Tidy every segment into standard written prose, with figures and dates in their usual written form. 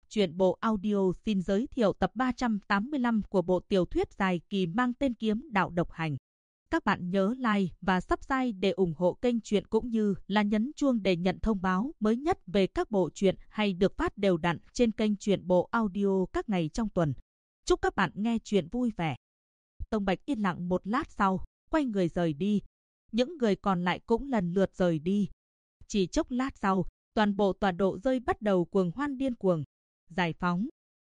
Truyện bộ audio xin giới thiệu tập 385 của bộ tiểu thuyết dài kỳ mang tên Kiếm Đạo Độc Hành. Các bạn nhớ like và subscribe để ủng hộ kênh truyện cũng như là nhấn chuông để nhận thông báo mới nhất về các bộ truyện hay được phát đều đặn trên kênh truyện bộ audio các ngày trong tuần. Chúc các bạn nghe truyện vui vẻ. Tông Bạch yên lặng một lát sau, quay người rời đi. Những người còn lại cũng lần lượt rời đi. Chỉ chốc lát sau, toàn bộ tọa độ rơi bắt đầu cuồng hoan điên cuồng, giải phóng.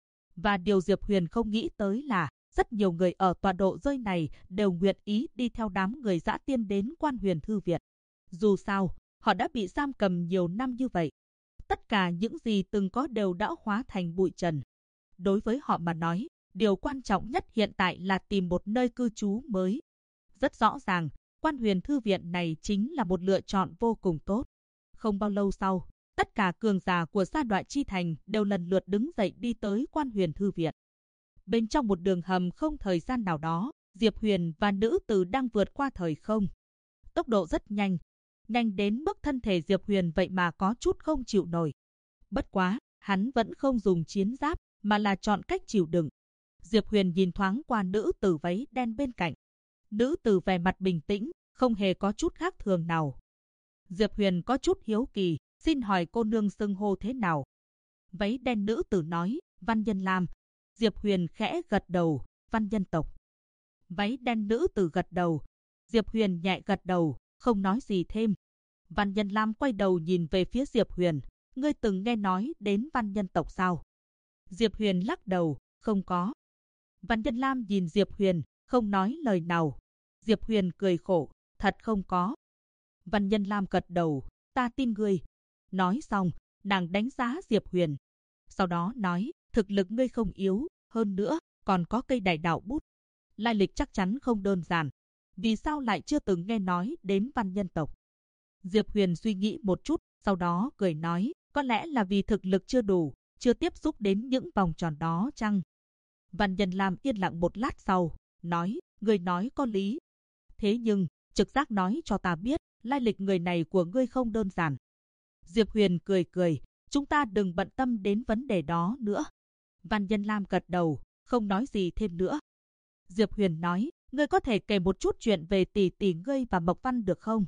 Và điều Diệp Huyền không nghĩ tới là rất nhiều người ở tọa độ rơi này đều nguyện ý đi theo đám người dã tiên đến Quan Huyền Thư Viện. Dù sao, họ đã bị giam cầm nhiều năm như vậy. Tất cả những gì từng có đều đã hóa thành bụi trần. Đối với họ mà nói, điều quan trọng nhất hiện tại là tìm một nơi cư trú mới. Rất rõ ràng, Quan Huyền Thư Viện này chính là một lựa chọn vô cùng tốt. Không bao lâu sau, tất cả cường giả của Sa Đoại Chi Thành đều lần lượt đứng dậy đi tới Quan Huyền Thư Viện. Bên trong một đường hầm không thời gian nào đó, Diệp Huyền và nữ tử đang vượt qua thời không. Tốc độ rất nhanh, nhanh đến mức thân thể Diệp Huyền vậy mà có chút không chịu nổi. Bất quá, hắn vẫn không dùng chiến giáp, mà là chọn cách chịu đựng. Diệp Huyền nhìn thoáng qua nữ tử váy đen bên cạnh. Nữ tử vẻ mặt bình tĩnh, không hề có chút khác thường nào. Diệp Huyền có chút hiếu kỳ, xin hỏi cô nương xưng hô thế nào? Váy đen nữ tử nói, Văn Nhân Lam. Diệp Huyền khẽ gật đầu, Văn Nhân tộc. Váy đen nữ tử gật đầu. Diệp Huyền nhẹ gật đầu, không nói gì thêm. Văn Nhân Lam quay đầu nhìn về phía Diệp Huyền, ngươi từng nghe nói đến Văn Nhân tộc sao? Diệp Huyền lắc đầu, không có. Văn Nhân Lam nhìn Diệp Huyền, không nói lời nào. Diệp Huyền cười khổ, thật không có. Văn Nhân Lam gật đầu, ta tin ngươi. Nói xong, nàng đánh giá Diệp Huyền. Sau đó nói, thực lực ngươi không yếu, hơn nữa, còn có cây đại đạo bút. Lai lịch chắc chắn không đơn giản. Vì sao lại chưa từng nghe nói đến Văn Nhân tộc? Diệp Huyền suy nghĩ một chút, sau đó cười nói, có lẽ là vì thực lực chưa đủ, chưa tiếp xúc đến những vòng tròn đó chăng? Văn Nhân Lam yên lặng một lát sau, nói, ngươi nói có lý. Thế nhưng, trực giác nói cho ta biết, lai lịch người này của ngươi không đơn giản. Diệp Huyền cười cười, chúng ta đừng bận tâm đến vấn đề đó nữa. Văn Nhân Lam gật đầu, không nói gì thêm nữa. Diệp Huyền nói, ngươi có thể kể một chút chuyện về tỷ tỷ ngươi và Mộc Văn được không?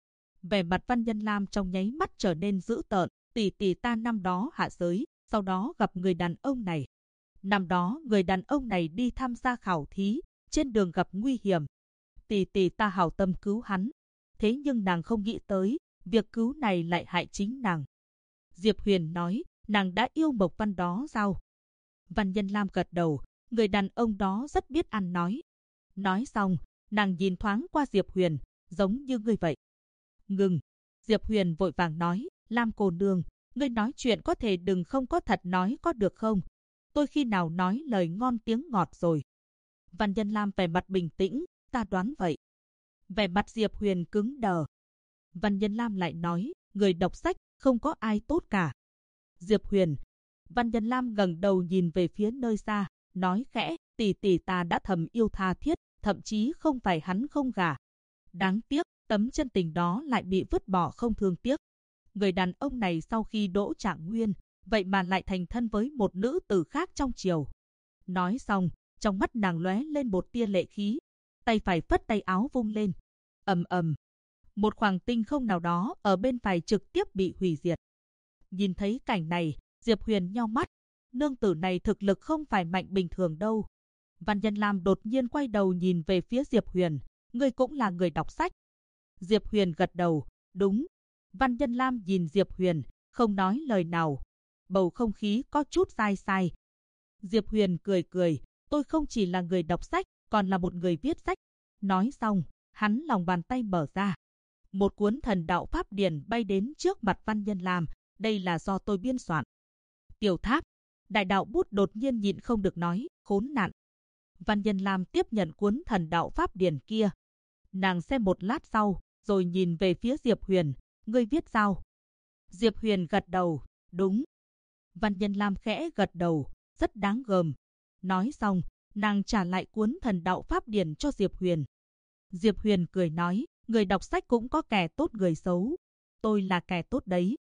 Vẻ mặt Văn Nhân Lam trong nháy mắt trở nên dữ tợn, tỷ tỷ ta năm đó hạ giới, sau đó gặp người đàn ông này. Năm đó người đàn ông này đi tham gia khảo thí, trên đường gặp nguy hiểm. Tỷ tỷ ta hảo tâm cứu hắn. Thế nhưng nàng không nghĩ tới, việc cứu này lại hại chính nàng. Diệp Huyền nói, nàng đã yêu Mộc Văn đó sao? Văn Nhân Lam gật đầu, người đàn ông đó rất biết ăn nói. Nói xong, nàng nhìn thoáng qua Diệp Huyền, giống như ngươi vậy. Ngừng. Diệp Huyền vội vàng nói, Lam cô nương, ngươi nói chuyện có thể đừng không có thật nói có được không? Tôi khi nào nói lời ngon tiếng ngọt rồi? Văn Nhân Lam vẻ mặt bình tĩnh, ta đoán vậy. Vẻ mặt Diệp Huyền cứng đờ. Văn Nhân Lam lại nói, người đọc sách, không có ai tốt cả. Diệp Huyền. Văn Nhân Lam ngẩng đầu nhìn về phía nơi xa, nói khẽ, tỷ tỷ ta đã thầm yêu tha thiết, thậm chí không phải hắn không gả. Đáng tiếc, tấm chân tình đó lại bị vứt bỏ không thương tiếc. Người đàn ông này sau khi đỗ trạng nguyên, vậy mà lại thành thân với một nữ tử khác trong triều. Nói xong, trong mắt nàng lóe lên một tia lệ khí, tay phải phất tay áo vung lên. Ầm ầm, một khoảng tinh không nào đó ở bên phải trực tiếp bị hủy diệt. Nhìn thấy cảnh này, Diệp Huyền nheo mắt, nương tử này thực lực không phải mạnh bình thường đâu. Văn Nhân Lam đột nhiên quay đầu nhìn về phía Diệp Huyền, ngươi cũng là người đọc sách. Diệp Huyền gật đầu, đúng. Văn Nhân Lam nhìn Diệp Huyền, không nói lời nào. Bầu không khí có chút sai sai. Diệp Huyền cười cười, tôi không chỉ là người đọc sách, còn là một người viết sách. Nói xong, hắn lòng bàn tay mở ra. Một cuốn thần đạo pháp điển bay đến trước mặt Văn Nhân Lam, đây là do tôi biên soạn. Tiểu Tháp, đại đạo bút đột nhiên nhịn không được nói, khốn nạn. Văn Nhân Lam tiếp nhận cuốn thần đạo pháp điển kia. Nàng xem một lát sau, rồi nhìn về phía Diệp Huyền, ngươi viết sao? Diệp Huyền gật đầu, đúng. Văn Nhân Lam khẽ gật đầu, rất đáng gờm. Nói xong, nàng trả lại cuốn thần đạo pháp điển cho Diệp Huyền. Diệp Huyền cười nói, người đọc sách cũng có kẻ tốt người xấu. Tôi là kẻ tốt đấy.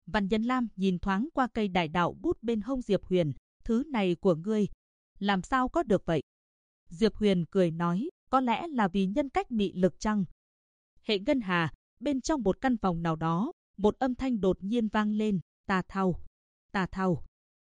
Văn Nhân Lam nhìn thoáng qua cây đại đạo bút bên hông Diệp Huyền, thứ này của ngươi, làm sao có được vậy? Diệp Huyền cười nói, có lẽ là vì nhân cách mị lực chăng? Hệ ngân hà, bên trong một căn phòng nào đó, một âm thanh đột nhiên vang lên, tà thao, tà thao.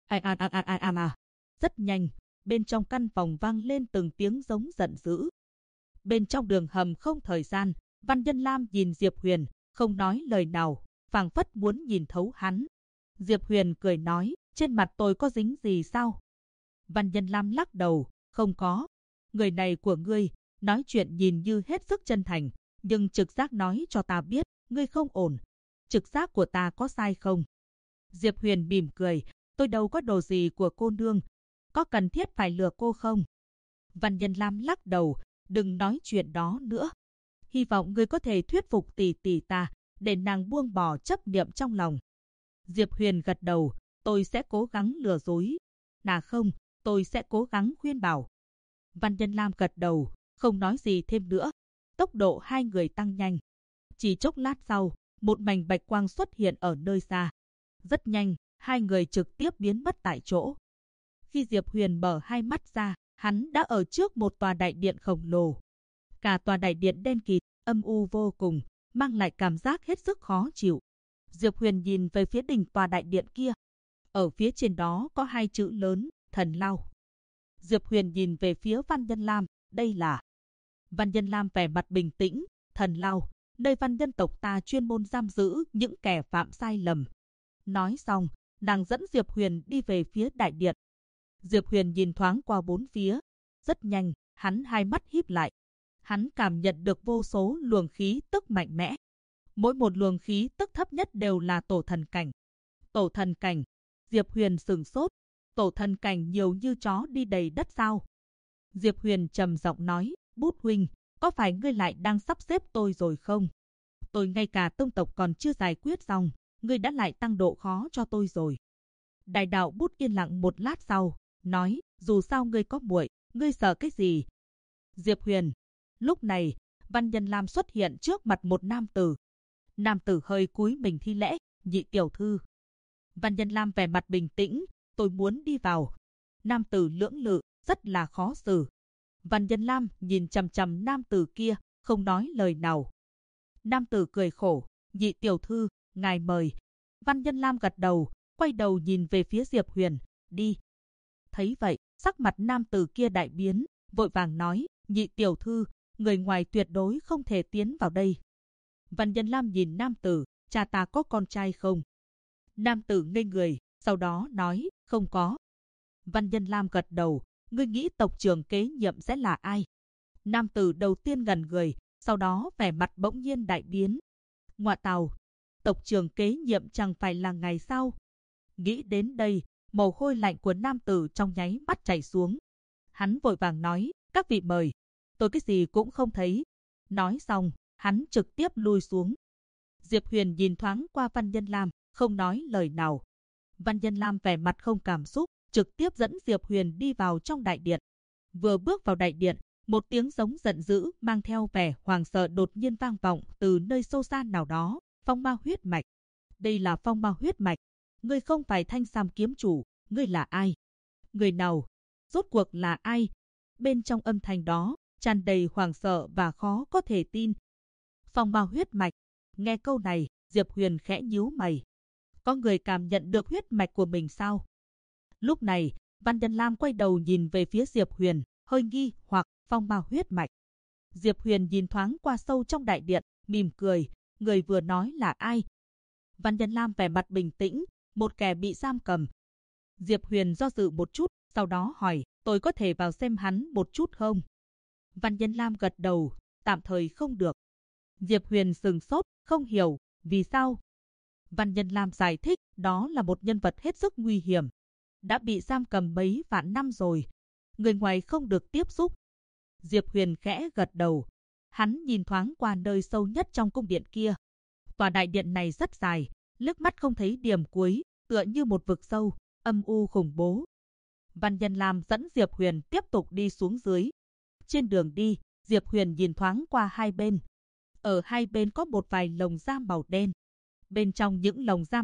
Rất nhanh, bên trong căn phòng vang lên từng tiếng giống giận dữ. Bên trong đường hầm không thời gian, Văn Nhân Lam nhìn Diệp Huyền, không nói lời nào, phảng phất muốn nhìn thấu hắn. Diệp Huyền cười nói, trên mặt tôi có dính gì sao? Văn Nhân Lam lắc đầu, không có. Người này của ngươi, nói chuyện nhìn như hết sức chân thành, nhưng trực giác nói cho ta biết, ngươi không ổn. Trực giác của ta có sai không? Diệp Huyền mỉm cười, tôi đâu có đồ gì của cô nương. Có cần thiết phải lừa cô không? Văn Nhân Lam lắc đầu, đừng nói chuyện đó nữa. Hy vọng ngươi có thể thuyết phục tỷ tỷ ta, để nàng buông bỏ chấp niệm trong lòng. Diệp Huyền gật đầu, tôi sẽ cố gắng lừa dối. Không, tôi sẽ cố gắng khuyên bảo. Văn Nhân Lam gật đầu, không nói gì thêm nữa. Tốc độ hai người tăng nhanh. Chỉ chốc lát sau, một mảnh bạch quang xuất hiện ở nơi xa. Rất nhanh, hai người trực tiếp biến mất tại chỗ. Khi Diệp Huyền mở hai mắt ra, hắn đã ở trước một tòa đại điện khổng lồ. Cả tòa đại điện đen kịt, âm u vô cùng, mang lại cảm giác hết sức khó chịu. Diệp Huyền nhìn về phía đỉnh tòa đại điện kia. Ở phía trên đó có hai chữ lớn, Thần Lao. Diệp Huyền nhìn về phía Văn Nhân Lam, đây là... Văn Nhân Lam vẻ mặt bình tĩnh, Thần Lao, nơi văn nhân tộc ta chuyên môn giam giữ những kẻ phạm sai lầm. Nói xong, nàng dẫn Diệp Huyền đi về phía đại điện. Diệp Huyền nhìn thoáng qua bốn phía. Rất nhanh, hắn hai mắt híp lại. Hắn cảm nhận được vô số luồng khí tức mạnh mẽ. Mỗi một luồng khí tức thấp nhất đều là tổ thần cảnh. Tổ thần cảnh. Diệp Huyền sửng sốt. Tổ thần cảnh nhiều như chó đi đầy đất sao? Diệp Huyền trầm giọng nói, Bút huynh, có phải ngươi lại đang sắp xếp tôi rồi không? Tôi ngay cả tông tộc còn chưa giải quyết xong, ngươi đã lại tăng độ khó cho tôi rồi. Đại đạo Bút yên lặng một lát sau, nói, dù sao ngươi có muội, ngươi sợ cái gì? Diệp Huyền. Lúc này, Văn Nhân Lam xuất hiện trước mặt một nam tử. Nam tử hơi cúi mình thi lễ, nhị tiểu thư. Văn Nhân Lam vẻ mặt bình tĩnh, tôi muốn đi vào. Nam tử lưỡng lự, rất là khó xử. Văn Nhân Lam nhìn chằm chằm nam tử kia, không nói lời nào. Nam tử cười khổ, nhị tiểu thư, ngài mời. Văn Nhân Lam gật đầu, quay đầu nhìn về phía Diệp Huyền, đi. Thấy vậy, sắc mặt nam tử kia đại biến, vội vàng nói, nhị tiểu thư, người ngoài tuyệt đối không thể tiến vào đây. Văn Nhân Lam nhìn nam tử, cha ta có con trai không? Nam tử ngây người, sau đó nói, không có. Văn Nhân Lam gật đầu, ngươi nghĩ tộc trưởng kế nhiệm sẽ là ai? Nam tử đầu tiên ngẩn người, sau đó vẻ mặt bỗng nhiên đại biến. Ngoạ tào, tộc trưởng kế nhiệm chẳng phải là ngài sao? Nghĩ đến đây, mồ hôi lạnh của nam tử trong nháy mắt chảy xuống. Hắn vội vàng nói, các vị mời. Tôi cái gì cũng không thấy. Nói xong, hắn trực tiếp lui xuống. Diệp Huyền nhìn thoáng qua Văn Nhân Lam, không nói lời nào. Văn Nhân Lam vẻ mặt không cảm xúc, trực tiếp dẫn Diệp Huyền đi vào trong đại điện. Vừa bước vào đại điện, một tiếng giống giận dữ mang theo vẻ hoàng sợ đột nhiên vang vọng từ nơi sâu xa nào đó. Phong ma huyết mạch. Đây là phong ma huyết mạch. Ngươi không phải Thanh Sam kiếm chủ, ngươi là ai? Người nào? Rốt cuộc là ai? Bên trong âm thanh đó, tràn đầy hoàng sợ và khó có thể tin. Phong ma huyết mạch. Nghe câu này, Diệp Huyền khẽ nhíu mày. Có người cảm nhận được huyết mạch của mình sao? Lúc này, Văn Nhân Lam quay đầu nhìn về phía Diệp Huyền, hơi nghi hoặc phong ma huyết mạch. Diệp Huyền nhìn thoáng qua sâu trong đại điện, mỉm cười, người vừa nói là ai? Văn Nhân Lam vẻ mặt bình tĩnh, một kẻ bị giam cầm. Diệp Huyền do dự một chút, sau đó hỏi, tôi có thể vào xem hắn một chút không? Văn Nhân Lam gật đầu, tạm thời không được. Diệp Huyền sừng sốt, không hiểu, vì sao? Văn Nhân Lam giải thích, đó là một nhân vật hết sức nguy hiểm. Đã bị giam cầm mấy vạn năm rồi. Người ngoài không được tiếp xúc. Diệp Huyền khẽ gật đầu. Hắn nhìn thoáng qua nơi sâu nhất trong cung điện kia. Tòa đại điện này rất dài, liếc mắt không thấy điểm cuối, tựa như một vực sâu, âm u khủng bố. Văn Nhân Lam dẫn Diệp Huyền tiếp tục đi xuống dưới. Trên đường đi, Diệp Huyền nhìn thoáng qua hai bên. Ở hai bên có một vài lồng giam màu đen. Bên trong những lồng giam này,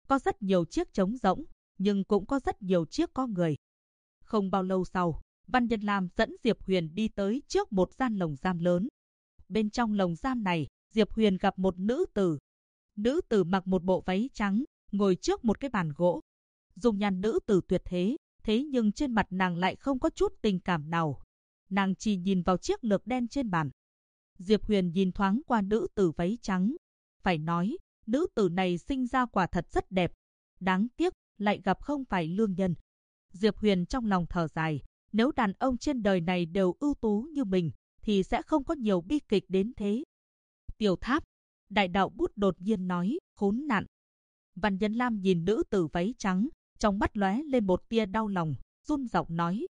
Có rất nhiều chiếc trống rỗng, nhưng cũng có rất nhiều chiếc có người. Không bao lâu sau, Văn Nhân Lam dẫn Diệp Huyền đi tới trước một gian lồng giam lớn. Bên trong lồng giam này, Diệp Huyền gặp một nữ tử. Nữ tử mặc một bộ váy trắng, ngồi trước một cái bàn gỗ. Dung nhan nữ tử tuyệt thế nhưng trên mặt nàng lại không có chút tình cảm nào. Nàng chỉ nhìn vào chiếc lược đen trên bàn. Diệp Huyền nhìn thoáng qua nữ tử váy trắng. Phải nói, nữ tử này sinh ra quả thật rất đẹp. Đáng tiếc, lại gặp không phải lương nhân. Diệp Huyền trong lòng thở dài, nếu đàn ông trên đời này đều ưu tú như mình, thì sẽ không có nhiều bi kịch đến thế. Tiểu Tháp, đại đạo bút đột nhiên nói, khốn nạn. Văn Nhân Lam nhìn nữ tử váy trắng, trong mắt lóe lên một tia đau lòng, run giọng nói,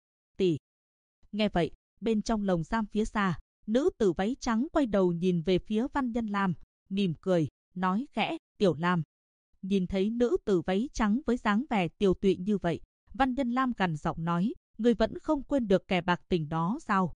tỷ. Nghe vậy, bên trong lồng giam phía xa, nữ tử váy trắng quay đầu nhìn về phía Văn Nhân Lam, mỉm cười, nói khẽ, Tiểu Lam. Nhìn thấy nữ tử váy trắng với dáng vẻ tiều tụy như vậy, Văn Nhân Lam gằn giọng nói, ngươi vẫn không quên được kẻ bạc tình đó sao?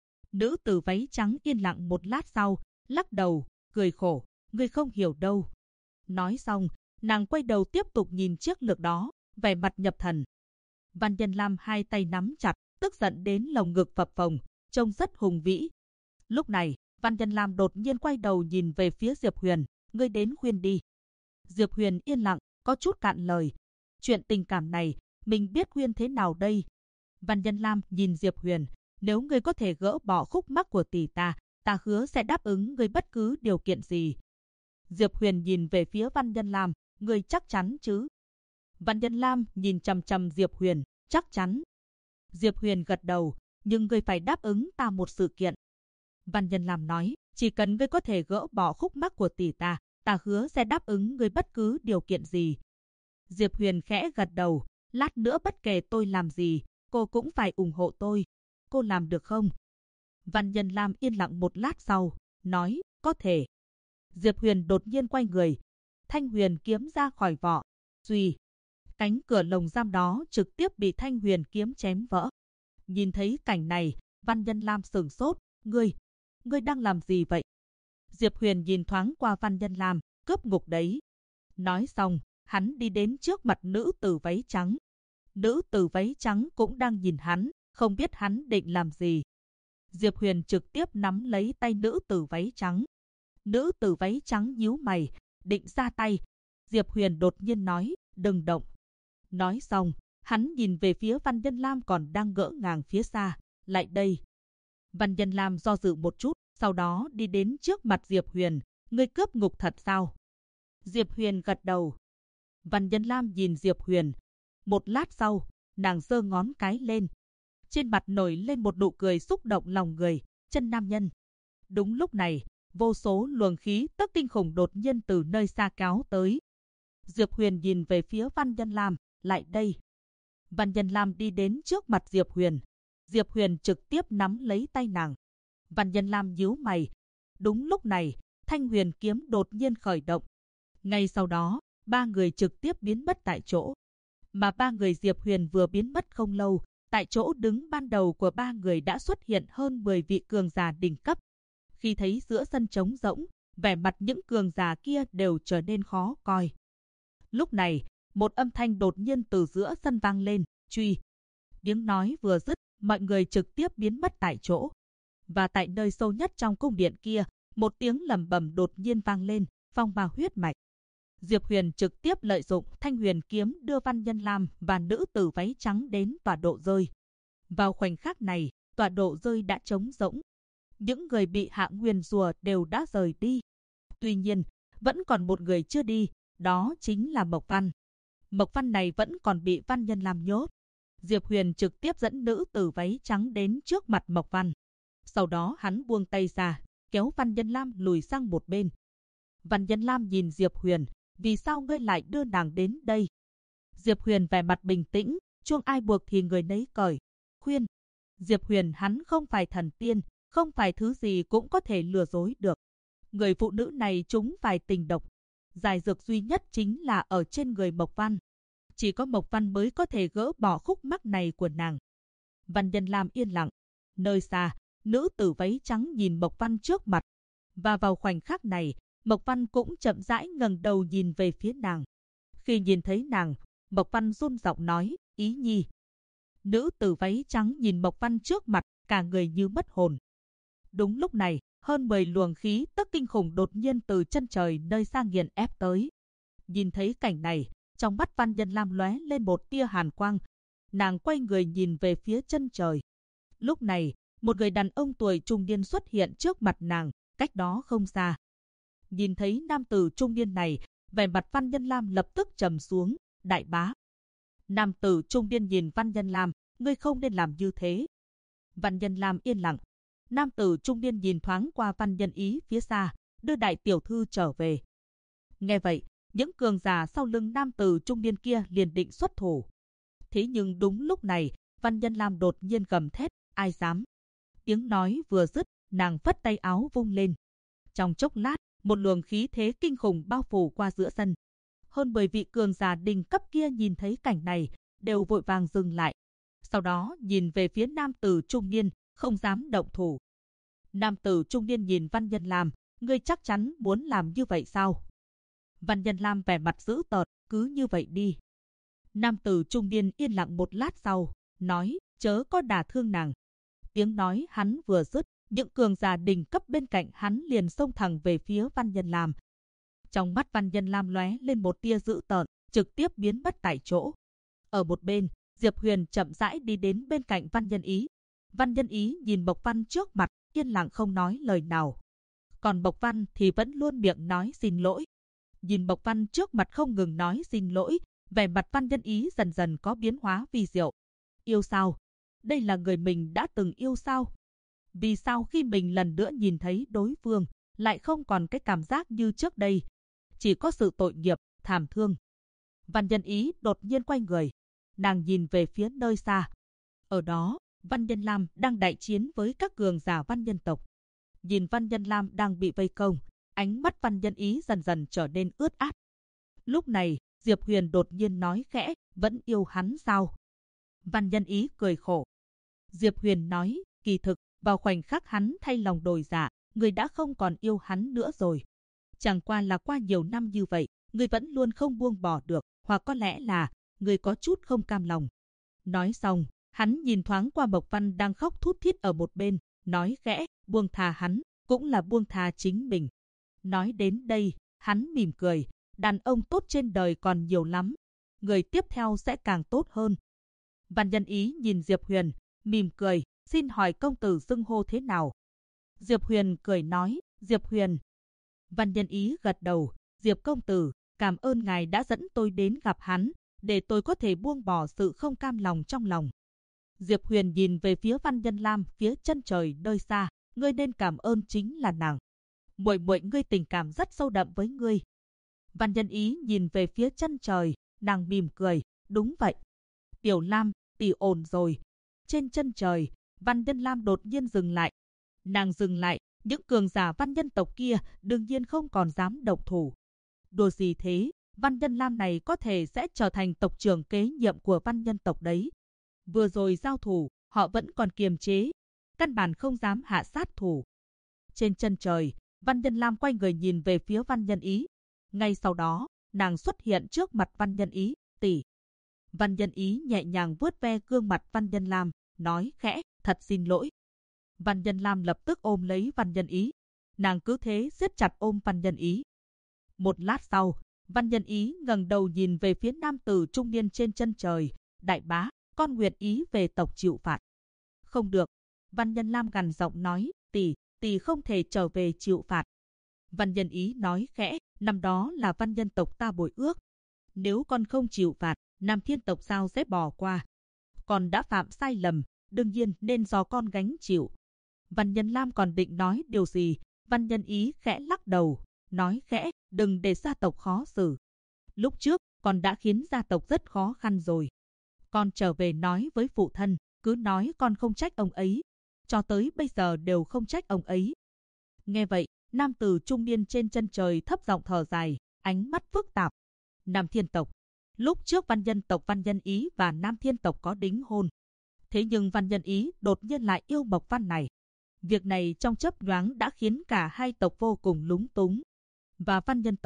Nữ tử váy trắng yên lặng một lát sau, lắc đầu, cười khổ, ngươi không hiểu đâu. Nói xong, nàng quay đầu tiếp tục nhìn chiếc lược đó, vẻ mặt nhập thần. Văn Nhân Lam hai tay nắm chặt, tức giận đến lồng ngực phập phồng, trông rất hùng vĩ. Lúc này, Văn Nhân Lam đột nhiên quay đầu nhìn về phía Diệp Huyền, ngươi đến khuyên đi. Diệp Huyền yên lặng, có chút cạn lời. Chuyện tình cảm này, mình biết khuyên thế nào đây? Văn Nhân Lam nhìn Diệp Huyền, nếu ngươi có thể gỡ bỏ khúc mắc của tỷ ta hứa sẽ đáp ứng ngươi bất cứ điều kiện gì. Diệp Huyền nhìn về phía Văn Nhân Lam, ngươi chắc chắn chứ? Văn Nhân Lam nhìn chằm chằm Diệp Huyền, chắc chắn. Diệp Huyền gật đầu, nhưng ngươi phải đáp ứng ta một sự kiện. Văn Nhân Lam nói, chỉ cần ngươi có thể gỡ bỏ khúc mắc của tỷ ta hứa sẽ đáp ứng ngươi bất cứ điều kiện gì. Diệp Huyền khẽ gật đầu, lát nữa bất kể tôi làm gì, cô cũng phải ủng hộ tôi. Cô làm được không? Văn Nhân Lam yên lặng một lát sau, nói, có thể. Diệp Huyền đột nhiên quay người, Thanh Huyền kiếm ra khỏi vỏ, suy. Cánh cửa lồng giam đó trực tiếp bị Thanh Huyền kiếm chém vỡ. Nhìn thấy cảnh này, Văn Nhân Lam sửng sốt, ngươi đang làm gì vậy? Diệp Huyền nhìn thoáng qua Văn Nhân Lam, cướp ngục đấy. Nói xong, hắn đi đến trước mặt nữ tử váy trắng. Nữ tử váy trắng cũng đang nhìn hắn, không biết hắn định làm gì. Diệp Huyền trực tiếp nắm lấy tay nữ tử váy trắng. Nữ tử váy trắng nhíu mày, định ra tay. Diệp Huyền đột nhiên nói, đừng động. Nói xong, hắn nhìn về phía Văn Nhân Lam còn đang ngỡ ngàng phía xa, lại đây. Văn Nhân Lam do dự một chút, sau đó đi đến trước mặt Diệp Huyền, ngươi cướp ngục thật sao? Diệp Huyền gật đầu. Văn Nhân Lam nhìn Diệp Huyền. Một lát sau, nàng giơ ngón cái lên. Trên mặt nổi lên một nụ cười xúc động lòng người, chân nam nhân. Đúng lúc này, vô số luồng khí tức kinh khủng đột nhiên từ nơi xa kéo tới. Diệp Huyền nhìn về phía Văn Nhân Lam, lại đây. Văn Nhân Lam đi đến trước mặt Diệp Huyền. Diệp Huyền trực tiếp nắm lấy tay nàng. Văn Nhân Lam nhíu mày. Đúng lúc này, Thanh Huyền kiếm đột nhiên khởi động. Ngay sau đó, ba người trực tiếp biến mất tại chỗ. Mà ba người Diệp Huyền vừa biến mất không lâu, tại chỗ đứng ban đầu của ba người đã xuất hiện hơn 10 vị cường giả đỉnh cấp. Khi thấy giữa sân trống rỗng, vẻ mặt những cường giả kia đều trở nên khó coi. Lúc này, một âm thanh đột nhiên từ giữa sân vang lên, truy. Tiếng nói vừa dứt, mọi người trực tiếp biến mất tại chỗ. Và tại nơi sâu nhất trong cung điện kia, một tiếng lẩm bẩm đột nhiên vang lên, phong ba huyết mạch. Diệp Huyền trực tiếp lợi dụng Thanh Huyền kiếm đưa Văn Nhân Lam và nữ tử váy trắng đến tọa độ rơi. Vào khoảnh khắc này, tọa độ rơi đã trống rỗng. Những người bị hạ nguyền rùa đều đã rời đi. Tuy nhiên, vẫn còn một người chưa đi, đó chính là Mộc Văn. Mộc Văn này vẫn còn bị Văn Nhân Lam nhốt. Diệp Huyền trực tiếp dẫn nữ tử váy trắng đến trước mặt Mộc Văn. Sau đó hắn buông tay ra, kéo Văn Nhân Lam lùi sang một bên. Văn Nhân Lam nhìn Diệp Huyền, vì sao ngươi lại đưa nàng đến đây? Diệp Huyền vẻ mặt bình tĩnh, chuông ai buộc thì người nấy cởi. Khuyên. Diệp Huyền hắn không phải thần tiên, không phải thứ gì cũng có thể lừa dối được. Người phụ nữ này chúng phải tình độc. Giải dược duy nhất chính là ở trên người Mộc Văn. Chỉ có Mộc Văn mới có thể gỡ bỏ khúc mắc này của nàng. Văn Nhân Lam yên lặng. Nơi xa, nữ tử váy trắng nhìn Mộc Văn trước mặt. Và vào khoảnh khắc này, Mộc Văn cũng chậm rãi ngẩng đầu nhìn về phía nàng. Khi nhìn thấy nàng, Mộc Văn run giọng nói, Ý Nhi. Nữ tử váy trắng nhìn Mộc Văn trước mặt, cả người như mất hồn. Đúng lúc này, hơn 10 luồng khí tức kinh khủng đột nhiên từ chân trời nơi xa nghiền ép tới. Nhìn thấy cảnh này, trong mắt Văn Nhân Lam lóe lên một tia hàn quang. Nàng quay người nhìn về phía chân trời. Lúc này, một người đàn ông tuổi trung niên xuất hiện trước mặt nàng, cách đó không xa. Nhìn thấy nam tử trung niên này, vẻ mặt Văn Nhân Lam lập tức trầm xuống, đại bá. Nam tử trung niên nhìn Văn Nhân Lam, ngươi không nên làm như thế. Văn Nhân Lam yên lặng. Nam tử trung niên nhìn thoáng qua Văn Nhân Ý phía xa, đưa đại tiểu thư trở về. Nghe vậy, những cường giả sau lưng nam tử trung niên kia liền định xuất thủ. Thế nhưng đúng lúc này, Văn Nhân Lam đột nhiên gầm thét, ai dám. Tiếng nói vừa dứt, nàng phất tay áo vung lên. Trong chốc lát, một luồng khí thế kinh khủng bao phủ qua giữa sân. Hơn 10 vị cường giả đỉnh cấp kia nhìn thấy cảnh này, đều vội vàng dừng lại. Sau đó nhìn về phía nam tử trung niên, không dám động thủ. Nam tử trung niên nhìn Văn Nhân Lam, ngươi chắc chắn muốn làm như vậy sao? Văn Nhân Lam vẻ mặt dữ tợn, cứ như vậy đi. Nam tử trung niên yên lặng một lát sau, nói, chớ có đả thương nàng. Tiếng nói hắn vừa dứt, những cường giả đỉnh cấp bên cạnh hắn liền xông thẳng về phía Văn Nhân Lam. Trong mắt Văn Nhân Lam lóe lên một tia dữ tợn, trực tiếp biến mất tại chỗ. Ở một bên, Diệp Huyền chậm rãi đi đến bên cạnh Văn Nhân Ý. Văn Nhân Ý nhìn Mộc Văn trước mặt, yên lặng không nói lời nào. Còn Mộc Văn thì vẫn luôn miệng nói xin lỗi. Nhìn Mộc Văn trước mặt không ngừng nói xin lỗi, vẻ mặt Văn Nhân Ý dần dần có biến hóa vi diệu. Yêu sao? Đây là người mình đã từng yêu sao? Vì sao khi mình lần nữa nhìn thấy đối phương, lại không còn cái cảm giác như trước đây? Chỉ có sự tội nghiệp, thảm thương. Văn Nhân Ý đột nhiên quay người. Nàng nhìn về phía nơi xa. Ở đó, Văn Nhân Lam đang đại chiến với các cường giả Văn Nhân tộc. Nhìn Văn Nhân Lam đang bị vây công, ánh mắt Văn Nhân Ý dần dần trở nên ướt át. Lúc này, Diệp Huyền đột nhiên nói khẽ, vẫn yêu hắn sao? Văn Nhân Ý cười khổ. Diệp Huyền nói, kỳ thực, vào khoảnh khắc hắn thay lòng đổi dạ, người đã không còn yêu hắn nữa rồi. Chẳng qua là qua nhiều năm như vậy, người vẫn luôn không buông bỏ được, hoặc có lẽ là người có chút không cam lòng. Nói xong, hắn nhìn thoáng qua Mộc Văn đang khóc thút thít ở một bên, nói khẽ, buông tha hắn, cũng là buông tha chính mình. Nói đến đây, hắn mỉm cười, đàn ông tốt trên đời còn nhiều lắm, người tiếp theo sẽ càng tốt hơn. Văn Nhân Ý nhìn Diệp Huyền, mỉm cười, xin hỏi công tử xưng hô thế nào? Diệp Huyền cười nói, Diệp Huyền. Văn Nhân Ý gật đầu, Diệp công tử, cảm ơn ngài đã dẫn tôi đến gặp hắn, để tôi có thể buông bỏ sự không cam lòng trong lòng. Diệp Huyền nhìn về phía Văn Nhân Lam phía chân trời nơi xa, ngươi nên cảm ơn chính là nàng. Muội muội ngươi tình cảm rất sâu đậm với ngươi. Văn Nhân Ý nhìn về phía chân trời, nàng mỉm cười, đúng vậy. Tiểu Lam, tỷ ổn rồi. Trên chân trời, Văn Nhân Lam đột nhiên dừng lại. Nàng dừng lại, những cường giả Văn Nhân tộc kia đương nhiên không còn dám động thủ. Đùa gì thế, Văn Nhân Lam này có thể sẽ trở thành tộc trưởng kế nhiệm của Văn Nhân tộc đấy. Vừa rồi giao thủ, họ vẫn còn kiềm chế, căn bản không dám hạ sát thủ. Trên chân trời, Văn Nhân Lam quay người nhìn về phía Văn Nhân Ý. Ngay sau đó, nàng xuất hiện trước mặt Văn Nhân Ý, tỷ. Văn Nhân Ý nhẹ nhàng vuốt ve gương mặt Văn Nhân Lam, nói khẽ, thật xin lỗi. Văn Nhân Lam lập tức ôm lấy Văn Nhân Ý. Nàng cứ thế siết chặt ôm Văn Nhân Ý. Một lát sau, Văn Nhân Ý ngẩng đầu nhìn về phía nam tử trung niên trên chân trời, đại bá, con nguyện ý về tộc chịu phạt. Không được. Văn Nhân Lam gằn giọng nói, tỷ không thể trở về chịu phạt. Văn Nhân Ý nói khẽ, năm đó là Văn Nhân tộc ta bội ước. Nếu con không chịu phạt, Nam Thiên tộc sao sẽ bỏ qua? Con đã phạm sai lầm, đương nhiên nên do con gánh chịu. Văn Nhân Lam còn định nói điều gì, Văn Nhân Ý khẽ lắc đầu, nói khẽ, đừng để gia tộc khó xử. Lúc trước, con đã khiến gia tộc rất khó khăn rồi. Con trở về nói với phụ thân, cứ nói con không trách ông ấy. Cho tới bây giờ đều không trách ông ấy. Nghe vậy, nam tử trung niên trên chân trời thấp giọng thở dài, ánh mắt phức tạp. Nam Thiên tộc. Lúc trước Văn Nhân tộc Văn Nhân Ý và Nam Thiên tộc có đính hôn. Thế nhưng Văn Nhân Ý đột nhiên lại yêu Mộc Văn này. Việc này trong chớp nhoáng đã khiến cả hai tộc vô cùng lúng túng. Và Văn Nhân tộc,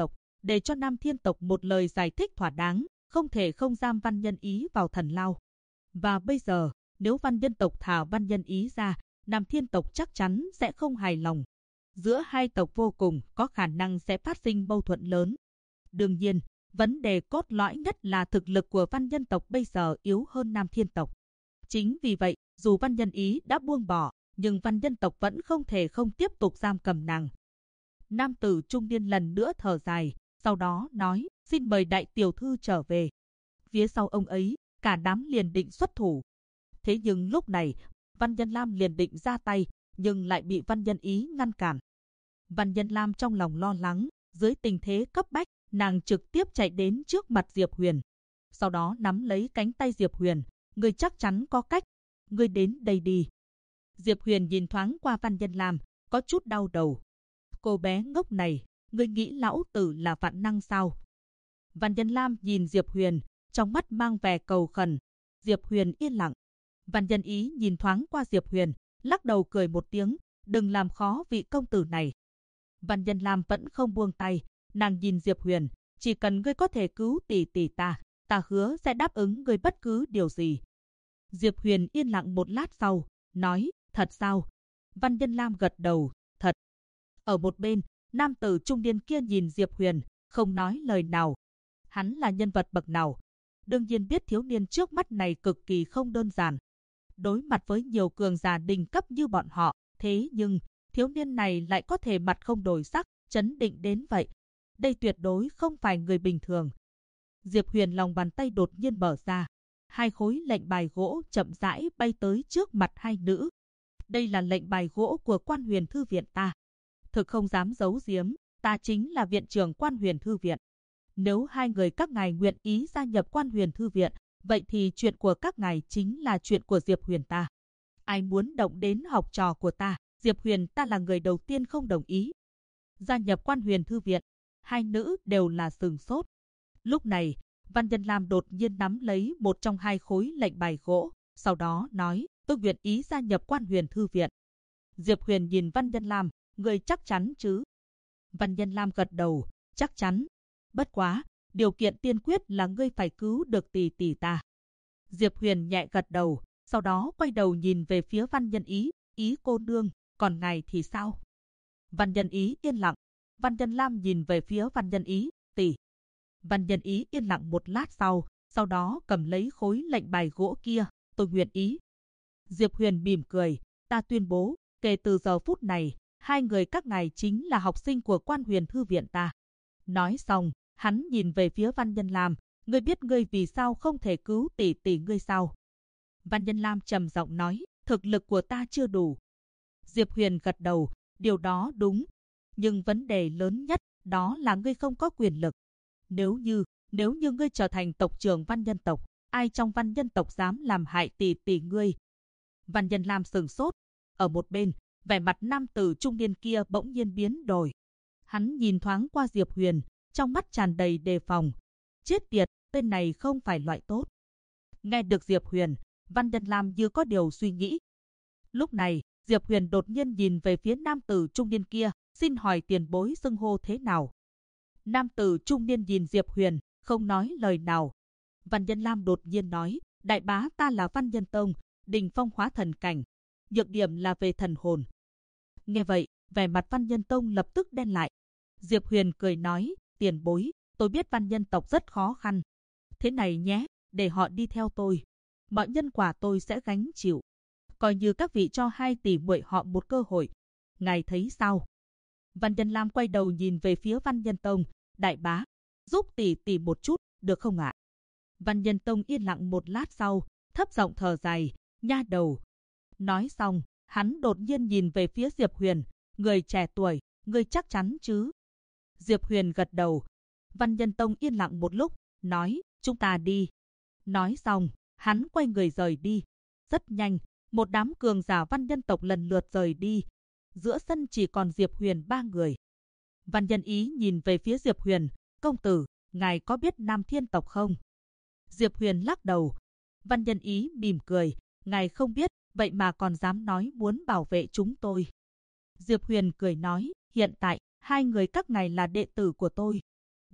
để cho Nam Thiên tộc một lời giải thích thỏa đáng, không thể không giam Văn Nhân Ý vào thần lao. Và bây giờ, nếu Văn Nhân tộc thả Văn Nhân Ý ra, Nam Thiên tộc chắc chắn sẽ không hài lòng. Giữa hai tộc vô cùng có khả năng sẽ phát sinh mâu thuẫn lớn. Đương nhiên, vấn đề cốt lõi nhất là thực lực của Văn Nhân tộc bây giờ yếu hơn Nam Thiên tộc. Chính vì vậy, dù Văn Nhân Ý đã buông bỏ, nhưng Văn Nhân tộc vẫn không thể không tiếp tục giam cầm nàng. Nam tử trung niên lần nữa thở dài, sau đó nói, xin mời đại tiểu thư trở về. Phía sau ông ấy, cả đám liền định xuất thủ. Thế nhưng lúc này, Văn Nhân Lam liền định ra tay, nhưng lại bị Văn Nhân Ý ngăn cản. Văn Nhân Lam trong lòng lo lắng, dưới tình thế cấp bách, nàng trực tiếp chạy đến trước mặt Diệp Huyền. Sau đó nắm lấy cánh tay Diệp Huyền, ngươi chắc chắn có cách, ngươi đến đây đi. Diệp Huyền nhìn thoáng qua Văn Nhân Lam, có chút đau đầu. Cô bé ngốc này, ngươi nghĩ lão tử là vạn năng sao? Văn Nhân Lam nhìn Diệp Huyền, trong mắt mang vẻ cầu khẩn. Diệp Huyền yên lặng. Văn Nhân Ý nhìn thoáng qua Diệp Huyền, lắc đầu cười một tiếng, đừng làm khó vị công tử này. Văn Nhân Lam vẫn không buông tay, nàng nhìn Diệp Huyền, chỉ cần ngươi có thể cứu tỷ tỷ ta, ta hứa sẽ đáp ứng ngươi bất cứ điều gì. Diệp Huyền yên lặng một lát sau, nói, thật sao? Văn Nhân Lam gật đầu, thật. Ở một bên, nam tử trung niên kia nhìn Diệp Huyền, không nói lời nào. Hắn là nhân vật bậc nào? Đương nhiên biết thiếu niên trước mắt này cực kỳ không đơn giản. Đối mặt với nhiều cường giả đỉnh cấp như bọn họ, thế nhưng thiếu niên này lại có thể mặt không đổi sắc, trấn định đến vậy. Đây tuyệt đối không phải người bình thường. Diệp Huyền lòng bàn tay đột nhiên mở ra. Hai khối lệnh bài gỗ chậm rãi bay tới trước mặt hai nữ. Đây là lệnh bài gỗ của Quan Huyền Thư Viện ta. Thực không dám giấu giếm, ta chính là viện trưởng Quan Huyền Thư Viện. Nếu hai người các ngài nguyện ý gia nhập Quan Huyền Thư Viện, vậy thì chuyện của các ngài chính là chuyện của Diệp Huyền ta. Ai muốn động đến học trò của ta, Diệp Huyền ta là người đầu tiên không đồng ý. Gia nhập Quan Huyền Thư Viện, hai nữ đều là sừng sốt. Lúc này, Văn Nhân Lam đột nhiên nắm lấy một trong hai khối lệnh bài gỗ, sau đó nói, tôi nguyện ý gia nhập Quan Huyền Thư Viện. Diệp Huyền nhìn Văn Nhân Lam, người chắc chắn chứ? Văn Nhân Lam gật đầu, chắc chắn. Bất quá, điều kiện tiên quyết là ngươi phải cứu được tỷ tỷ ta. Diệp Huyền nhẹ gật đầu, sau đó quay đầu nhìn về phía Văn Nhân Ý, ý cô nương, còn ngài thì sao? Văn Nhân Ý yên lặng. Văn Nhân Lam nhìn về phía Văn Nhân Ý, tỷ. Văn Nhân Ý yên lặng một lát sau đó cầm lấy khối lệnh bài gỗ kia, tôi nguyện ý. Diệp Huyền mỉm cười, ta tuyên bố, kể từ giờ phút này, hai người các ngài chính là học sinh của Quan Huyền Thư Viện ta. Nói xong, hắn nhìn về phía Văn Nhân Lam, ngươi biết ngươi vì sao không thể cứu tỷ tỷ ngươi sao? Văn Nhân Lam trầm giọng nói, thực lực của ta chưa đủ. Diệp Huyền gật đầu, điều đó đúng. Nhưng vấn đề lớn nhất, đó là ngươi không có quyền lực. Nếu như ngươi trở thành tộc trưởng Văn Nhân tộc, ai trong Văn Nhân tộc dám làm hại tỷ tỷ ngươi? Văn Nhân Lam sừng sốt. Ở một bên, vẻ mặt nam tử trung niên kia bỗng nhiên biến đổi. Hắn nhìn thoáng qua Diệp Huyền, trong mắt tràn đầy đề phòng. Chết tiệt, tên này không phải loại tốt. Nghe được Diệp Huyền, Văn Nhân Lam như có điều suy nghĩ. Lúc này, Diệp Huyền đột nhiên nhìn về phía nam tử trung niên kia, xin hỏi tiền bối xưng hô thế nào? Nam tử trung niên nhìn Diệp Huyền, không nói lời nào. Văn Nhân Lam đột nhiên nói, đại bá ta là Văn Nhân Tông, đỉnh phong hóa thần cảnh. Nhược điểm là về thần hồn. Nghe vậy, vẻ mặt Văn Nhân Tông lập tức đen lại. Diệp Huyền cười nói, tiền bối, tôi biết Văn Nhân tộc rất khó khăn. Thế này nhé, để họ đi theo tôi. Mọi nhân quả tôi sẽ gánh chịu. Coi như các vị cho hai tỷ muội họ một cơ hội. Ngài thấy sao? Văn Nhân Lam quay đầu nhìn về phía Văn Nhân Tông, đại bá, giúp tỷ tỷ một chút, được không ạ? Văn Nhân Tông yên lặng một lát sau, thấp giọng thở dài, nha đầu. Nói xong, hắn đột nhiên nhìn về phía Diệp Huyền, người trẻ tuổi, người chắc chắn chứ? Diệp Huyền gật đầu. Văn Nhân Tông yên lặng một lúc, nói, chúng ta đi. Nói xong, hắn quay người rời đi. Rất nhanh, một đám cường giả Văn Nhân tộc lần lượt rời đi. Giữa sân chỉ còn Diệp Huyền ba người. Văn Nhân Ý nhìn về phía Diệp Huyền, công tử, ngài có biết Nam Thiên tộc không? Diệp Huyền lắc đầu. Văn Nhân Ý mỉm cười, ngài không biết, vậy mà còn dám nói muốn bảo vệ chúng tôi. Diệp Huyền cười nói, hiện tại, hai người các ngài là đệ tử của tôi.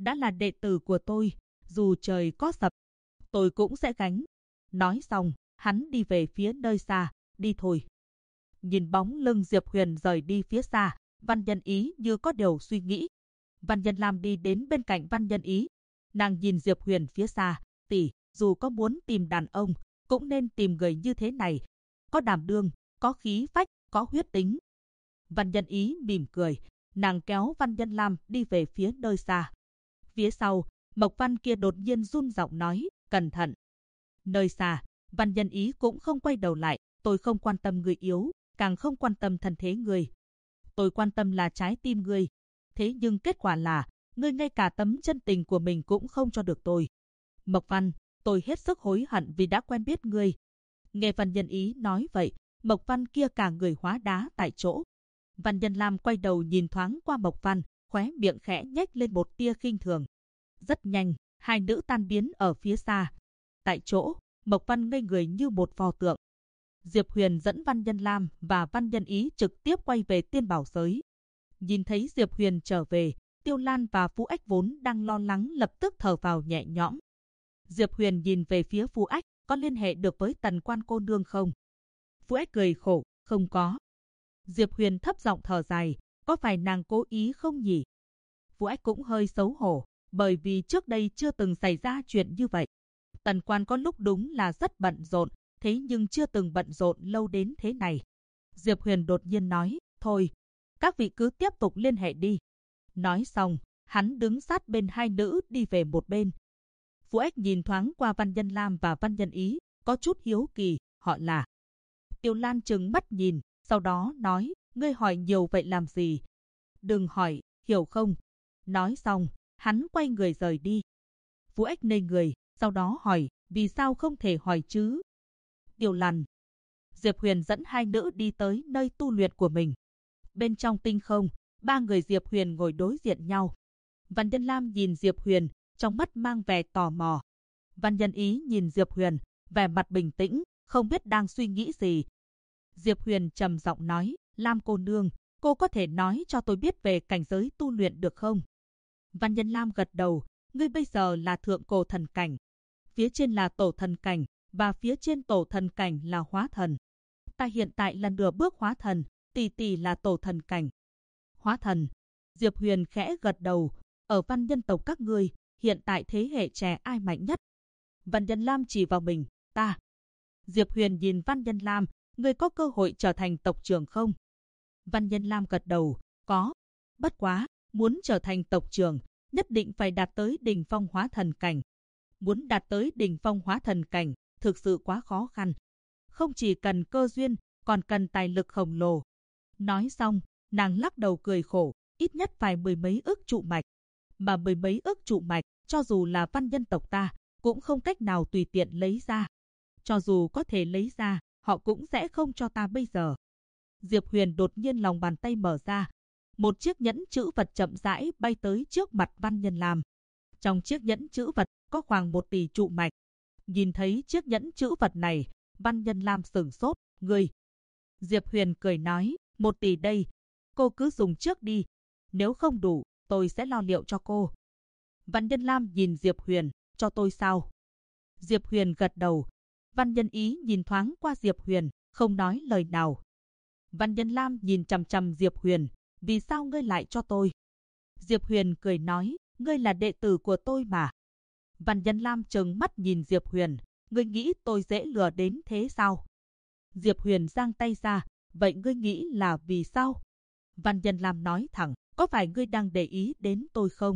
đã là đệ tử của tôi, dù trời có sập, tôi cũng sẽ gánh. Nói xong, hắn đi về phía nơi xa, đi thôi. Nhìn bóng lưng Diệp Huyền rời đi phía xa, Văn Nhân Ý như có điều suy nghĩ. Văn Nhân Lam đi đến bên cạnh Văn Nhân Ý. Nàng nhìn Diệp Huyền phía xa, tỷ, dù có muốn tìm đàn ông, cũng nên tìm người như thế này. Có đảm đương, có khí phách, có huyết tính. Văn Nhân Ý mỉm cười, nàng kéo Văn Nhân Lam đi về phía nơi xa. Phía sau, Mộc Văn kia đột nhiên run giọng nói, cẩn thận. Nơi xa, Văn Nhân Ý cũng không quay đầu lại, tôi không quan tâm người yếu, càng không quan tâm thân thế người. Tôi quan tâm là trái tim người. Thế nhưng kết quả là, ngươi ngay cả tấm chân tình của mình cũng không cho được tôi. Mộc Văn, tôi hết sức hối hận vì đã quen biết ngươi. Nghe Văn Nhân Ý nói vậy, Mộc Văn kia cả người hóa đá tại chỗ. Văn Nhân Lam quay đầu nhìn thoáng qua Mộc Văn, khóe miệng khẽ nhếch lên một tia khinh thường. Rất nhanh, hai nữ tan biến ở phía xa. Tại chỗ, Mộc Văn ngây người như một pho tượng. Diệp Huyền dẫn Văn Nhân Lam và Văn Nhân Ý trực tiếp quay về Tiên Bảo Giới. Nhìn thấy Diệp Huyền trở về, Tiêu Lan và Phú Ách vốn đang lo lắng lập tức thở vào nhẹ nhõm. Diệp Huyền nhìn về phía Phú Ách, có liên hệ được với Tần Quan cô nương không? Phú Ách cười khổ, không có. Diệp Huyền thấp giọng thở dài, có phải nàng cố ý không nhỉ? Phú Ách cũng hơi xấu hổ, bởi vì trước đây chưa từng xảy ra chuyện như vậy. Tần Quan có lúc đúng là rất bận rộn, thế nhưng chưa từng bận rộn lâu đến thế này. Diệp Huyền đột nhiên nói, thôi, các vị cứ tiếp tục liên hệ đi. Nói xong, hắn đứng sát bên hai nữ đi về một bên. Phú Ách nhìn thoáng qua Văn Nhân Lam và Văn Nhân Ý, có chút hiếu kỳ, họ là. Tiêu Lan trừng mắt nhìn, sau đó nói, ngươi hỏi nhiều vậy làm gì? Đừng hỏi, hiểu không? Nói xong, hắn quay người rời đi. Phú Ách ngây người, sau đó hỏi, vì sao không thể hỏi chứ? Tiêu Lan. Diệp Huyền dẫn hai nữ đi tới nơi tu luyện của mình. Bên trong tinh không, ba người Diệp Huyền ngồi đối diện nhau. Văn Nhân Lam nhìn Diệp Huyền, trong mắt mang vẻ tò mò. Văn Nhân Ý nhìn Diệp Huyền, vẻ mặt bình tĩnh, không biết đang suy nghĩ gì. Diệp Huyền trầm giọng nói, Lam cô nương, cô có thể nói cho tôi biết về cảnh giới tu luyện được không? Văn Nhân Lam gật đầu, ngươi bây giờ là thượng cổ thần cảnh. Phía trên là tổ thần cảnh, và phía trên tổ thần cảnh là hóa thần. Ta hiện tại là nửa bước hóa thần, tỷ tỷ là tổ thần cảnh. Hóa thần. Diệp Huyền khẽ gật đầu, ở Văn nhân tộc các ngươi, hiện tại thế hệ trẻ ai mạnh nhất? Văn Nhân Lam chỉ vào mình, ta. Diệp Huyền nhìn Văn Nhân Lam, ngươi có cơ hội trở thành tộc trưởng không? Văn Nhân Lam gật đầu, có. Bất quá, muốn trở thành tộc trưởng, nhất định phải đạt tới đỉnh phong hóa thần cảnh. Muốn đạt tới đỉnh phong hóa thần cảnh, thực sự quá khó khăn. Không chỉ cần cơ duyên, còn cần tài lực khổng lồ. Nói xong, nàng lắc đầu cười khổ, ít nhất phải 10 mấy ức trụ mạch. Mà 10 mấy ức trụ mạch, cho dù là văn nhân tộc ta, cũng không cách nào tùy tiện lấy ra. Cho dù có thể lấy ra, họ cũng sẽ không cho ta bây giờ. Diệp Huyền đột nhiên lòng bàn tay mở ra. Một chiếc nhẫn chữ vật chậm rãi bay tới trước mặt Văn Nhân Lam. Trong chiếc nhẫn chữ vật có khoảng 1 tỷ trụ mạch. Nhìn thấy chiếc nhẫn chữ vật này, Văn Nhân Lam sửng sốt, ngươi. Diệp Huyền cười nói, 1 tỷ đây, cô cứ dùng trước đi. Nếu không đủ, tôi sẽ lo liệu cho cô. Văn Nhân Lam nhìn Diệp Huyền, cho tôi sao? Diệp Huyền gật đầu. Văn Nhân Ý nhìn thoáng qua Diệp Huyền, không nói lời nào. Văn Nhân Lam nhìn chằm chằm Diệp Huyền, vì sao ngươi lại cho tôi? Diệp Huyền cười nói, ngươi là đệ tử của tôi mà. Văn Nhân Lam trừng mắt nhìn Diệp Huyền, ngươi nghĩ tôi dễ lừa đến thế sao? Diệp Huyền giang tay ra, vậy ngươi nghĩ là vì sao? Văn Nhân Lam nói thẳng, có phải ngươi đang để ý đến tôi không?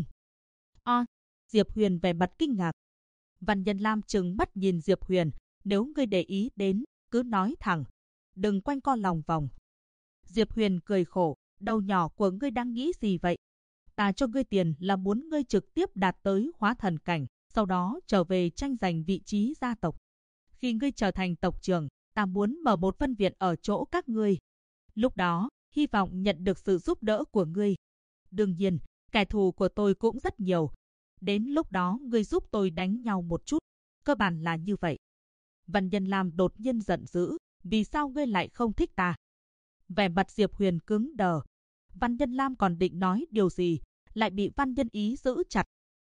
Diệp Huyền vẻ mặt kinh ngạc. Văn Nhân Lam trừng mắt nhìn Diệp Huyền, nếu ngươi để ý đến, cứ nói thẳng, đừng quanh co lòng vòng. Diệp Huyền cười khổ, đầu nhỏ của ngươi đang nghĩ gì vậy? Ta cho ngươi tiền là muốn ngươi trực tiếp đạt tới hóa thần cảnh, sau đó trở về tranh giành vị trí gia tộc. Khi ngươi trở thành tộc trưởng, ta muốn mở một phân viện ở chỗ các ngươi. Lúc đó, hy vọng nhận được sự giúp đỡ của ngươi. Đương nhiên, kẻ thù của tôi cũng rất nhiều. Đến lúc đó ngươi giúp tôi đánh nhau một chút. Cơ bản là như vậy. Văn Nhân Lam đột nhiên giận dữ. Vì sao ngươi lại không thích ta? Vẻ mặt Diệp Huyền cứng đờ. Văn Nhân Lam còn định nói điều gì, lại bị Văn Nhân Ý giữ chặt.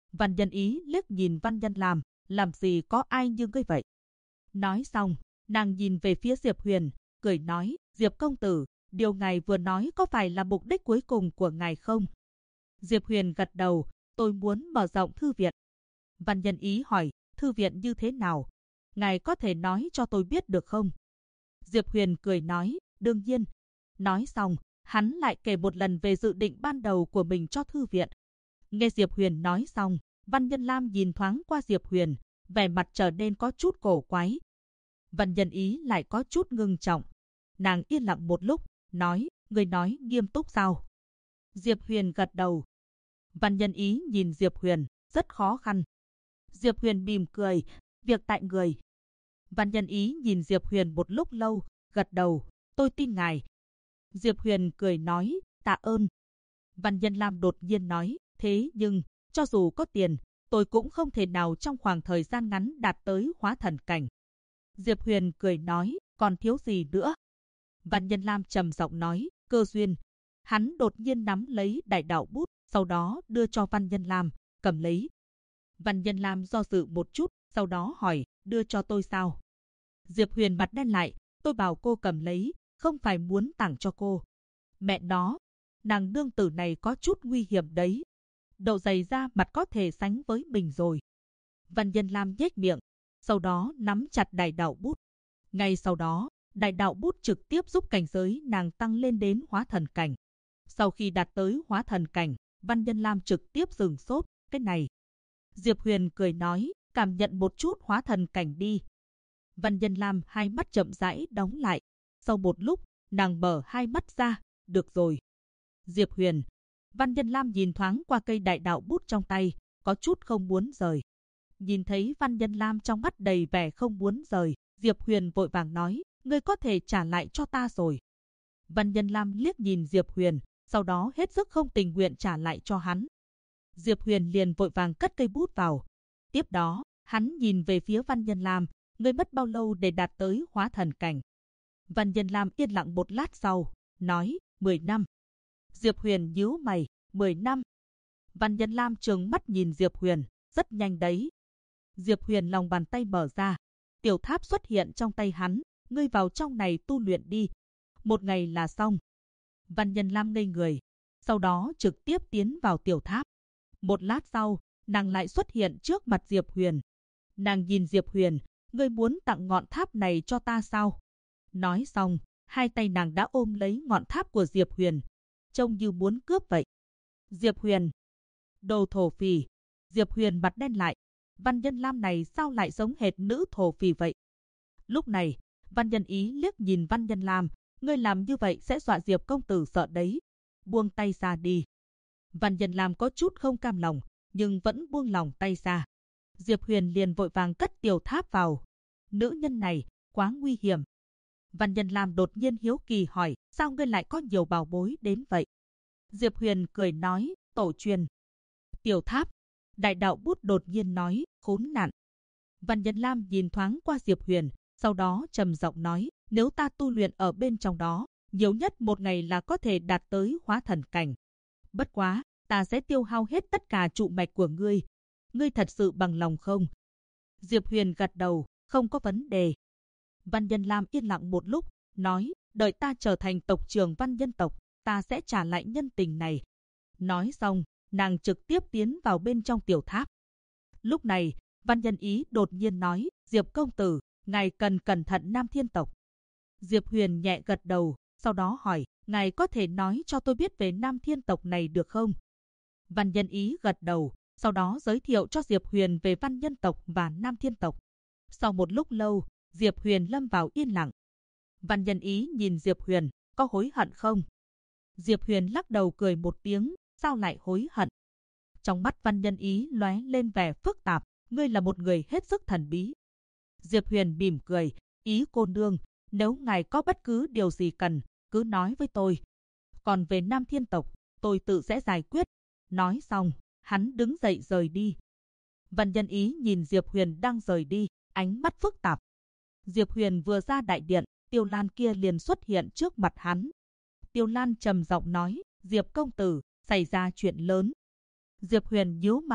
Văn Nhân Ý liếc nhìn Văn Nhân làm gì có ai như ngươi vậy. Nói xong, nàng nhìn về phía Diệp Huyền, cười nói, Diệp công tử, điều ngài vừa nói có phải là mục đích cuối cùng của ngài không? Diệp Huyền gật đầu, tôi muốn mở rộng thư viện. Văn Nhân Ý hỏi, thư viện như thế nào? Ngài có thể nói cho tôi biết được không? Diệp Huyền cười nói, đương nhiên. Nói xong, hắn lại kể một lần về dự định ban đầu của mình cho thư viện. Nghe Diệp Huyền nói xong, Văn Nhân Lam nhìn thoáng qua Diệp Huyền, vẻ mặt trở nên có chút cổ quái. Văn Nhân Ý lại có chút ngưng trọng. Nàng yên lặng một lúc, nói, người nói nghiêm túc sao? Diệp Huyền gật đầu. Văn Nhân Ý nhìn Diệp Huyền, rất khó khăn. Diệp Huyền mỉm cười, việc tại người. Văn Nhân Ý nhìn Diệp Huyền một lúc lâu, gật đầu, tôi tin ngài. Diệp Huyền cười nói, tạ ơn. Văn Nhân Lam đột nhiên nói, thế nhưng, cho dù có tiền, tôi cũng không thể nào trong khoảng thời gian ngắn đạt tới hóa thần cảnh. Diệp Huyền cười nói, còn thiếu gì nữa? Văn Nhân Lam trầm giọng nói, cơ duyên. Hắn đột nhiên nắm lấy đại đạo bút, sau đó đưa cho Văn Nhân Lam, cầm lấy. Văn Nhân Lam do dự một chút, sau đó hỏi, đưa cho tôi sao? Diệp Huyền mặt đen lại, tôi bảo cô cầm lấy, không phải muốn tặng cho cô. Mẹ nó, nàng nương tử này có chút nguy hiểm đấy. Độ dày da mặt có thể sánh với mình rồi. Văn Nhân Lam nhếch miệng, sau đó nắm chặt đại đạo bút. Ngay sau đó, đại đạo bút trực tiếp giúp cảnh giới nàng tăng lên đến hóa thần cảnh. Sau khi đạt tới hóa thần cảnh, Văn Nhân Lam trực tiếp dừng sốt, cái này. Diệp Huyền cười nói, cảm nhận một chút hóa thần cảnh đi. Văn Nhân Lam hai mắt chậm rãi đóng lại. Sau một lúc, nàng mở hai mắt ra, được rồi. Diệp Huyền. Văn Nhân Lam nhìn thoáng qua cây đại đạo bút trong tay, có chút không muốn rời. Nhìn thấy Văn Nhân Lam trong mắt đầy vẻ không muốn rời, Diệp Huyền vội vàng nói, ngươi có thể trả lại cho ta rồi. Văn Nhân Lam liếc nhìn Diệp Huyền, sau đó hết sức không tình nguyện trả lại cho hắn. Diệp Huyền liền vội vàng cất cây bút vào. Tiếp đó, hắn nhìn về phía Văn Nhân Lam, ngươi mất bao lâu để đạt tới hóa thần cảnh? Văn Nhân Lam yên lặng một lát sau, nói, 10 năm. Diệp Huyền nhíu mày, 10 năm. Văn Nhân Lam trừng mắt nhìn Diệp Huyền, rất nhanh đấy. Diệp Huyền lòng bàn tay mở ra, tiểu tháp xuất hiện trong tay hắn, ngươi vào trong này tu luyện đi. Một ngày là xong. Văn Nhân Lam ngây người, sau đó trực tiếp tiến vào tiểu tháp. Một lát sau, nàng lại xuất hiện trước mặt Diệp Huyền. Nàng nhìn Diệp Huyền, ngươi muốn tặng ngọn tháp này cho ta sao? Nói xong, hai tay nàng đã ôm lấy ngọn tháp của Diệp Huyền, trông như muốn cướp vậy. Diệp Huyền, đồ thổ phỉ. Diệp Huyền mặt đen lại, Văn Nhân Lam này sao lại giống hệt nữ thổ phỉ vậy? Lúc này, Văn Nhân Ý liếc nhìn Văn Nhân Lam, ngươi làm như vậy sẽ dọa Diệp công tử sợ đấy. Buông tay ra đi. Văn Nhân Lam có chút không cam lòng, nhưng vẫn buông lòng tay ra. Diệp Huyền liền vội vàng cất tiểu tháp vào. Nữ nhân này, quá nguy hiểm. Văn Nhân Lam đột nhiên hiếu kỳ hỏi, sao ngươi lại có nhiều bảo bối đến vậy? Diệp Huyền cười nói, tổ truyền. Tiểu tháp. Đại đạo bút đột nhiên nói, khốn nạn. Văn Nhân Lam nhìn thoáng qua Diệp Huyền, sau đó trầm giọng nói, nếu ta tu luyện ở bên trong đó, nhiều nhất một ngày là có thể đạt tới hóa thần cảnh. Bất quá, ta sẽ tiêu hao hết tất cả trụ mạch của ngươi. Ngươi thật sự bằng lòng không? Diệp Huyền gật đầu, không có vấn đề. Văn Nhân Lam yên lặng một lúc, nói, đợi ta trở thành tộc trưởng Văn Nhân tộc, ta sẽ trả lại nhân tình này. Nói xong, nàng trực tiếp tiến vào bên trong tiểu tháp. Lúc này, Văn Nhân Ý đột nhiên nói, Diệp công tử, ngài cần cẩn thận Nam Thiên tộc. Diệp Huyền nhẹ gật đầu, sau đó hỏi, ngài có thể nói cho tôi biết về Nam Thiên tộc này được không? Văn Nhân Ý gật đầu, sau đó giới thiệu cho Diệp Huyền về Văn Nhân tộc và Nam Thiên tộc. Sau một lúc lâu, Diệp Huyền lâm vào yên lặng. Văn Nhân Ý nhìn Diệp Huyền, có hối hận không? Diệp Huyền lắc đầu cười một tiếng, sao lại hối hận? Trong mắt Văn Nhân Ý lóe lên vẻ phức tạp, ngươi là một người hết sức thần bí. Diệp Huyền mỉm cười, Ý cô nương, nếu ngài có bất cứ điều gì cần, cứ nói với tôi. Còn về Nam Thiên tộc, tôi tự sẽ giải quyết. Nói xong, hắn đứng dậy rời đi. Văn Nhân Ý nhìn Diệp Huyền đang rời đi, ánh mắt phức tạp. Diệp Huyền vừa ra đại điện, Tiêu Lan kia liền xuất hiện trước mặt hắn. Tiêu Lan trầm giọng nói, Diệp công tử, xảy ra chuyện lớn. Diệp Huyền nhíu mày,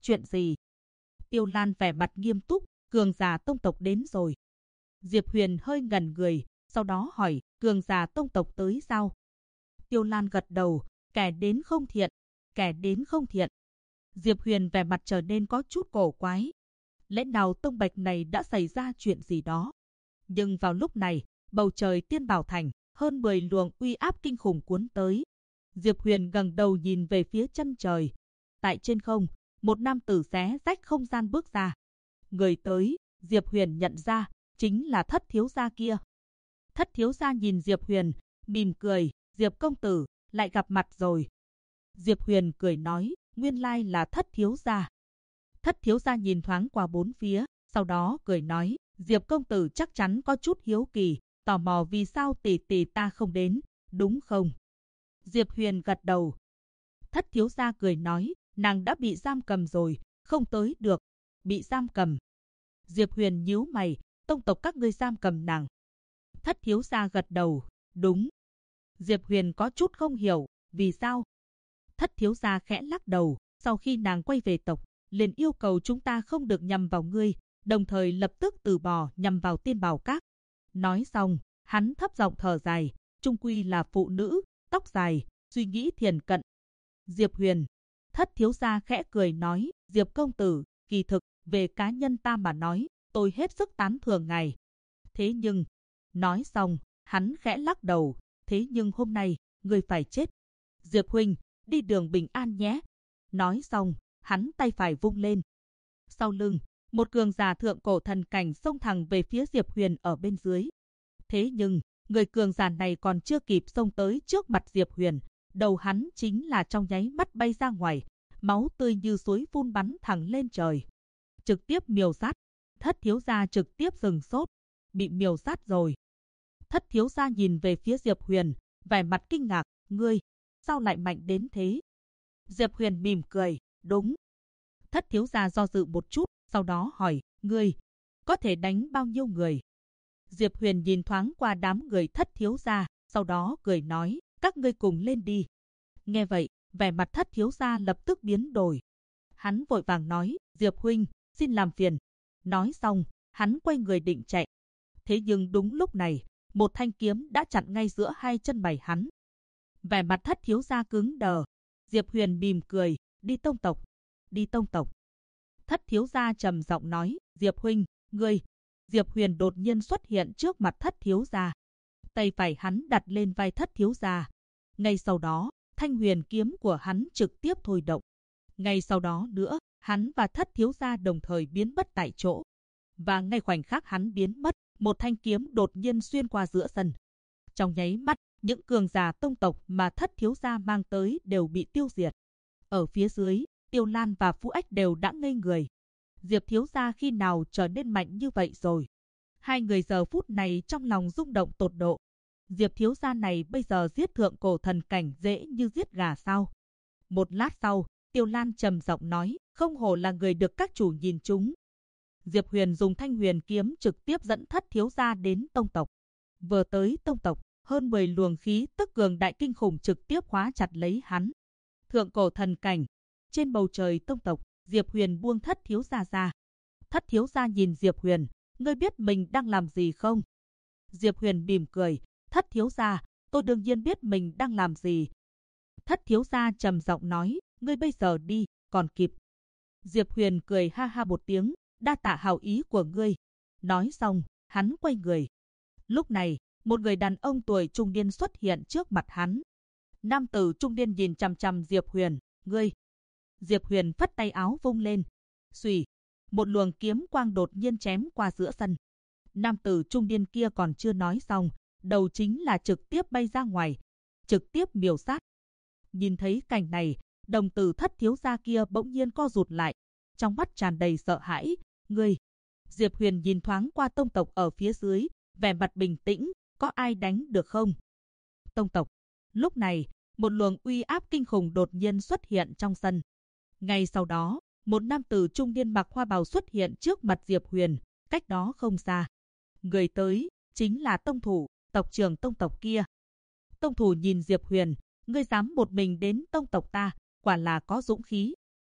chuyện gì? Tiêu Lan vẻ mặt nghiêm túc, cường giả tông tộc đến rồi. Diệp Huyền hơi ngẩn người, sau đó hỏi, cường giả tông tộc tới sao? Tiêu Lan gật đầu, kẻ đến không thiện, kẻ đến không thiện. Diệp Huyền vẻ mặt trở nên có chút cổ quái. Lẽ nào tông bạch này đã xảy ra chuyện gì đó? Nhưng vào lúc này, bầu trời Tiên Bảo Thành, hơn 10 luồng uy áp kinh khủng cuốn tới. Diệp Huyền ngẩng đầu nhìn về phía chân trời. Tại trên không, một nam tử xé rách không gian bước ra. Người tới, Diệp Huyền nhận ra, chính là Thất thiếu gia kia. Thất thiếu gia nhìn Diệp Huyền, mỉm cười, Diệp công tử, lại gặp mặt rồi. Diệp Huyền cười nói, nguyên lai là Thất thiếu gia. Thất thiếu gia nhìn thoáng qua bốn phía, sau đó cười nói, Diệp công tử chắc chắn có chút hiếu kỳ, tò mò vì sao tỷ tỷ ta không đến, đúng không? Diệp Huyền gật đầu. Thất thiếu gia cười nói, nàng đã bị giam cầm rồi, không tới được. Bị giam cầm. Diệp Huyền nhíu mày, tông tộc các ngươi giam cầm nàng. Thất thiếu gia gật đầu, đúng. Diệp Huyền có chút không hiểu, vì sao? Thất thiếu gia khẽ lắc đầu, sau khi nàng quay về tộc, liền yêu cầu chúng ta không được nhằm vào ngươi, đồng thời lập tức từ bỏ nhằm vào Tiên Bảo Các. Nói xong, hắn thấp giọng thở dài, chung quy là phụ nữ, tóc dài, suy nghĩ thiền cận. Diệp Huyền, Thất thiếu gia khẽ cười nói, Diệp công tử, kỳ thực, về cá nhân ta mà nói, tôi hết sức tán thưởng ngài. Thế nhưng, nói xong, hắn khẽ lắc đầu, thế nhưng hôm nay, ngươi phải chết. Diệp huynh, đi đường bình an nhé. Nói xong, hắn tay phải vung lên. Sau lưng, một cường giả thượng cổ thần cảnh xông thẳng về phía Diệp Huyền ở bên dưới. Thế nhưng, người cường giả này còn chưa kịp xông tới trước mặt Diệp Huyền, đầu hắn chính là trong nháy mắt bay ra ngoài, máu tươi như suối phun bắn thẳng lên trời. Trực tiếp miểu sát. Thất thiếu gia trực tiếp dừng sốt, bị miểu sát rồi. Thất thiếu gia nhìn về phía Diệp Huyền, vẻ mặt kinh ngạc, ngươi, sao lại mạnh đến thế? Diệp Huyền mỉm cười, đúng. Thất thiếu gia do dự một chút, sau đó hỏi, ngươi, có thể đánh bao nhiêu người? Diệp Huyền nhìn thoáng qua đám người thất thiếu gia, sau đó cười nói, các ngươi cùng lên đi. Nghe vậy, vẻ mặt thất thiếu gia lập tức biến đổi. Hắn vội vàng nói, Diệp huynh, xin làm phiền. Nói xong, hắn quay người định chạy. Thế nhưng đúng lúc này, một thanh kiếm đã chặn ngay giữa hai chân mày hắn. Vẻ mặt thất thiếu gia cứng đờ. Diệp Huyền mỉm cười, đi tông tộc, đi tông tộc. Thất thiếu gia trầm giọng nói, Diệp huynh, ngươi. Diệp Huyền đột nhiên xuất hiện trước mặt thất thiếu gia. Tay phải hắn đặt lên vai thất thiếu gia. Ngay sau đó, thanh huyền kiếm của hắn trực tiếp thôi động. Ngay sau đó nữa, hắn và thất thiếu gia đồng thời biến mất tại chỗ. Và ngay khoảnh khắc hắn biến mất, một thanh kiếm đột nhiên xuyên qua giữa sân. Trong nháy mắt, những cường giả tông tộc mà thất thiếu gia mang tới đều bị tiêu diệt. Ở phía dưới, Tiêu Lan và Phú Ách đều đã ngây người. Diệp thiếu gia khi nào trở nên mạnh như vậy rồi? Hai người giờ phút này trong lòng rung động tột độ. Diệp thiếu gia này bây giờ giết thượng cổ thần cảnh dễ như giết gà sao? Một lát sau, Tiêu Lan trầm giọng nói, không hổ là người được các chủ nhìn trúng. Diệp Huyền dùng thanh huyền kiếm trực tiếp dẫn thất thiếu gia đến tông tộc. Vừa tới tông tộc, hơn 10 luồng khí tức cường đại kinh khủng trực tiếp khóa chặt lấy hắn. Thượng cổ thần cảnh, trên bầu trời tông tộc, Diệp Huyền buông thất thiếu gia ra. Thất thiếu gia nhìn Diệp Huyền, ngươi biết mình đang làm gì không? Diệp Huyền mỉm cười, thất thiếu gia, tôi đương nhiên biết mình đang làm gì. Thất thiếu gia trầm giọng nói, ngươi bây giờ đi, còn kịp. Diệp Huyền cười ha ha một tiếng, đa tạ hảo ý của ngươi. Nói xong, hắn quay người. Lúc này, một người đàn ông tuổi trung niên xuất hiện trước mặt hắn. Nam tử trung niên nhìn chằm chằm Diệp Huyền, ngươi. Diệp Huyền phất tay áo vung lên. Xùy, một luồng kiếm quang đột nhiên chém qua giữa sân. Nam tử trung niên kia còn chưa nói xong, đầu chính là trực tiếp bay ra ngoài, trực tiếp miểu sát. Nhìn thấy cảnh này, đồng tử thất thiếu gia kia bỗng nhiên co rụt lại, trong mắt tràn đầy sợ hãi. Ngươi. Diệp Huyền nhìn thoáng qua tông tộc ở phía dưới, vẻ mặt bình tĩnh, có ai đánh được không? Tông tộc. Lúc này, một luồng uy áp kinh khủng đột nhiên xuất hiện trong sân. Ngay sau đó, một nam tử trung niên mặc hoa bào xuất hiện trước mặt Diệp Huyền, cách đó không xa. Người tới, chính là tông thủ, tộc trưởng tông tộc kia. Tông thủ nhìn Diệp Huyền, ngươi dám một mình đến tông tộc ta, quả là có dũng khí.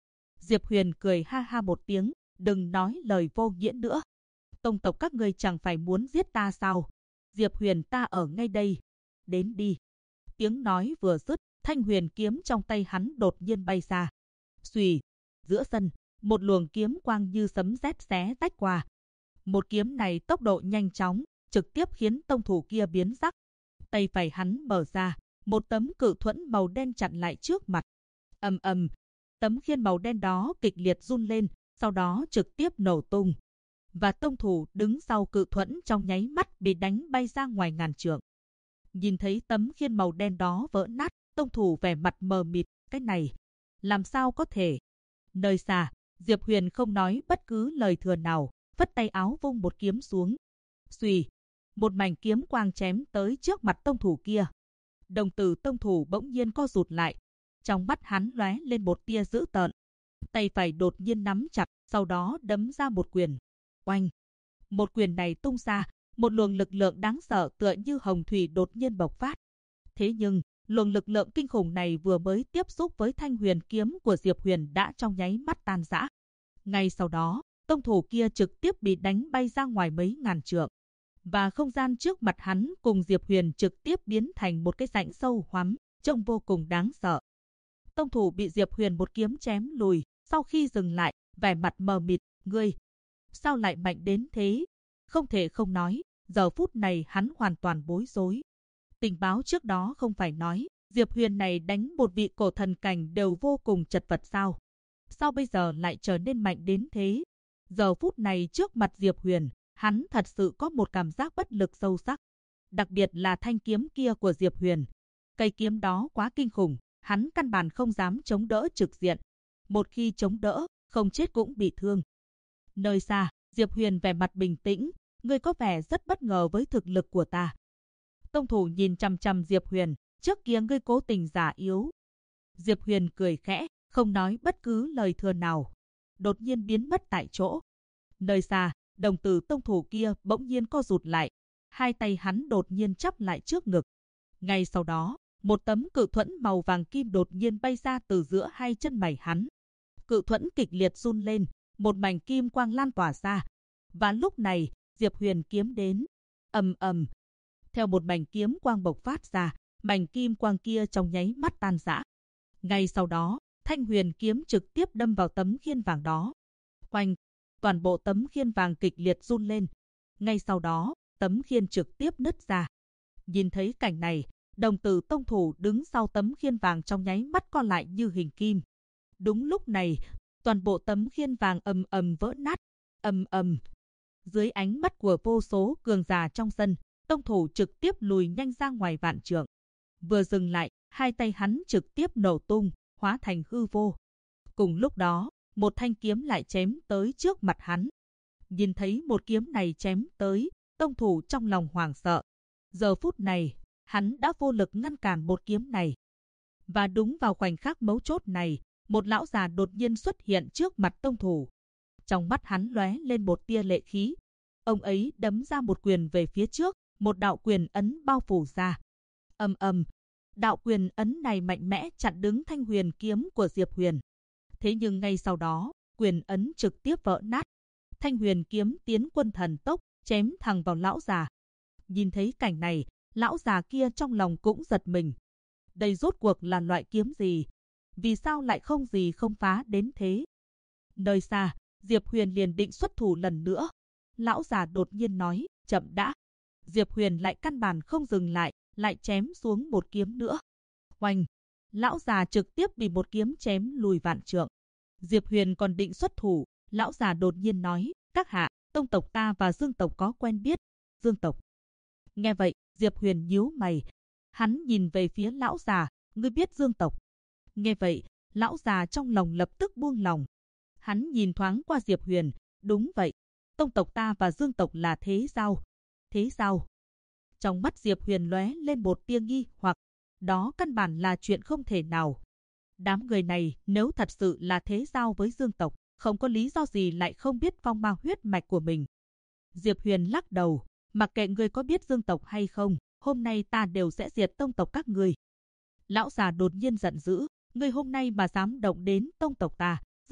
Diệp Huyền cười ha ha một tiếng, đừng nói lời vô nghĩa nữa. Tông tộc các ngươi chẳng phải muốn giết ta sao? Diệp Huyền, ta ở ngay đây. Đến đi. Tiếng nói vừa dứt, thanh huyền kiếm trong tay hắn đột nhiên bay ra. Xùy, giữa sân, một luồng kiếm quang như sấm sét xé rách qua. Một kiếm này tốc độ nhanh chóng, trực tiếp khiến tông thủ kia biến sắc. Tay phải hắn mở ra, một tấm cự thuẫn màu đen chặn lại trước mặt. Ầm ầm, tấm khiên màu đen đó kịch liệt run lên, sau đó trực tiếp nổ tung. Và tông thủ đứng sau cự thuẫn trong nháy mắt bị đánh bay ra ngoài ngàn trượng. Nhìn thấy tấm khiên màu đen đó vỡ nát, tông thủ vẻ mặt mờ mịt, cái này, làm sao có thể? Nơi xa, Diệp Huyền không nói bất cứ lời thừa nào, phất tay áo vung một kiếm xuống. Xùy, một mảnh kiếm quang chém tới trước mặt tông thủ kia. Đồng tử tông thủ bỗng nhiên co rụt lại, trong mắt hắn lóe lên một tia dữ tợn. Tay phải đột nhiên nắm chặt, sau đó đấm ra một quyền. Oanh! Một quyền này tung ra, một luồng lực lượng đáng sợ tựa như hồng thủy đột nhiên bộc phát. Thế nhưng, luồng lực lượng kinh khủng này vừa mới tiếp xúc với thanh huyền kiếm của Diệp Huyền đã trong nháy mắt tan rã. Ngay sau đó, tông thủ kia trực tiếp bị đánh bay ra ngoài mấy ngàn trượng. Và không gian trước mặt hắn cùng Diệp Huyền trực tiếp biến thành một cái rãnh sâu hoắm, trông vô cùng đáng sợ. Tông thủ bị Diệp Huyền một kiếm chém lùi, sau khi dừng lại, vẻ mặt mờ mịt, ngươi, sao lại mạnh đến thế? Không thể không nói, giờ phút này hắn hoàn toàn bối rối. Tình báo trước đó không phải nói, Diệp Huyền này đánh một vị cổ thần cảnh đều vô cùng chật vật sao? Sao bây giờ lại trở nên mạnh đến thế? Giờ phút này trước mặt Diệp Huyền, hắn thật sự có một cảm giác bất lực sâu sắc. Đặc biệt là thanh kiếm kia của Diệp Huyền. Cây kiếm đó quá kinh khủng, hắn căn bản không dám chống đỡ trực diện. Một khi chống đỡ, không chết cũng bị thương. Nơi xa, Diệp Huyền vẻ mặt bình tĩnh, ngươi có vẻ rất bất ngờ với thực lực của ta. Tông thủ nhìn chằm chằm Diệp Huyền, trước kia ngươi cố tình giả yếu. Diệp Huyền cười khẽ, không nói bất cứ lời thừa nào. Đột nhiên biến mất tại chỗ. Nơi xa, đồng tử tông thủ kia bỗng nhiên co rụt lại. Hai tay hắn đột nhiên chắp lại trước ngực. Ngay sau đó, một tấm cự thuẫn màu vàng kim đột nhiên bay ra từ giữa hai chân mày hắn. Cự thuẫn kịch liệt run lên, một mảnh kim quang lan tỏa ra. Và lúc này, Diệp Huyền kiếm đến. Ầm ầm. Theo một mảnh kiếm quang bộc phát ra, mảnh kim quang kia trong nháy mắt tan rã. Ngay sau đó, thanh huyền kiếm trực tiếp đâm vào tấm khiên vàng đó. Oanh, toàn bộ tấm khiên vàng kịch liệt run lên. Ngay sau đó, tấm khiên trực tiếp nứt ra. Nhìn thấy cảnh này, đồng tử tông thủ đứng sau tấm khiên vàng trong nháy mắt co lại như hình kim. Đúng lúc này, toàn bộ tấm khiên vàng ầm ầm vỡ nát. Ầm ầm. Dưới ánh mắt của vô số cường giả trong sân, tông thủ trực tiếp lùi nhanh ra ngoài vạn trượng. Vừa dừng lại, hai tay hắn trực tiếp nổ tung, hóa thành hư vô. Cùng lúc đó, một thanh kiếm lại chém tới trước mặt hắn. Nhìn thấy một kiếm này chém tới, tông thủ trong lòng hoảng sợ. Giờ phút này, hắn đã vô lực ngăn cản một kiếm này. Và đúng vào khoảnh khắc mấu chốt này, một lão già đột nhiên xuất hiện trước mặt tông thủ. Trong mắt hắn lóe lên một tia lệ khí. Ông ấy đấm ra một quyền về phía trước, một đạo quyền ấn bao phủ ra. Ầm ầm, đạo quyền ấn này mạnh mẽ chặn đứng thanh huyền kiếm của Diệp Huyền. Thế nhưng ngay sau đó, quyền ấn trực tiếp vỡ nát. Thanh huyền kiếm tiến quân thần tốc, chém thẳng vào lão già. Nhìn thấy cảnh này, lão già kia trong lòng cũng giật mình. Đây rốt cuộc là loại kiếm gì? Vì sao lại không gì không phá đến thế? Nơi xa, Diệp Huyền liền định xuất thủ lần nữa. Lão già đột nhiên nói, chậm đã. Diệp Huyền lại căn bản không dừng lại, lại chém xuống một kiếm nữa. Oanh! Lão già trực tiếp bị một kiếm chém lùi vạn trượng. Diệp Huyền còn định xuất thủ, lão già đột nhiên nói, các hạ, tông tộc ta và Dương tộc có quen biết. Dương tộc. Nghe vậy, Diệp Huyền nhíu mày. Hắn nhìn về phía lão già, ngươi biết Dương tộc. Nghe vậy, lão già trong lòng lập tức buông lòng. Hắn nhìn thoáng qua Diệp Huyền, đúng vậy. Tông tộc ta và Dương tộc là thế giao. Thế giao. Trong mắt Diệp Huyền lóe lên một tia nghi hoặc, đó căn bản là chuyện không thể nào. Đám người này nếu thật sự là thế giao với Dương tộc, không có lý do gì lại không biết phong ma huyết mạch của mình. Diệp Huyền lắc đầu, mặc kệ ngươi có biết Dương tộc hay không, hôm nay ta đều sẽ diệt tông tộc các ngươi. Lão già đột nhiên giận dữ, ngươi hôm nay mà dám động đến tông tộc ta,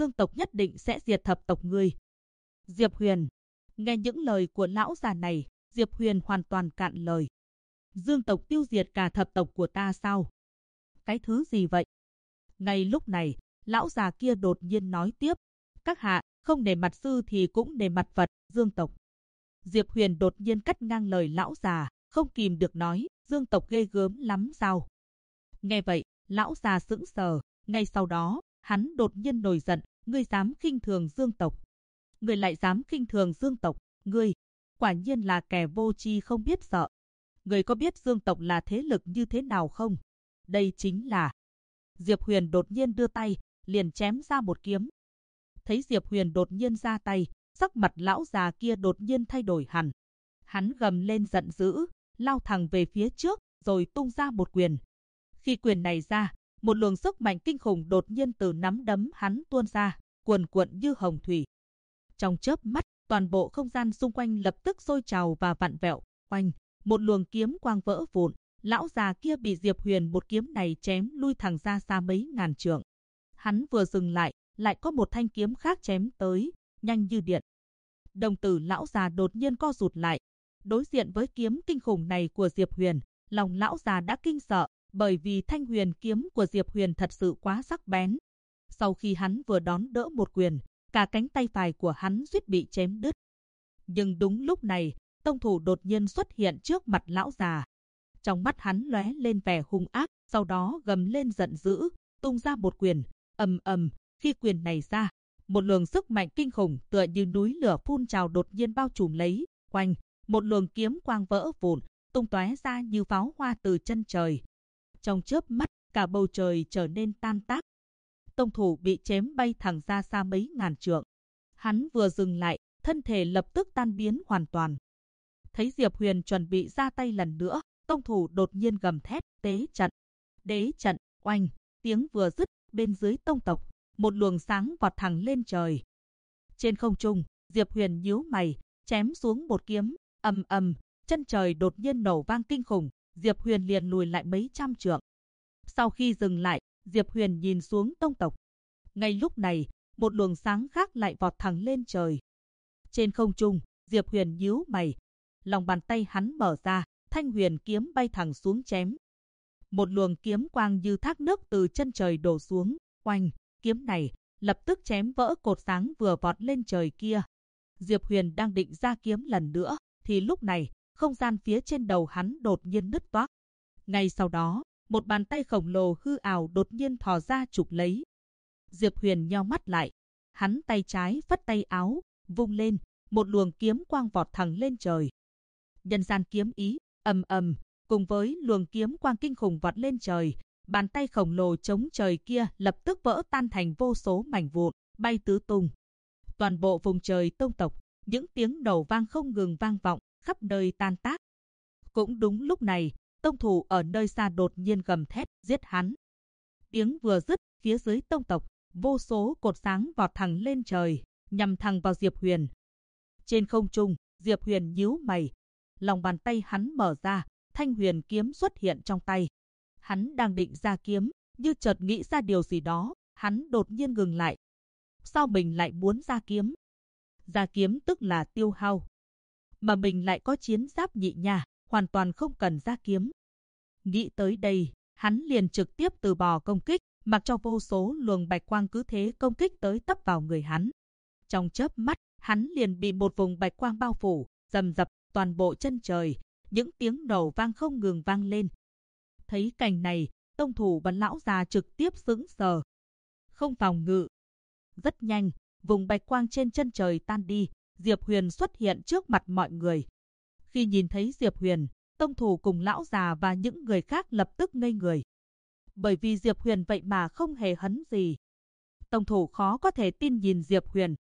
Dương tộc nhất định sẽ diệt thập tộc ngươi. Diệp Huyền. Nghe những lời của lão già này, Diệp Huyền hoàn toàn cạn lời. Dương tộc tiêu diệt cả thập tộc của ta sao? Cái thứ gì vậy? Ngay lúc này, lão già kia đột nhiên nói tiếp. Các hạ, không nể mặt sư thì cũng nể mặt Phật, Dương tộc. Diệp Huyền đột nhiên cắt ngang lời lão già, không kìm được nói, Dương tộc ghê gớm lắm sao? Nghe vậy, lão già sững sờ, ngay sau đó, hắn đột nhiên nổi giận, ngươi dám khinh thường Dương tộc. Ngươi lại dám khinh thường Dương tộc, ngươi, quả nhiên là kẻ vô tri không biết sợ. Ngươi có biết Dương tộc là thế lực như thế nào không? Đây chính là... Diệp Huyền đột nhiên đưa tay, liền chém ra một kiếm. Thấy Diệp Huyền đột nhiên ra tay, sắc mặt lão già kia đột nhiên thay đổi hẳn. Hắn gầm lên giận dữ, lao thẳng về phía trước, rồi tung ra một quyền. Khi quyền này ra, một luồng sức mạnh kinh khủng đột nhiên từ nắm đấm hắn tuôn ra, cuồn cuộn như hồng thủy. Trong chớp mắt, toàn bộ không gian xung quanh lập tức sôi trào và vặn vẹo. Oanh, một luồng kiếm quang vỡ vụn. Lão già kia bị Diệp Huyền một kiếm này chém lui thẳng ra xa mấy ngàn trượng. Hắn vừa dừng lại có một thanh kiếm khác chém tới, nhanh như điện. Đồng tử lão già đột nhiên co rụt lại. Đối diện với kiếm kinh khủng này của Diệp Huyền, lòng lão già đã kinh sợ, bởi vì thanh huyền kiếm của Diệp Huyền thật sự quá sắc bén. Sau khi hắn vừa đón đỡ một quyền, cả cánh tay phải của hắn suýt bị chém đứt. Nhưng đúng lúc này, tông thủ đột nhiên xuất hiện trước mặt lão già. Trong mắt hắn lóe lên vẻ hung ác, sau đó gầm lên giận dữ, tung ra một quyền, ầm ầm. Khi quyền này ra, một luồng sức mạnh kinh khủng tựa như núi lửa phun trào đột nhiên bao trùm lấy, quanh, một luồng kiếm quang vỡ vụn, tung tóe ra như pháo hoa từ chân trời. Trong chớp mắt, cả bầu trời trở nên tan tác. Tông thủ bị chém bay thẳng ra xa mấy ngàn trượng. Hắn vừa dừng lại, thân thể lập tức tan biến hoàn toàn. Thấy Diệp Huyền chuẩn bị ra tay lần nữa, tông thủ đột nhiên gầm thét, tế trận. Đế trận, oanh, tiếng vừa dứt, bên dưới tông tộc, một luồng sáng vọt thẳng lên trời. Trên không trung, Diệp Huyền nhíu mày, chém xuống một kiếm, ầm ầm, chân trời đột nhiên nổ vang kinh khủng, Diệp Huyền liền lùi lại mấy trăm trượng. Sau khi dừng lại, Diệp Huyền nhìn xuống tông tộc. Ngay lúc này, một luồng sáng khác lại vọt thẳng lên trời. Trên không trung, Diệp Huyền nhíu mày, lòng bàn tay hắn mở ra, thanh huyền kiếm bay thẳng xuống chém. Một luồng kiếm quang như thác nước từ chân trời đổ xuống, oanh, kiếm này lập tức chém vỡ cột sáng vừa vọt lên trời kia. Diệp Huyền đang định ra kiếm lần nữa, thì lúc này, không gian phía trên đầu hắn đột nhiên nứt toác. Ngay sau đó, một bàn tay khổng lồ hư ảo đột nhiên thò ra chụp lấy. Diệp Huyền nheo mắt lại, hắn tay trái phất tay áo, vung lên, một luồng kiếm quang vọt thẳng lên trời. Nhân gian kiếm ý, ầm ầm, cùng với luồng kiếm quang kinh khủng vọt lên trời, bàn tay khổng lồ chống trời kia lập tức vỡ tan thành vô số mảnh vụn, bay tứ tung. Toàn bộ vùng trời tông tộc, những tiếng nổ vang không ngừng vang vọng, khắp nơi tan tác. Cũng đúng lúc này, tông thủ ở nơi xa đột nhiên gầm thét, giết hắn. Tiếng vừa dứt, phía dưới tông tộc, vô số cột sáng vọt thẳng lên trời, nhằm thẳng vào Diệp Huyền. Trên không trung, Diệp Huyền nhíu mày, lòng bàn tay hắn mở ra, thanh huyền kiếm xuất hiện trong tay. Hắn đang định ra kiếm, như chợt nghĩ ra điều gì đó, hắn đột nhiên ngừng lại. Sao mình lại muốn ra kiếm? Ra kiếm tức là tiêu hao. Mà mình lại có chiến giáp nhị nha, hoàn toàn không cần ra kiếm. Nghĩ tới đây, hắn liền trực tiếp từ bỏ công kích, mặc cho vô số luồng bạch quang cứ thế công kích tới tấp vào người hắn. Trong chớp mắt, hắn liền bị một vùng bạch quang bao phủ, rầm rập toàn bộ chân trời, những tiếng nổ vang không ngừng vang lên. Thấy cảnh này, tông thủ và lão già trực tiếp sững sờ. Không phòng ngự. Rất nhanh, vùng bạch quang trên chân trời tan đi, Diệp Huyền xuất hiện trước mặt mọi người. Khi nhìn thấy Diệp Huyền, tông thủ cùng lão già và những người khác lập tức ngây người. Bởi vì Diệp Huyền vậy mà không hề hấn gì. Tông thủ khó có thể tin nhìn Diệp Huyền,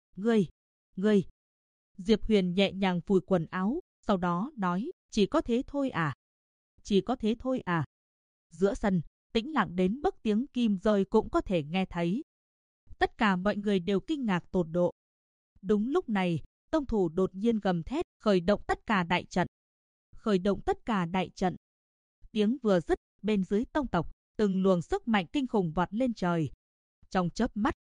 ngươi. Diệp Huyền nhẹ nhàng phủi quần áo, sau đó nói, chỉ có thế thôi à? Chỉ có thế thôi à? Giữa sân, tĩnh lặng đến mức tiếng kim rơi cũng có thể nghe thấy. Tất cả mọi người đều kinh ngạc tột độ. Đúng lúc này, tông thủ đột nhiên gầm thét, khởi động tất cả đại trận. Khởi động tất cả đại trận. Tiếng vừa dứt, bên dưới tông tộc, từng luồng sức mạnh kinh khủng vọt lên trời. Trong chớp mắt,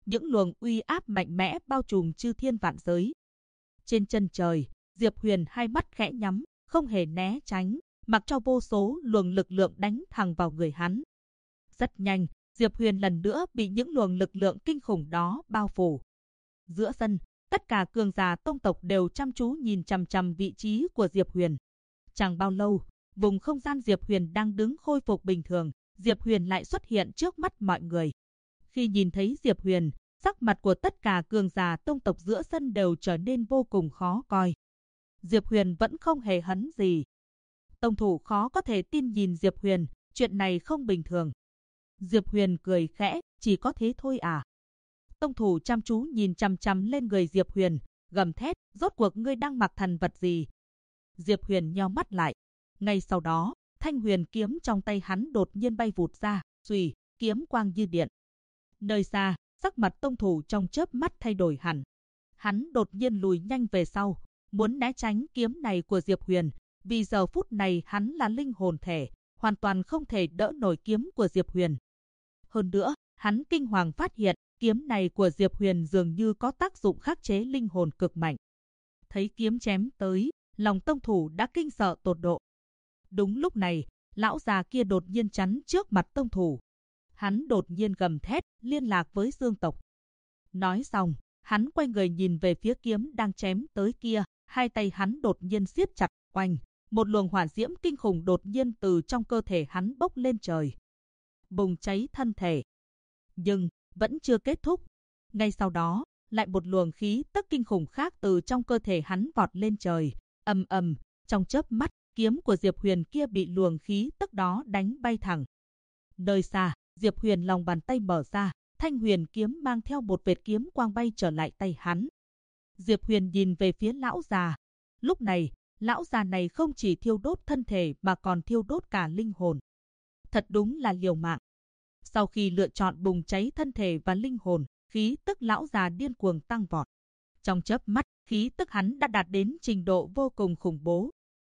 những luồng uy áp mạnh mẽ bao trùm chư thiên vạn giới. Trên chân trời, Diệp Huyền hai mắt khẽ nhắm, không hề né tránh, mặc cho vô số luồng lực lượng đánh thẳng vào người hắn. Rất nhanh, Diệp Huyền lần nữa bị những luồng lực lượng kinh khủng đó bao phủ. Giữa sân, tất cả cường giả tông tộc đều chăm chú nhìn chằm chằm vị trí của Diệp Huyền. Chẳng bao lâu, vùng không gian Diệp Huyền đang đứng khôi phục bình thường, Diệp Huyền lại xuất hiện trước mắt mọi người. Khi nhìn thấy Diệp Huyền, sắc mặt của tất cả cường giả tông tộc giữa sân đều trở nên vô cùng khó coi. Diệp Huyền vẫn không hề hấn gì. Tông thủ khó có thể tin nhìn Diệp Huyền, chuyện này không bình thường. Diệp Huyền cười khẽ, chỉ có thế thôi à? Tông thủ chăm chú nhìn chằm chằm lên người Diệp Huyền, gầm thét, rốt cuộc ngươi đang mặc thần vật gì? Diệp Huyền nheo mắt lại. Ngay sau đó, thanh huyền kiếm trong tay hắn đột nhiên bay vụt ra, xùy, kiếm quang như điện. Nơi xa, sắc mặt tông thủ trong chớp mắt thay đổi hẳn. Hắn đột nhiên lùi nhanh về sau, muốn né tránh kiếm này của Diệp Huyền, vì giờ phút này hắn là linh hồn thể, hoàn toàn không thể đỡ nổi kiếm của Diệp Huyền. Hơn nữa, hắn kinh hoàng phát hiện, kiếm này của Diệp Huyền dường như có tác dụng khắc chế linh hồn cực mạnh. Thấy kiếm chém tới, lòng tông thủ đã kinh sợ tột độ. Đúng lúc này, lão già kia đột nhiên chắn trước mặt tông thủ. Hắn đột nhiên gầm thét, liên lạc với Dương tộc. Nói xong, hắn quay người nhìn về phía kiếm đang chém tới kia, hai tay hắn đột nhiên siết chặt, oanh, một luồng hỏa diễm kinh khủng đột nhiên từ trong cơ thể hắn bốc lên trời. Bùng cháy thân thể. Nhưng, vẫn chưa kết thúc. Ngay sau đó, lại một luồng khí tức kinh khủng khác từ trong cơ thể hắn vọt lên trời. Ầm ầm, trong chớp mắt, kiếm của Diệp Huyền kia bị luồng khí tức đó đánh bay thẳng. Nơi xa, Diệp Huyền lòng bàn tay mở ra, thanh huyền kiếm mang theo một vệt kiếm quang bay trở lại tay hắn. Diệp Huyền nhìn về phía lão già. Lúc này, lão già này không chỉ thiêu đốt thân thể mà còn thiêu đốt cả linh hồn. Thật đúng là liều mạng. Sau khi lựa chọn bùng cháy thân thể và linh hồn, khí tức lão già điên cuồng tăng vọt. Trong chớp mắt, khí tức hắn đã đạt đến trình độ vô cùng khủng bố.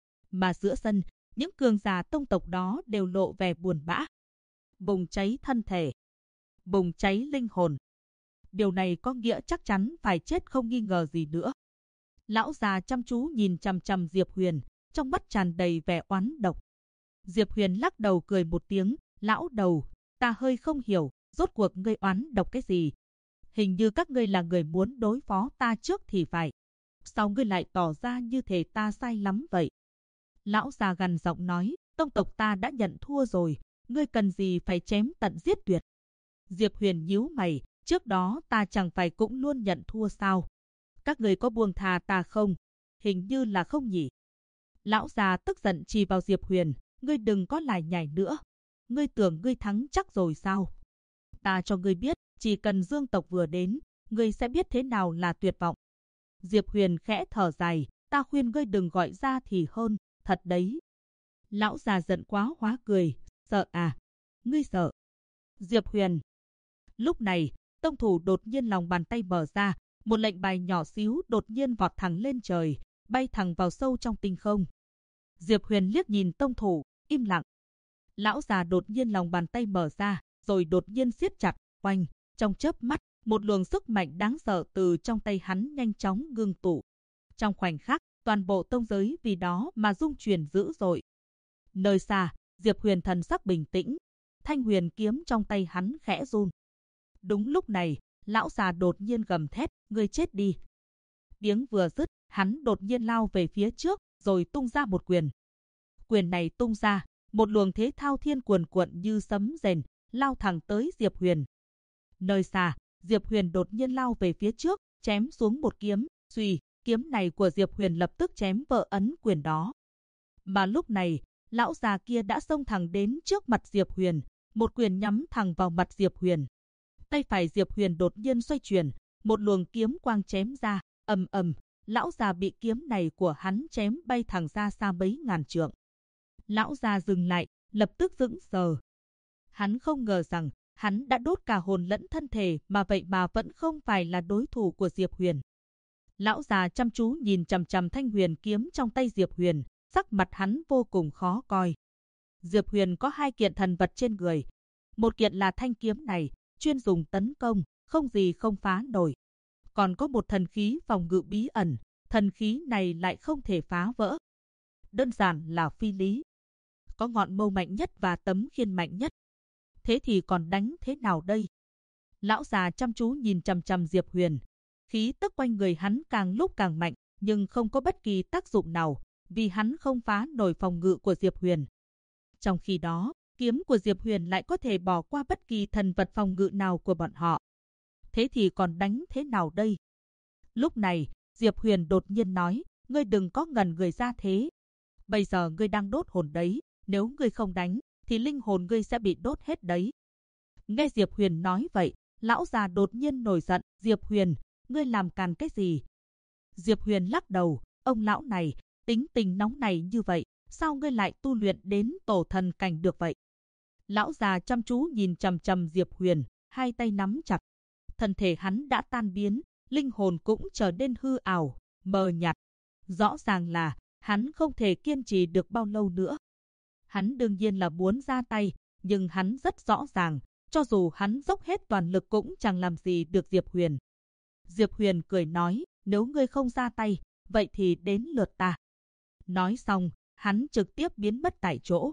Mà giữa sân, những cường giả tông tộc đó đều lộ vẻ buồn bã. Bùng cháy thân thể, bùng cháy linh hồn. Điều này có nghĩa chắc chắn phải chết không nghi ngờ gì nữa. Lão già chăm chú nhìn chằm chằm Diệp Huyền, trong mắt tràn đầy vẻ oán độc. Diệp Huyền lắc đầu cười một tiếng, lão đầu, ta hơi không hiểu, rốt cuộc ngươi oán độc cái gì? Hình như các ngươi là người muốn đối phó ta trước thì phải. Sao ngươi lại tỏ ra như thể ta sai lắm vậy? Lão già gằn giọng nói, tông tộc ta đã nhận thua rồi, ngươi cần gì phải chém tận giết tuyệt? Diệp Huyền nhíu mày, trước đó ta chẳng phải cũng luôn nhận thua sao? Các ngươi có buông tha ta không? Hình như là không nhỉ? Lão già tức giận chỉ vào Diệp Huyền, ngươi đừng có lải nhải nữa. Ngươi tưởng ngươi thắng chắc rồi sao? Ta cho ngươi biết, chỉ cần Dương tộc vừa đến, ngươi sẽ biết thế nào là tuyệt vọng. Diệp Huyền khẽ thở dài, ta khuyên ngươi đừng gọi ra thì hơn, thật đấy. Lão già giận quá hóa cười, sợ à? Ngươi sợ? Diệp Huyền. Lúc này, tông thủ đột nhiên lòng bàn tay mở ra, một lệnh bài nhỏ xíu đột nhiên vọt thẳng lên trời, bay thẳng vào sâu trong tinh không. Diệp Huyền liếc nhìn tông thủ, im lặng. Lão già đột nhiên lòng bàn tay mở ra, rồi đột nhiên siết chặt, oanh, trong chớp mắt, một luồng sức mạnh đáng sợ từ trong tay hắn nhanh chóng ngưng tụ. Trong khoảnh khắc, toàn bộ tông giới vì đó mà rung chuyển dữ dội. Nơi xa, Diệp Huyền thần sắc bình tĩnh, thanh huyền kiếm trong tay hắn khẽ run. Đúng lúc này, lão già đột nhiên gầm thét, ngươi chết đi. Tiếng vừa dứt, hắn đột nhiên lao về phía trước, rồi tung ra một quyền. Quyền này tung ra, một luồng thế thao thiên cuồn cuộn như sấm rền, lao thẳng tới Diệp Huyền. Nơi xa, Diệp Huyền đột nhiên lao về phía trước, chém xuống một kiếm, suy, kiếm này của Diệp Huyền lập tức chém vỡ ấn quyền đó. Mà lúc này, lão già kia đã xông thẳng đến trước mặt Diệp Huyền, một quyền nhắm thẳng vào mặt Diệp Huyền. Tay phải Diệp Huyền đột nhiên xoay chuyển, một luồng kiếm quang chém ra, ầm ầm, lão già bị kiếm này của hắn chém bay thẳng ra xa mấy ngàn trượng. Lão già dừng lại, lập tức sững sờ. Hắn không ngờ rằng, hắn đã đốt cả hồn lẫn thân thể mà vậy mà vẫn không phải là đối thủ của Diệp Huyền. Lão già chăm chú nhìn chằm chằm thanh huyền kiếm trong tay Diệp Huyền, sắc mặt hắn vô cùng khó coi. Diệp Huyền có hai kiện thần vật trên người. Một kiện là thanh kiếm này, chuyên dùng tấn công, không gì không phá nổi. Còn có một thần khí phòng ngự bí ẩn, thần khí này lại không thể phá vỡ. Đơn giản là phi lý. Có ngọn mâu mạnh nhất và tấm khiên mạnh nhất. Thế thì còn đánh thế nào đây? Lão già chăm chú nhìn chằm chằm Diệp Huyền. Khí tức quanh người hắn càng lúc càng mạnh, nhưng không có bất kỳ tác dụng nào, vì hắn không phá nổi phòng ngự của Diệp Huyền. Trong khi đó, kiếm của Diệp Huyền lại có thể bỏ qua bất kỳ thần vật phòng ngự nào của bọn họ. Thế thì còn đánh thế nào đây? Lúc này, Diệp Huyền đột nhiên nói, ngươi đừng có ngẩn người ra thế. Bây giờ ngươi đang đốt hồn đấy, nếu ngươi không đánh, thì linh hồn ngươi sẽ bị đốt hết đấy. Nghe Diệp Huyền nói vậy, lão già đột nhiên nổi giận, Diệp Huyền, ngươi làm càn cái gì? Diệp Huyền lắc đầu, ông lão này, tính tình nóng này như vậy, sao ngươi lại tu luyện đến tổ thần cảnh được vậy? Lão già chăm chú nhìn chằm chằm Diệp Huyền, hai tay nắm chặt. Thân thể hắn đã tan biến, linh hồn cũng trở nên hư ảo, mờ nhạt. Rõ ràng là hắn không thể kiên trì được bao lâu nữa. Hắn đương nhiên là muốn ra tay, nhưng hắn rất rõ ràng, cho dù hắn dốc hết toàn lực cũng chẳng làm gì được Diệp Huyền. Diệp Huyền cười nói, nếu ngươi không ra tay, vậy thì đến lượt ta. Nói xong, hắn trực tiếp biến mất tại chỗ.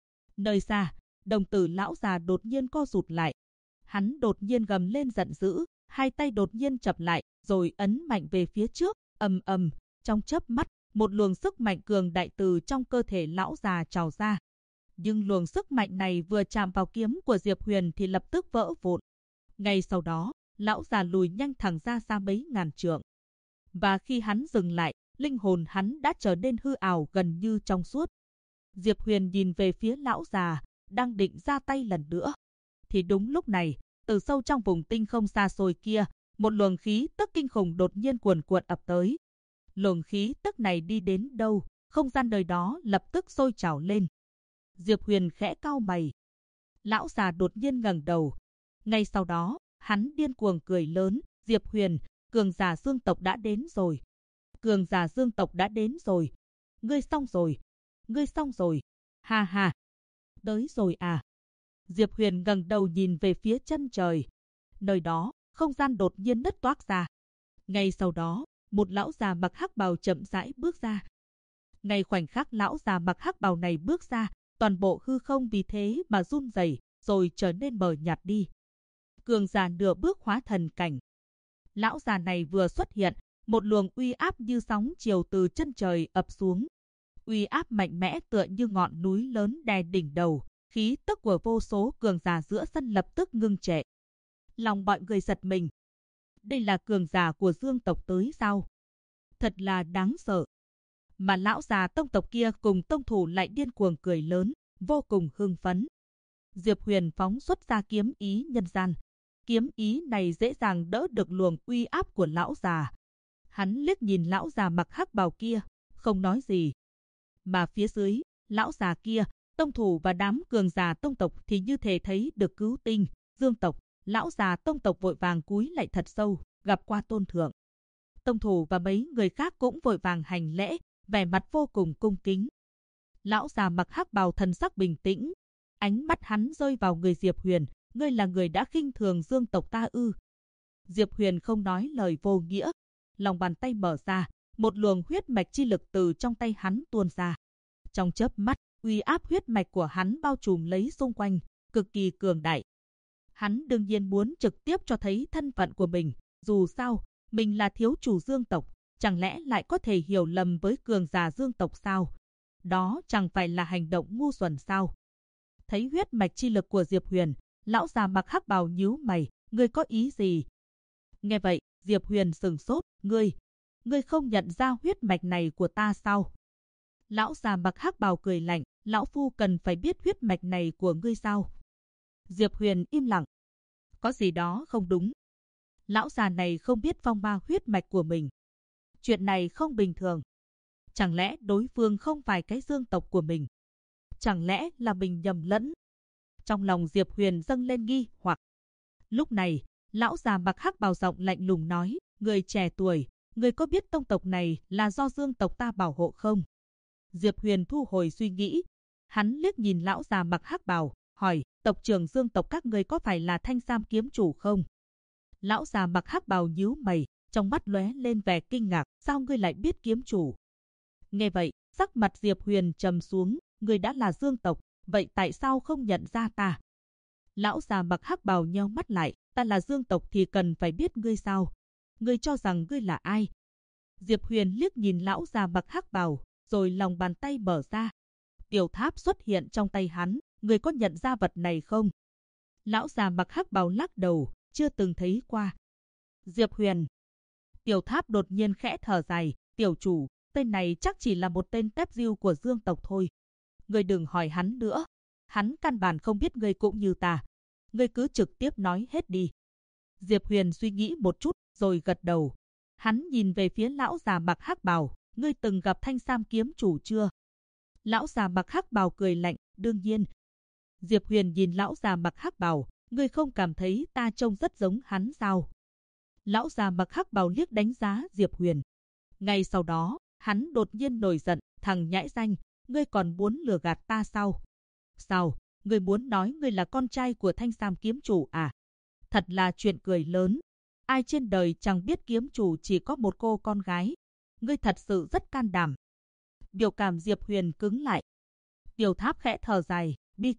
Nơi xa, đồng tử lão già đột nhiên co rụt lại. Hắn đột nhiên gầm lên giận dữ, hai tay đột nhiên chập lại, rồi ấn mạnh về phía trước, ầm ầm, trong chớp mắt, một luồng sức mạnh cường đại từ trong cơ thể lão già trào ra. Nhưng luồng sức mạnh này vừa chạm vào kiếm của Diệp Huyền thì lập tức vỡ vụn. Ngay sau đó, lão già lùi nhanh thẳng ra xa mấy ngàn trượng. Và khi hắn dừng lại, linh hồn hắn đã trở nên hư ảo gần như trong suốt. Diệp Huyền nhìn về phía lão già, đang định ra tay lần nữa. Thì đúng lúc này, từ sâu trong vùng tinh không xa xôi kia, một luồng khí tức kinh khủng đột nhiên cuồn cuộn ập tới. Luồng khí tức này đi đến đâu, không gian nơi đó lập tức sôi trào lên. Diệp Huyền khẽ cau mày. Lão già đột nhiên ngẩng đầu. Ngay sau đó, hắn điên cuồng cười lớn, Diệp Huyền, cường giả Dương tộc đã đến rồi. Cường giả Dương tộc đã đến rồi. Ngươi xong rồi. Ngươi xong rồi. Ha ha. Tới rồi à. Diệp Huyền ngẩng đầu nhìn về phía chân trời. Nơi đó, không gian đột nhiên nứt toác ra. Ngay sau đó, một lão già mặc hắc bào chậm rãi bước ra. Ngay khoảnh khắc lão già mặc hắc bào này bước ra, toàn bộ hư không vì thế mà run rẩy, rồi trở nên mờ nhạt đi. Cường giả nửa bước hóa thần cảnh. Lão già này vừa xuất hiện, một luồng uy áp như sóng chiều từ chân trời ập xuống. Uy áp mạnh mẽ tựa như ngọn núi lớn đè đỉnh đầu, khí tức của vô số cường giả giữa sân lập tức ngưng trệ. Lòng mọi người giật mình. Đây là cường giả của Dương tộc tới sao? Thật là đáng sợ. Mà lão già tông tộc kia cùng tông thủ lại điên cuồng cười lớn, vô cùng hưng phấn. Diệp Huyền phóng xuất ra kiếm ý nhân gian. Kiếm ý này dễ dàng đỡ được luồng uy áp của lão già. Hắn liếc nhìn lão già mặc hắc bào kia, không nói gì. Mà phía dưới, lão già kia, tông thủ và đám cường giả tông tộc thì như thể thấy được cứu tinh, Dương tộc. Lão già tông tộc vội vàng cúi lại thật sâu, gặp qua tôn thượng. Tông thủ và mấy người khác cũng vội vàng hành lễ, vẻ mặt vô cùng cung kính. Lão già mặc hắc bào thần sắc bình tĩnh, ánh mắt hắn rơi vào người Diệp Huyền, ngươi là người đã khinh thường Dương tộc ta ư? Diệp Huyền không nói lời vô nghĩa, lòng bàn tay mở ra, một luồng huyết mạch chi lực từ trong tay hắn tuôn ra. Trong chớp mắt, uy áp huyết mạch của hắn bao trùm lấy xung quanh, cực kỳ cường đại. Hắn đương nhiên muốn trực tiếp cho thấy thân phận của mình, dù sao, mình là thiếu chủ Dương tộc, chẳng lẽ lại có thể hiểu lầm với cường giả Dương tộc sao? Đó chẳng phải là hành động ngu xuẩn sao? Thấy huyết mạch chi lực của Diệp Huyền, lão già mặc hắc bào nhíu mày, ngươi có ý gì? Nghe vậy, Diệp Huyền sừng sốt, ngươi không nhận ra huyết mạch này của ta sao? Lão già mặc hắc bào cười lạnh, lão phu cần phải biết huyết mạch này của ngươi sao? Diệp Huyền im lặng. Có gì đó không đúng. Lão già này không biết phong ba huyết mạch của mình. Chuyện này không bình thường. Chẳng lẽ đối phương không phải cái Dương tộc của mình? Chẳng lẽ là mình nhầm lẫn? Trong lòng Diệp Huyền dâng lên nghi hoặc. Lúc này, lão già mặc hắc bào giọng lạnh lùng nói, người trẻ tuổi, người có biết tông tộc này là do Dương tộc ta bảo hộ không? Diệp Huyền thu hồi suy nghĩ. Hắn liếc nhìn lão già mặc hắc bào, hỏi, tộc trưởng Dương tộc các người có phải là Thanh Sam kiếm chủ không? Lão già mặc hắc bào nhíu mày, trong mắt lóe lên vẻ kinh ngạc, sao ngươi lại biết kiếm chủ? Nghe vậy, sắc mặt Diệp Huyền trầm xuống, ngươi đã là Dương tộc, vậy tại sao không nhận ra ta? Lão già mặc hắc bào nheo mắt lại, ta là Dương tộc thì cần phải biết ngươi sao? Ngươi cho rằng ngươi là ai? Diệp Huyền liếc nhìn lão già mặc hắc bào, rồi lòng bàn tay mở ra. Tiểu tháp xuất hiện trong tay hắn, ngươi có nhận ra vật này không? Lão già mặc hắc bào lắc đầu, chưa từng thấy qua. Diệp Huyền. Tiểu tháp đột nhiên khẽ thở dài, tiểu chủ, tên này chắc chỉ là một tên tép diêu của Dương tộc thôi. Ngươi đừng hỏi hắn nữa, hắn căn bản không biết ngươi cũng như ta. Ngươi cứ trực tiếp nói hết đi. Diệp Huyền suy nghĩ một chút, rồi gật đầu. Hắn nhìn về phía lão già mặc hắc bào, ngươi từng gặp Thanh Sam kiếm chủ chưa? Lão già mặc hắc bào cười lạnh, đương nhiên. Diệp Huyền nhìn lão già mặc hắc bào, ngươi không cảm thấy ta trông rất giống hắn sao? Lão già mặc hắc bào liếc đánh giá Diệp Huyền. Ngay sau đó, hắn đột nhiên nổi giận, thằng nhãi danh, ngươi còn muốn lừa gạt ta sao? Sao, ngươi muốn nói ngươi là con trai của Thanh Sam kiếm chủ à? Thật là chuyện cười lớn. Ai trên đời chẳng biết kiếm chủ chỉ có một cô con gái. Ngươi thật sự rất can đảm. Biểu cảm Diệp Huyền cứng lại. Tiểu tháp khẽ thở dài,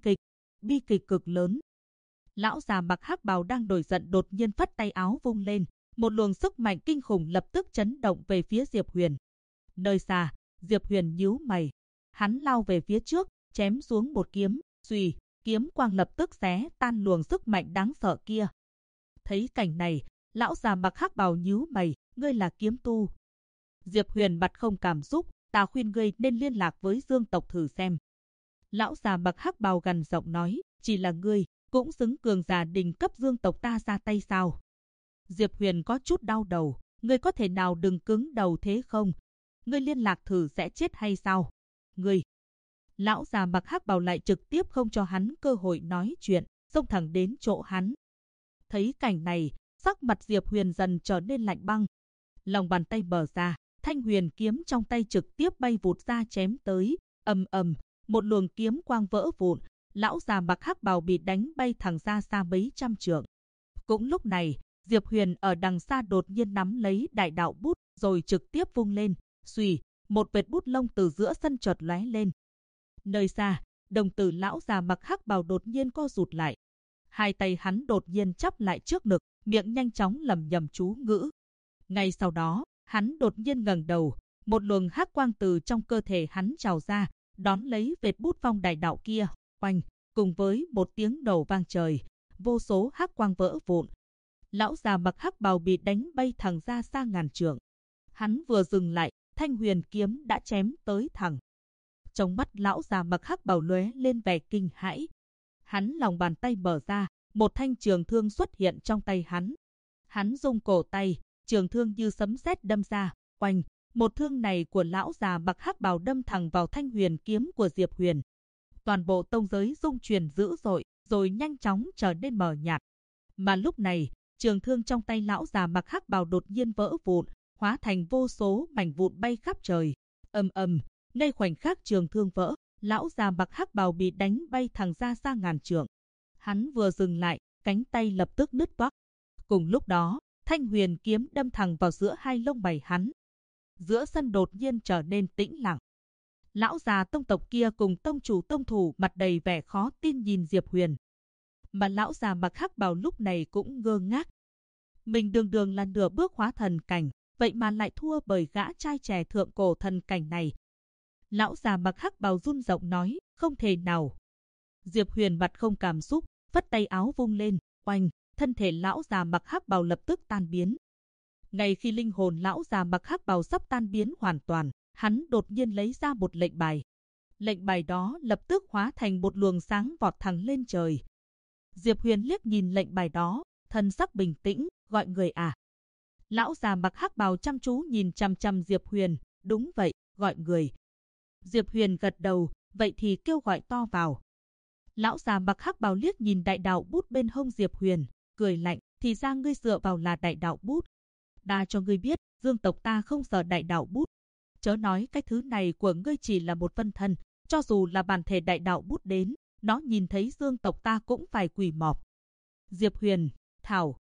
bi kịch cực lớn. Lão già mặc hắc bào đang nổi giận đột nhiên phất tay áo vung lên. Một luồng sức mạnh kinh khủng lập tức chấn động về phía Diệp Huyền. Nơi xa, Diệp Huyền nhíu mày. Hắn lao về phía trước, chém xuống một kiếm, xuy, kiếm quang lập tức xé tan luồng sức mạnh đáng sợ kia. Thấy cảnh này, lão già mặc hắc bào nhíu mày, ngươi là kiếm tu. Diệp Huyền mặt không cảm xúc, ta khuyên ngươi nên liên lạc với Dương tộc thử xem. Lão già mặc hắc bào gằn giọng nói, chỉ là ngươi, cũng xứng cường giả đỉnh cấp Dương tộc ta ra tay sao? Diệp Huyền có chút đau đầu, ngươi có thể nào đừng cứng đầu thế không? Ngươi liên lạc thử sẽ chết hay sao? Ngươi. Lão già mặc hắc bào lại trực tiếp không cho hắn cơ hội nói chuyện, xông thẳng đến chỗ hắn. Thấy cảnh này, sắc mặt Diệp Huyền dần trở nên lạnh băng. Lòng bàn tay mở ra, thanh huyền kiếm trong tay trực tiếp bay vụt ra chém tới, ầm ầm, một luồng kiếm quang vỡ vụn, lão già mặc hắc bào bị đánh bay thẳng ra xa mấy trăm trượng. Cũng lúc này, Diệp Huyền ở đằng xa đột nhiên nắm lấy đại đạo bút, rồi trực tiếp vung lên, xuy, một vệt bút lông từ giữa sân chợt lóe lên. Nơi xa, đồng tử lão già mặc hắc bào đột nhiên co rụt lại. Hai tay hắn đột nhiên chắp lại trước ngực, miệng nhanh chóng lẩm nhẩm chú ngữ. Ngay sau đó, hắn đột nhiên ngẩng đầu, một luồng hắc quang từ trong cơ thể hắn trào ra, đón lấy vệt bút phong đại đạo kia, oanh, cùng với một tiếng nổ vang trời, vô số hắc quang vỡ vụn. Lão già mặc hắc bào bị đánh bay thẳng ra xa ngàn trượng. Hắn vừa dừng lại, thanh huyền kiếm đã chém tới thẳng. Trong mắt lão già mặc hắc bào lóe lên vẻ kinh hãi. Hắn lòng bàn tay mở ra, một thanh trường thương xuất hiện trong tay hắn. Hắn rung cổ tay, trường thương như sấm sét đâm ra, oanh, một thương này của lão già mặc hắc bào đâm thẳng vào thanh huyền kiếm của Diệp Huyền. Toàn bộ tông giới rung chuyển dữ dội, rồi nhanh chóng trở nên mờ nhạt. Mà lúc này, trường thương trong tay lão già mặc hắc bào đột nhiên vỡ vụn, hóa thành vô số mảnh vụn bay khắp trời. Ầm ầm, ngay khoảnh khắc trường thương vỡ, lão già mặc hắc bào bị đánh bay thẳng ra xa ngàn trượng. Hắn vừa dừng lại, cánh tay lập tức nứt toác. Cùng lúc đó, thanh huyền kiếm đâm thẳng vào giữa hai lông mày hắn. Giữa sân đột nhiên trở nên tĩnh lặng. Lão già tông tộc kia cùng tông chủ tông thủ mặt đầy vẻ khó tin nhìn Diệp Huyền. Mà lão già mặc hắc bào lúc này cũng ngơ ngác. Mình đường đường là nửa bước hóa thần cảnh, vậy mà lại thua bởi gã trai trẻ thượng cổ thần cảnh này. Lão già mặc hắc bào run giọng nói, không thể nào. Diệp Huyền mặt không cảm xúc, vất tay áo vung lên, oanh, thân thể lão già mặc hắc bào lập tức tan biến. Ngay khi linh hồn lão già mặc hắc bào sắp tan biến hoàn toàn, hắn đột nhiên lấy ra một lệnh bài. Lệnh bài đó lập tức hóa thành một luồng sáng vọt thẳng lên trời. Diệp Huyền liếc nhìn lệnh bài đó, thân sắc bình tĩnh, gọi người à. Lão già mặc hắc bào chăm chú nhìn chằm chằm Diệp Huyền, đúng vậy, gọi người. Diệp Huyền gật đầu, vậy thì kêu gọi to vào. Lão già mặc hắc bào liếc nhìn đại đạo bút bên hông Diệp Huyền, cười lạnh, thì ra ngươi dựa vào là đại đạo bút. Ta cho ngươi biết, Dương tộc ta không sợ đại đạo bút. Chớ nói cái thứ này của ngươi chỉ là một phân thân, cho dù là bản thể đại đạo bút đến, nó nhìn thấy Dương tộc ta cũng phải quỳ mọp. Diệp Huyền, thảo,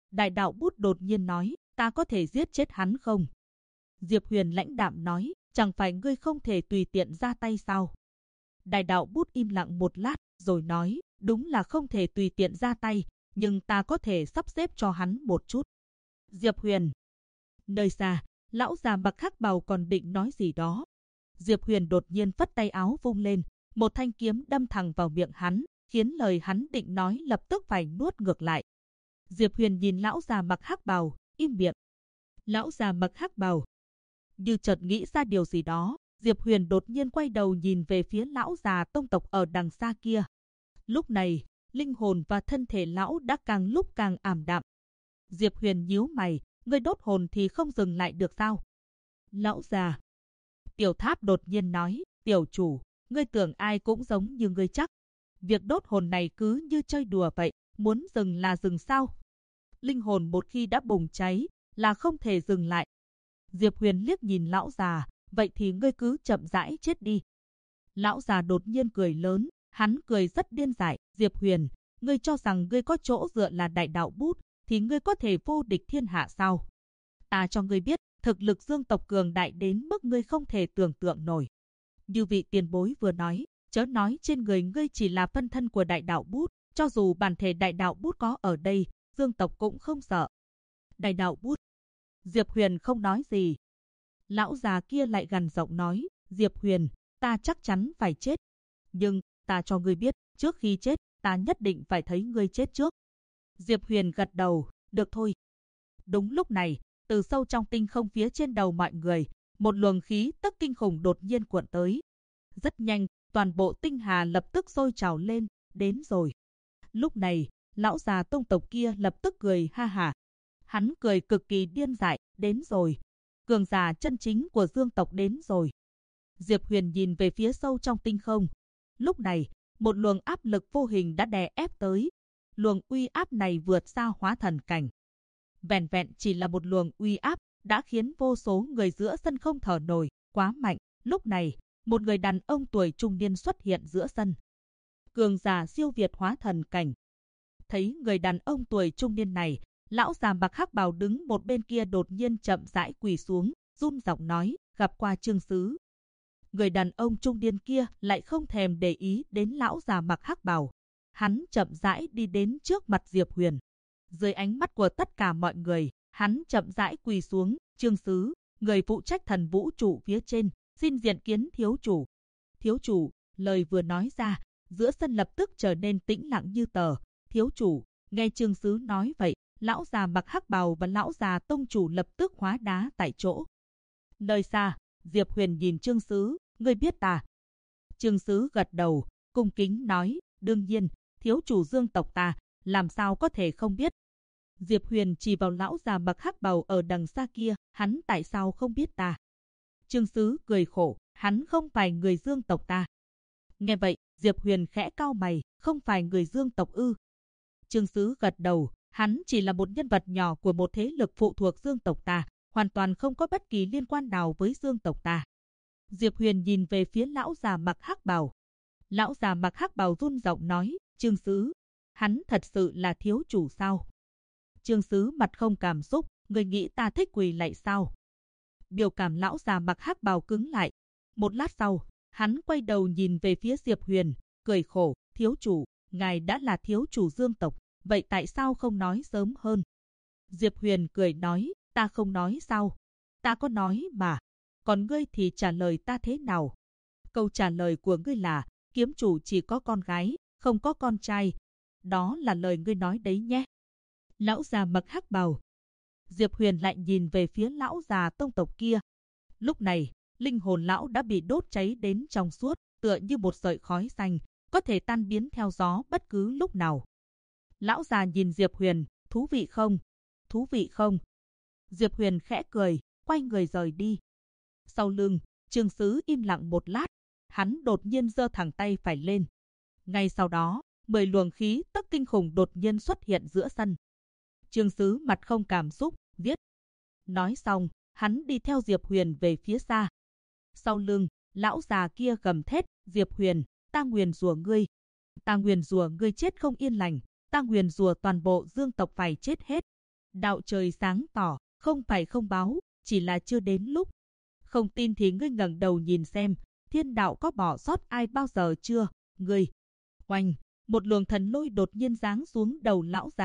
Đại đạo bút đột nhiên nói, ta có thể giết chết hắn không? Diệp Huyền lãnh đạm nói, chẳng phải ngươi không thể tùy tiện ra tay sao? Đại đạo bút im lặng một lát, rồi nói, đúng là không thể tùy tiện ra tay, nhưng ta có thể sắp xếp cho hắn một chút. Diệp Huyền. Nơi xa, lão già mặc hắc bào còn định nói gì đó. Diệp Huyền đột nhiên phất tay áo vung lên, một thanh kiếm đâm thẳng vào miệng hắn, khiến lời hắn định nói lập tức phải nuốt ngược lại. Diệp Huyền nhìn lão già mặc hắc bào, im miệng. Lão già mặc hắc bào như chợt nghĩ ra điều gì đó, Diệp Huyền đột nhiên quay đầu nhìn về phía lão già tông tộc ở đằng xa kia. Lúc này, linh hồn và thân thể lão đã càng lúc càng ảm đạm. Diệp Huyền nhíu mày, ngươi đốt hồn thì không dừng lại được sao? Lão già. Tiểu Tháp đột nhiên nói, tiểu chủ, ngươi tưởng ai cũng giống như ngươi chắc. Việc đốt hồn này cứ như chơi đùa vậy, muốn dừng là dừng sao? Linh hồn một khi đã bùng cháy, là không thể dừng lại. Diệp Huyền liếc nhìn lão già, vậy thì ngươi cứ chậm rãi chết đi. Lão già đột nhiên cười lớn, hắn cười rất điên dại. Diệp Huyền, ngươi cho rằng ngươi có chỗ dựa là đại đạo bút, thì ngươi có thể vô địch thiên hạ sao? Ta cho ngươi biết, thực lực Dương tộc cường đại đến mức ngươi không thể tưởng tượng nổi. Như vị tiền bối vừa nói, chớ nói trên người ngươi chỉ là phân thân của đại đạo bút, cho dù bản thể đại đạo bút có ở đây, Dương tộc cũng không sợ. Đại đạo bút. Diệp Huyền không nói gì. Lão già kia lại gằn giọng nói, Diệp Huyền, ta chắc chắn phải chết. Nhưng, ta cho ngươi biết, trước khi chết, ta nhất định phải thấy ngươi chết trước. Diệp Huyền gật đầu, được thôi. Đúng lúc này, từ sâu trong tinh không phía trên đầu mọi người, một luồng khí tức kinh khủng đột nhiên cuộn tới. Rất nhanh, toàn bộ tinh hà lập tức sôi trào lên, đến rồi. Lúc này, lão già tông tộc kia lập tức cười ha hả. Hắn cười cực kỳ điên dại, đến rồi. Cường giả chân chính của Dương tộc đến rồi. Diệp Huyền nhìn về phía sâu trong tinh không. Lúc này, một luồng áp lực vô hình đã đè ép tới. Luồng uy áp này vượt xa hóa thần cảnh. Vẹn vẹn chỉ là một luồng uy áp đã khiến vô số người giữa sân không thở nổi, quá mạnh. Lúc này, một người đàn ông tuổi trung niên xuất hiện giữa sân. Cường giả siêu việt hóa thần cảnh. Thấy người đàn ông tuổi trung niên này, lão già mặc hắc bào đứng một bên kia đột nhiên chậm rãi quỳ xuống, run giọng nói, gặp qua Trương Sứ. Người đàn ông trung niên kia lại không thèm để ý đến lão già mặc hắc bào. Hắn chậm rãi đi đến trước mặt Diệp Huyền. Dưới ánh mắt của tất cả mọi người, hắn chậm rãi quỳ xuống, Trương Sứ, người phụ trách thần vũ trụ phía trên, xin diện kiến thiếu chủ. Thiếu chủ, lời vừa nói ra, giữa sân lập tức trở nên tĩnh lặng như tờ. Thiếu chủ, nghe Trương Sứ nói vậy, lão già mặc hắc bào và lão già tông chủ lập tức hóa đá tại chỗ. Nơi xa, Diệp Huyền nhìn Trương Sứ, ngươi biết ta. Trương Sứ gật đầu, cung kính nói, đương nhiên, thiếu chủ Dương tộc ta, làm sao có thể không biết. Diệp Huyền chỉ vào lão già mặc hắc bào ở đằng xa kia, hắn tại sao không biết ta. Trương Sứ cười khổ, hắn không phải người Dương tộc ta. Nghe vậy, Diệp Huyền khẽ cau mày, không phải người Dương tộc ư. Trương Sứ gật đầu, hắn chỉ là một nhân vật nhỏ của một thế lực phụ thuộc Dương tộc ta, hoàn toàn không có bất kỳ liên quan nào với Dương tộc ta. Diệp Huyền nhìn về phía lão già mặc hắc bào. Lão già mặc hắc bào run giọng nói, Trương Sứ, hắn thật sự là thiếu chủ sao? Trương Sứ mặt không cảm xúc, người nghĩ ta thích quỳ lạy sao? Biểu cảm lão già mặc hắc bào cứng lại. Một lát sau, hắn quay đầu nhìn về phía Diệp Huyền, cười khổ, thiếu chủ, ngài đã là thiếu chủ Dương tộc, vậy tại sao không nói sớm hơn? Diệp Huyền cười nói, ta không nói sao? Ta có nói mà. Còn ngươi thì trả lời ta thế nào? Câu trả lời của ngươi là, kiếm chủ chỉ có con gái, không có con trai. Đó là lời ngươi nói đấy nhé. Lão già mặc hắc bào. Diệp Huyền lại nhìn về phía lão già tông tộc kia. Lúc này, linh hồn lão đã bị đốt cháy đến trong suốt, tựa như một sợi khói xanh, có thể tan biến theo gió bất cứ lúc nào. Lão già nhìn Diệp Huyền, thú vị không? Thú vị không? Diệp Huyền khẽ cười, quay người rời đi. Sau lưng, Trương Sứ im lặng một lát, hắn đột nhiên giơ thẳng tay phải lên. Ngay sau đó, 10 luồng khí tức kinh khủng đột nhiên xuất hiện giữa sân. Trương Sứ mặt không cảm xúc, viết. Nói xong, hắn đi theo Diệp Huyền về phía xa. Sau lưng, lão già kia gầm thét, Diệp Huyền, ta nguyền rủa ngươi. Ta nguyền rủa ngươi chết không yên lành, ta nguyền rủa toàn bộ Dương tộc phải chết hết. Đạo trời sáng tỏ, không phải không báo, chỉ là chưa đến lúc. Không tin thì ngươi ngẩng đầu nhìn xem, thiên đạo có bỏ sót ai bao giờ chưa, ngươi. Oanh, một luồng thần lôi đột nhiên giáng xuống đầu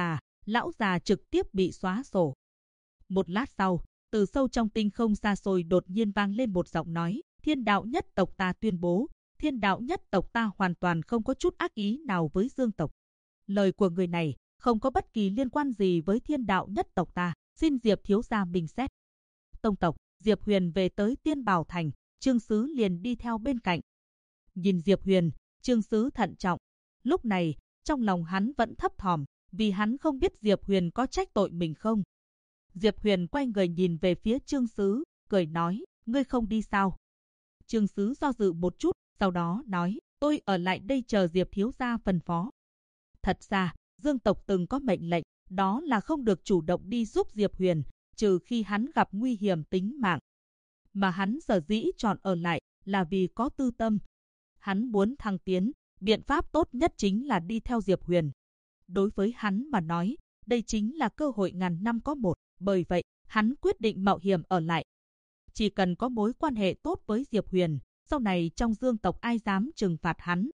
lão già trực tiếp bị xóa sổ. Một lát sau, từ sâu trong tinh không xa xôi đột nhiên vang lên một giọng nói, thiên đạo nhất tộc ta tuyên bố, thiên đạo nhất tộc ta hoàn toàn không có chút ác ý nào với Dương tộc. Lời của người này không có bất kỳ liên quan gì với thiên đạo nhất tộc ta, xin Diệp thiếu gia bình xét. Tông tộc, Diệp Huyền về tới Tiên Bảo Thành, Trương Sứ liền đi theo bên cạnh. Nhìn Diệp Huyền, Trương Sứ thận trọng. Lúc này, trong lòng hắn vẫn thấp thỏm, vì hắn không biết Diệp Huyền có trách tội mình không. Diệp Huyền quay người nhìn về phía Trương Sứ, cười nói, ngươi không đi sao? Trương Sứ do dự một chút, sau đó nói, tôi ở lại đây chờ Diệp thiếu gia phân phó. Thật ra, Dương tộc từng có mệnh lệnh, đó là không được chủ động đi giúp Diệp Huyền, trừ khi hắn gặp nguy hiểm tính mạng. Mà hắn sở dĩ chọn ở lại là vì có tư tâm. Hắn muốn thăng tiến, biện pháp tốt nhất chính là đi theo Diệp Huyền. Đối với hắn mà nói, đây chính là cơ hội ngàn năm có một, bởi vậy, hắn quyết định mạo hiểm ở lại. Chỉ cần có mối quan hệ tốt với Diệp Huyền, sau này trong Dương tộc ai dám trừng phạt hắn.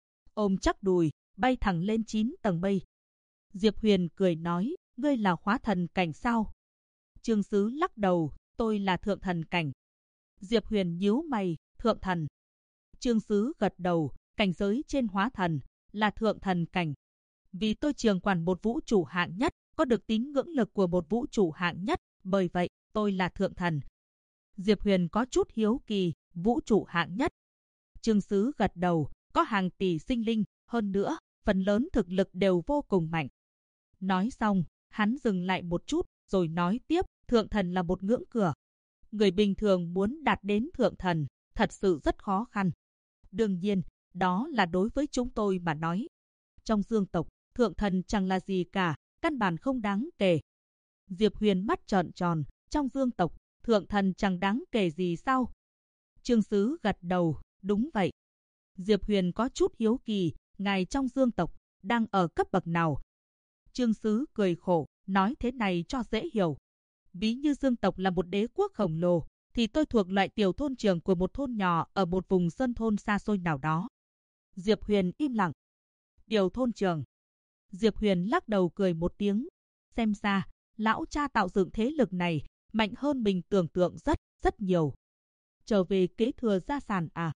Ôm chắc đùi, bay thẳng lên 9 tầng mây. Diệp Huyền cười nói, ngươi là hóa thần cảnh sao? Trương Sứ lắc đầu, tôi là thượng thần cảnh. Diệp Huyền nhíu mày, thượng thần. Trương Sứ gật đầu, cảnh giới trên hóa thần là thượng thần cảnh. Vì tôi trưởng quản một vũ trụ hạng nhất, có được tín ngưỡng lực của một vũ trụ hạng nhất, bởi vậy tôi là thượng thần. Diệp Huyền có chút hiếu kỳ, vũ trụ hạng nhất. Trương Sứ gật đầu, có hàng tỷ sinh linh, hơn nữa, phần lớn thực lực đều vô cùng mạnh. Nói xong, hắn dừng lại một chút, rồi nói tiếp, thượng thần là một ngưỡng cửa. Người bình thường muốn đạt đến thượng thần, thật sự rất khó khăn. Đương nhiên, đó là đối với chúng tôi mà nói. Trong Dương tộc, thượng thần chẳng là gì cả, căn bản không đáng kể. Diệp Huyền mắt trợn tròn, trong Dương tộc, thượng thần chẳng đáng kể gì sao? Trương Sứ gật đầu, đúng vậy. Diệp Huyền có chút hiếu kỳ, ngài trong Dương tộc, đang ở cấp bậc nào? Trương Sứ cười khổ, nói thế này cho dễ hiểu. Ví như Dương tộc là một đế quốc khổng lồ, thì tôi thuộc loại tiểu thôn trưởng của một thôn nhỏ ở một vùng sơn thôn xa xôi nào đó. Diệp Huyền im lặng. Tiểu thôn trưởng. Diệp Huyền lắc đầu cười một tiếng. Xem ra, lão cha tạo dựng thế lực này, mạnh hơn mình tưởng tượng rất nhiều. Trở về kế thừa gia sản à?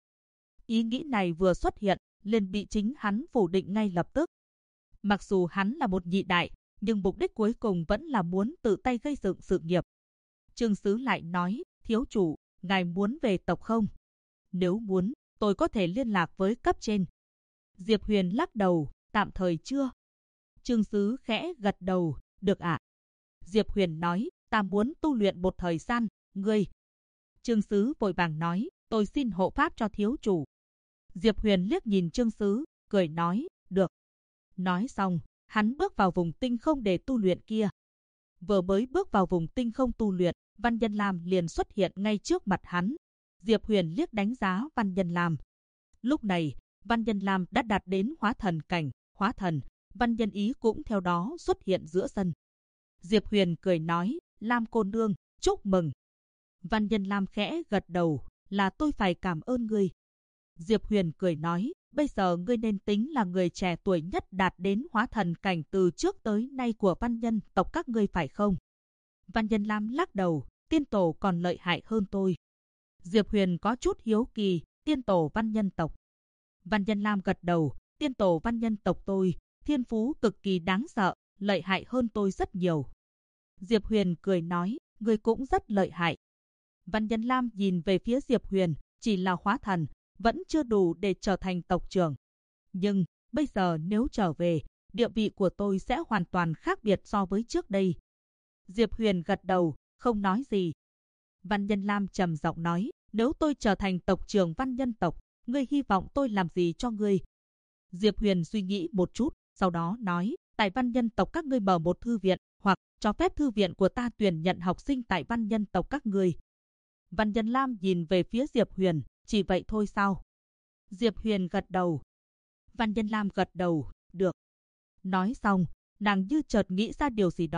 Ý nghĩ này vừa xuất hiện, liền bị chính hắn phủ định ngay lập tức. Mặc dù hắn là một nhị đại, nhưng mục đích cuối cùng vẫn là muốn tự tay gây dựng sự nghiệp. Trương Sứ lại nói, thiếu chủ, ngài muốn về tộc không? Nếu muốn, tôi có thể liên lạc với cấp trên. Diệp Huyền lắc đầu, tạm thời chưa. Trương Sứ khẽ gật đầu, được ạ. Diệp Huyền nói, ta muốn tu luyện một thời gian, ngươi. Trương Sứ vội vàng nói, tôi xin hộ pháp cho thiếu chủ. Diệp Huyền liếc nhìn Trương Sứ, cười nói, được. Nói xong, hắn bước vào vùng tinh không để tu luyện kia. Vừa mới bước vào vùng tinh không tu luyện, Văn Nhân Lam liền xuất hiện ngay trước mặt hắn. Diệp Huyền liếc đánh giá Văn Nhân Lam. Lúc này, Văn Nhân Lam đã đạt đến hóa thần cảnh, hóa thần, Văn Nhân Ý cũng theo đó xuất hiện giữa sân. Diệp Huyền cười nói, Lam cô nương, chúc mừng. Văn Nhân Lam khẽ gật đầu, là tôi phải cảm ơn ngươi. Diệp Huyền cười nói, bây giờ ngươi nên tính là người trẻ tuổi nhất đạt đến hóa thần cảnh từ trước tới nay của văn nhân tộc các ngươi phải không? Văn Nhân Lam lắc đầu, tiên tổ còn lợi hại hơn tôi. Diệp Huyền có chút hiếu kỳ, tiên tổ văn nhân tộc. Văn Nhân Lam gật đầu, tiên tổ văn nhân tộc tôi, thiên phú cực kỳ đáng sợ, lợi hại hơn tôi rất nhiều. Diệp Huyền cười nói, ngươi cũng rất lợi hại. Văn Nhân Lam nhìn về phía Diệp Huyền, chỉ là hóa thần, vẫn chưa đủ để trở thành tộc trưởng. Nhưng, bây giờ nếu trở về, địa vị của tôi sẽ hoàn toàn khác biệt so với trước đây. Diệp Huyền gật đầu, không nói gì. Văn Nhân Lam trầm giọng nói, nếu tôi trở thành tộc trưởng văn nhân tộc, ngươi hy vọng tôi làm gì cho ngươi? Diệp Huyền suy nghĩ một chút, sau đó nói, tại văn nhân tộc các ngươi mở một thư viện, hoặc cho phép thư viện của ta tuyển nhận học sinh tại văn nhân tộc các ngươi. Văn Nhân Lam nhìn về phía Diệp Huyền, chỉ vậy thôi sao? Diệp Huyền gật đầu. Văn Nhân Lam gật đầu, được. Nói xong, nàng như chợt nghĩ ra điều gì đó,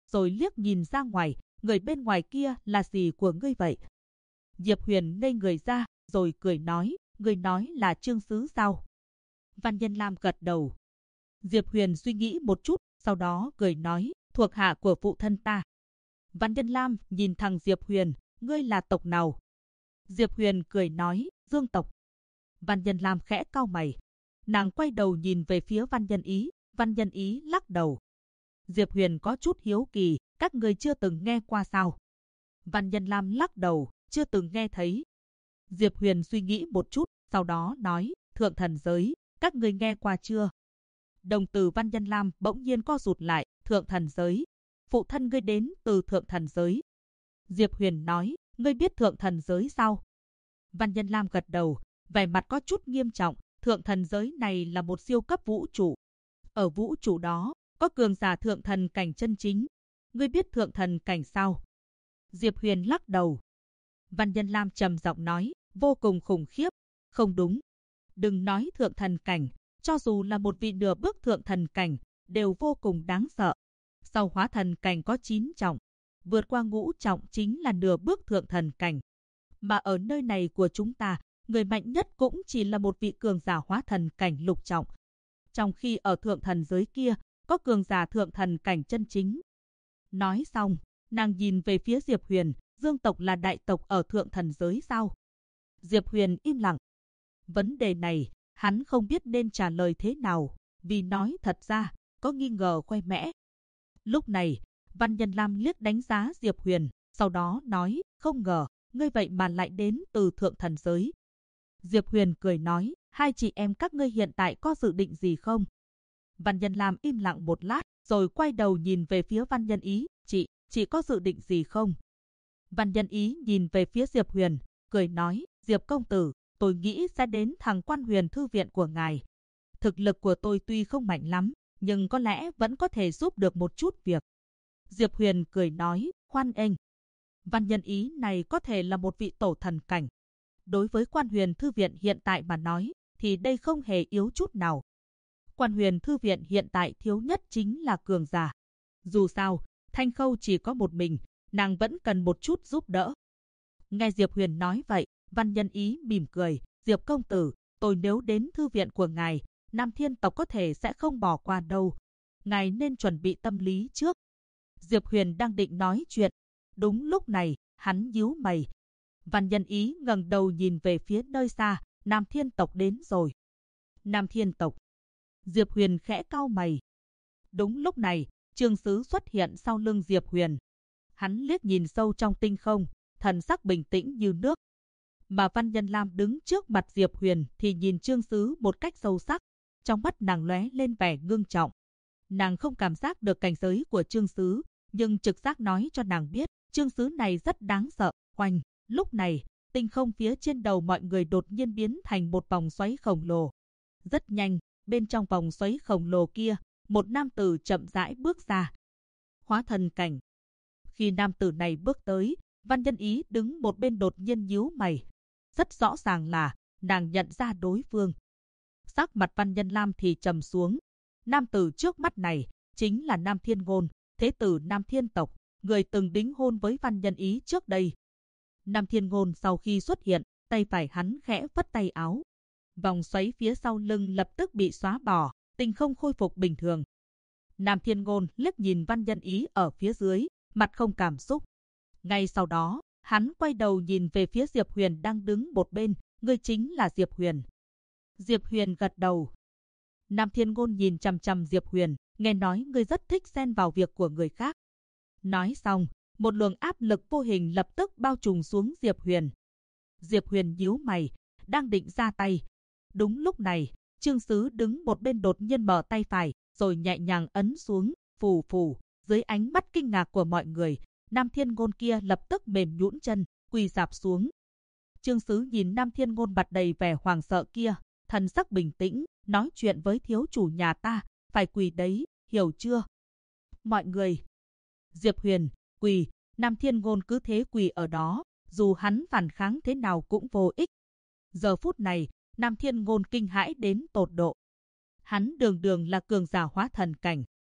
rồi liếc nhìn ra ngoài, người bên ngoài kia là gì của ngươi vậy? Diệp Huyền ngây người ra, rồi cười nói, ngươi nói là Trương Sứ sao? Văn Nhân Lam gật đầu. Diệp Huyền suy nghĩ một chút, sau đó cười nói, thuộc hạ của phụ thân ta. Văn Nhân Lam nhìn thằng Diệp Huyền, ngươi là tộc nào? Diệp Huyền cười nói, Dương tộc. Văn Nhân Lam khẽ cau mày. Nàng quay đầu nhìn về phía Văn Nhân Ý, Văn Nhân Ý lắc đầu. Diệp Huyền có chút hiếu kỳ, các ngươi chưa từng nghe qua sao? Văn Nhân Lam lắc đầu, chưa từng nghe thấy. Diệp Huyền suy nghĩ một chút, sau đó nói, thượng thần giới, các ngươi nghe qua chưa? Đồng tử Văn Nhân Lam bỗng nhiên co rụt lại, thượng thần giới. Phụ thân ngươi đến từ thượng thần giới. Diệp Huyền nói, ngươi biết thượng thần giới sao? Văn Nhân Lam gật đầu, vẻ mặt có chút nghiêm trọng, thượng thần giới này là một siêu cấp vũ trụ. Ở vũ trụ đó, có cường giả thượng thần cảnh chân chính. Ngươi biết thượng thần cảnh sao? Diệp Huyền lắc đầu. Văn Nhân Lam trầm giọng nói, vô cùng khủng khiếp. Không đúng. Đừng nói thượng thần cảnh, cho dù là một vị nửa bước thượng thần cảnh, đều vô cùng đáng sợ. Sau hóa thần cảnh có 9 trọng, vượt qua ngũ trọng chính là nửa bước thượng thần cảnh. Mà ở nơi này của chúng ta, người mạnh nhất cũng chỉ là một vị cường giả hóa thần cảnh lục trọng. Trong khi ở thượng thần giới kia, có cường giả thượng thần cảnh chân chính. Nói xong, nàng nhìn về phía Diệp Huyền, Dương tộc là đại tộc ở thượng thần giới sao? Diệp Huyền im lặng. Vấn đề này, hắn không biết nên trả lời thế nào, vì nói thật ra, có nghi ngờ khoe mẽ. Lúc này, Văn Nhân Lam liếc đánh giá Diệp Huyền, sau đó nói, không ngờ, ngươi vậy mà lại đến từ thượng thần giới. Diệp Huyền cười nói, hai chị em các ngươi hiện tại có dự định gì không? Văn Nhân Lam im lặng một lát, rồi quay đầu nhìn về phía Văn Nhân Ý, chị có dự định gì không? Văn Nhân Ý nhìn về phía Diệp Huyền, cười nói, Diệp công tử, tôi nghĩ sẽ đến thằng Quan Huyền thư viện của ngài. Thực lực của tôi tuy không mạnh lắm, nhưng có lẽ vẫn có thể giúp được một chút việc. Diệp Huyền cười nói, hoan nghênh. Văn Nhân Ý này có thể là một vị tổ thần cảnh. Đối với Quan Huyền thư viện hiện tại mà nói, thì đây không hề yếu chút nào. Quan Huyền thư viện hiện tại thiếu nhất chính là cường giả. Dù sao, Thanh Khâu chỉ có một mình, nàng vẫn cần một chút giúp đỡ. Nghe Diệp Huyền nói vậy, Văn Nhân Ý mỉm cười, Diệp công tử, tôi nếu đến thư viện của ngài, Nam Thiên tộc có thể sẽ không bỏ qua đâu. Ngài nên chuẩn bị tâm lý trước. Diệp Huyền đang định nói chuyện. Đúng lúc này, hắn nhíu mày. Văn Nhân Ý ngẩng đầu nhìn về phía nơi xa, Nam Thiên tộc đến rồi. Nam Thiên tộc. Diệp Huyền khẽ cau mày. Đúng lúc này, Trương Sứ xuất hiện sau lưng Diệp Huyền. Hắn liếc nhìn sâu trong tinh không, thần sắc bình tĩnh như nước. Mà Văn Nhân Lam đứng trước mặt Diệp Huyền thì nhìn Trương Sứ một cách sâu sắc. Trong mắt nàng lóe lên vẻ ngưng trọng. Nàng không cảm giác được cảnh giới của Trương Sứ, nhưng trực giác nói cho nàng biết, Trương Sứ này rất đáng sợ. Oanh! Lúc này, tinh không phía trên đầu mọi người đột nhiên biến thành một vòng xoáy khổng lồ. Rất nhanh, bên trong vòng xoáy khổng lồ kia, một nam tử chậm rãi bước ra. Hóa thần cảnh. Khi nam tử này bước tới, Văn Nhân Ý đứng một bên đột nhiên nhíu mày. Rất rõ ràng là, nàng nhận ra đối phương. Sắc mặt Văn Nhân Lam thì trầm xuống. Nam tử trước mắt này, chính là Nam Thiên Ngôn, thế tử Nam Thiên tộc, người từng đính hôn với Văn Nhân Ý trước đây. Nam Thiên Ngôn sau khi xuất hiện, tay phải hắn khẽ phất tay áo. Vòng xoáy phía sau lưng lập tức bị xóa bỏ, tinh không khôi phục bình thường. Nam Thiên Ngôn liếc nhìn Văn Nhân Ý ở phía dưới, mặt không cảm xúc. Ngay sau đó, hắn quay đầu nhìn về phía Diệp Huyền đang đứng một bên, người chính là Diệp Huyền. Diệp Huyền gật đầu. Nam Thiên Ngôn nhìn chằm chằm Diệp Huyền, nghe nói ngươi rất thích xen vào việc của người khác. Nói xong, một luồng áp lực vô hình lập tức bao trùm xuống Diệp Huyền. Diệp Huyền nhíu mày, đang định ra tay. Đúng lúc này, Trương Sứ đứng một bên đột nhiên mở tay phải, rồi nhẹ nhàng ấn xuống, phù phù. Dưới ánh mắt kinh ngạc của mọi người, Nam Thiên Ngôn kia lập tức mềm nhũn chân, quỳ rạp xuống. Trương Sứ nhìn Nam Thiên Ngôn mặt đầy vẻ hoảng sợ kia, thần sắc bình tĩnh, nói chuyện với thiếu chủ nhà ta, phải quỳ đấy, hiểu chưa? Mọi người. Diệp Huyền, quỳ, Nam Thiên Ngôn cứ thế quỳ ở đó, dù hắn phản kháng thế nào cũng vô ích. Giờ phút này, Nam Thiên Ngôn kinh hãi đến tột độ. Hắn đường đường là cường giả hóa thần cảnh,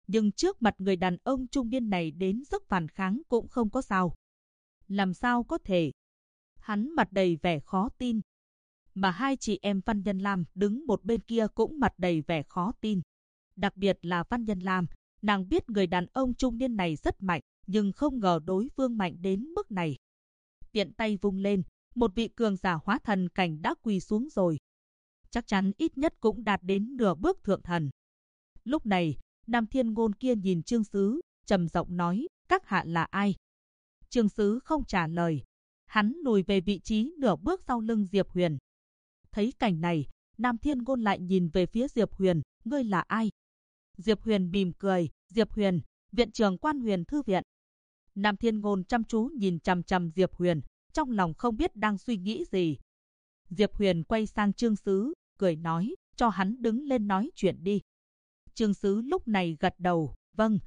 nhưng trước mặt người đàn ông trung niên này đến sức phản kháng cũng không có sao. Làm sao có thể? Hắn mặt đầy vẻ khó tin. Mà hai chị em Văn Nhân Lam đứng một bên kia cũng mặt đầy vẻ khó tin. Đặc biệt là Văn Nhân Lam, nàng biết người đàn ông trung niên này rất mạnh, nhưng không ngờ đối phương mạnh đến mức này. Tiện tay vung lên, một vị cường giả hóa thần cảnh đã quỳ xuống rồi. Chắc chắn ít nhất cũng đạt đến nửa bước thượng thần. Lúc này, Nam Thiên Ngôn kia nhìn Trương Sứ, trầm giọng nói, các hạ là ai? Trương Sứ không trả lời. Hắn lùi về vị trí nửa bước sau lưng Diệp Huyền. Thấy cảnh này, Nam Thiên Ngôn lại nhìn về phía Diệp Huyền, ngươi là ai? Diệp Huyền mỉm cười, Diệp Huyền, viện trưởng Quan Huyền Thư viện. Nam Thiên Ngôn chăm chú nhìn chằm chằm Diệp Huyền, trong lòng không biết đang suy nghĩ gì. Diệp Huyền quay sang Trương Sứ, cười nói, cho hắn đứng lên nói chuyện đi. Trương Sứ lúc này gật đầu, vâng.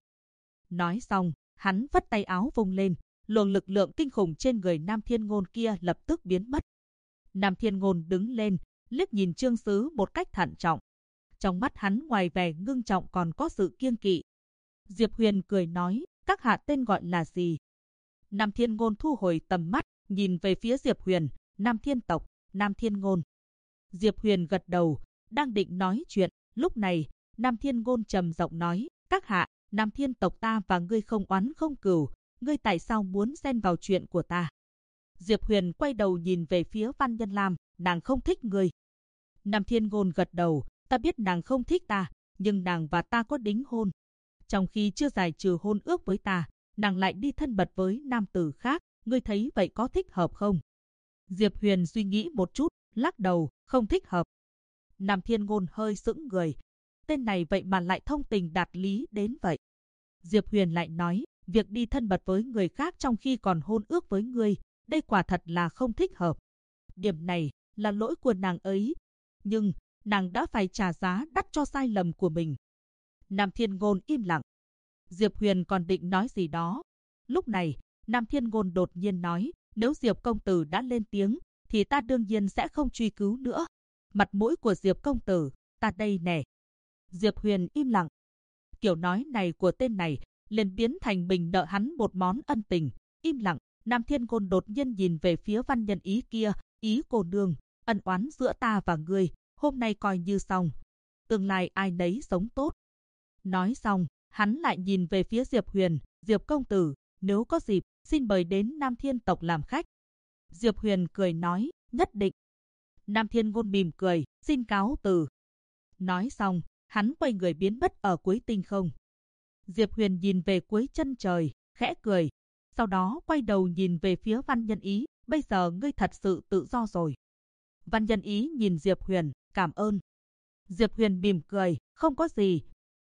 Nói xong, hắn vất tay áo vung lên, luồng lực lượng kinh khủng trên người Nam Thiên Ngôn kia lập tức biến mất. Nam Thiên Ngôn đứng lên, liếc nhìn Trương Sứ một cách thận trọng. Trong mắt hắn ngoài vẻ ngưng trọng còn có sự kiêng kỵ. Diệp Huyền cười nói, các hạ tên gọi là gì? Nam Thiên Ngôn thu hồi tầm mắt, nhìn về phía Diệp Huyền, Nam Thiên tộc, Nam Thiên Ngôn. Diệp Huyền gật đầu, đang định nói chuyện, lúc này, Nam Thiên Ngôn trầm giọng nói, các hạ, Nam Thiên tộc ta và ngươi không oán không cừu, ngươi tại sao muốn xen vào chuyện của ta? Diệp Huyền quay đầu nhìn về phía Văn Nhân Lam, nàng không thích ngươi. Nam Thiên Ngôn gật đầu, ta biết nàng không thích ta, nhưng nàng và ta có đính hôn. Trong khi chưa giải trừ hôn ước với ta, nàng lại đi thân mật với nam tử khác, ngươi thấy vậy có thích hợp không? Diệp Huyền suy nghĩ một chút, lắc đầu, không thích hợp. Nam Thiên Ngôn hơi sững người, tên này vậy mà lại thông tình đạt lý đến vậy. Diệp Huyền lại nói, việc đi thân mật với người khác trong khi còn hôn ước với ngươi, đây quả thật là không thích hợp. Điểm này là lỗi của nàng ấy, nhưng nàng đã phải trả giá đắt cho sai lầm của mình. Nam Thiên Ngôn im lặng. Diệp Huyền còn định nói gì đó. Lúc này, Nam Thiên Ngôn đột nhiên nói, nếu Diệp công tử đã lên tiếng, thì ta đương nhiên sẽ không truy cứu nữa. Mặt mũi của Diệp công tử, ta đây nè. Diệp Huyền im lặng. Kiểu nói này của tên này liền biến thành mình nợ hắn một món ân tình. Im lặng, Nam Thiên Ngôn đột nhiên nhìn về phía Văn Nhân Ý kia, ý cô nương, ân oán giữa ta và ngươi, hôm nay coi như xong. Tương lai ai nấy sống tốt. Nói xong, hắn lại nhìn về phía Diệp Huyền, Diệp công tử, nếu có dịp, xin mời đến Nam Thiên tộc làm khách. Diệp Huyền cười nói, nhất định. Nam Thiên Ngôn mỉm cười, xin cáo từ. Nói xong, hắn quay người biến mất ở cuối tinh không. Diệp Huyền nhìn về cuối chân trời, khẽ cười. Sau đó quay đầu nhìn về phía Văn Nhân Ý, bây giờ ngươi thật sự tự do rồi. Văn Nhân Ý nhìn Diệp Huyền, cảm ơn. Diệp Huyền mỉm cười, không có gì.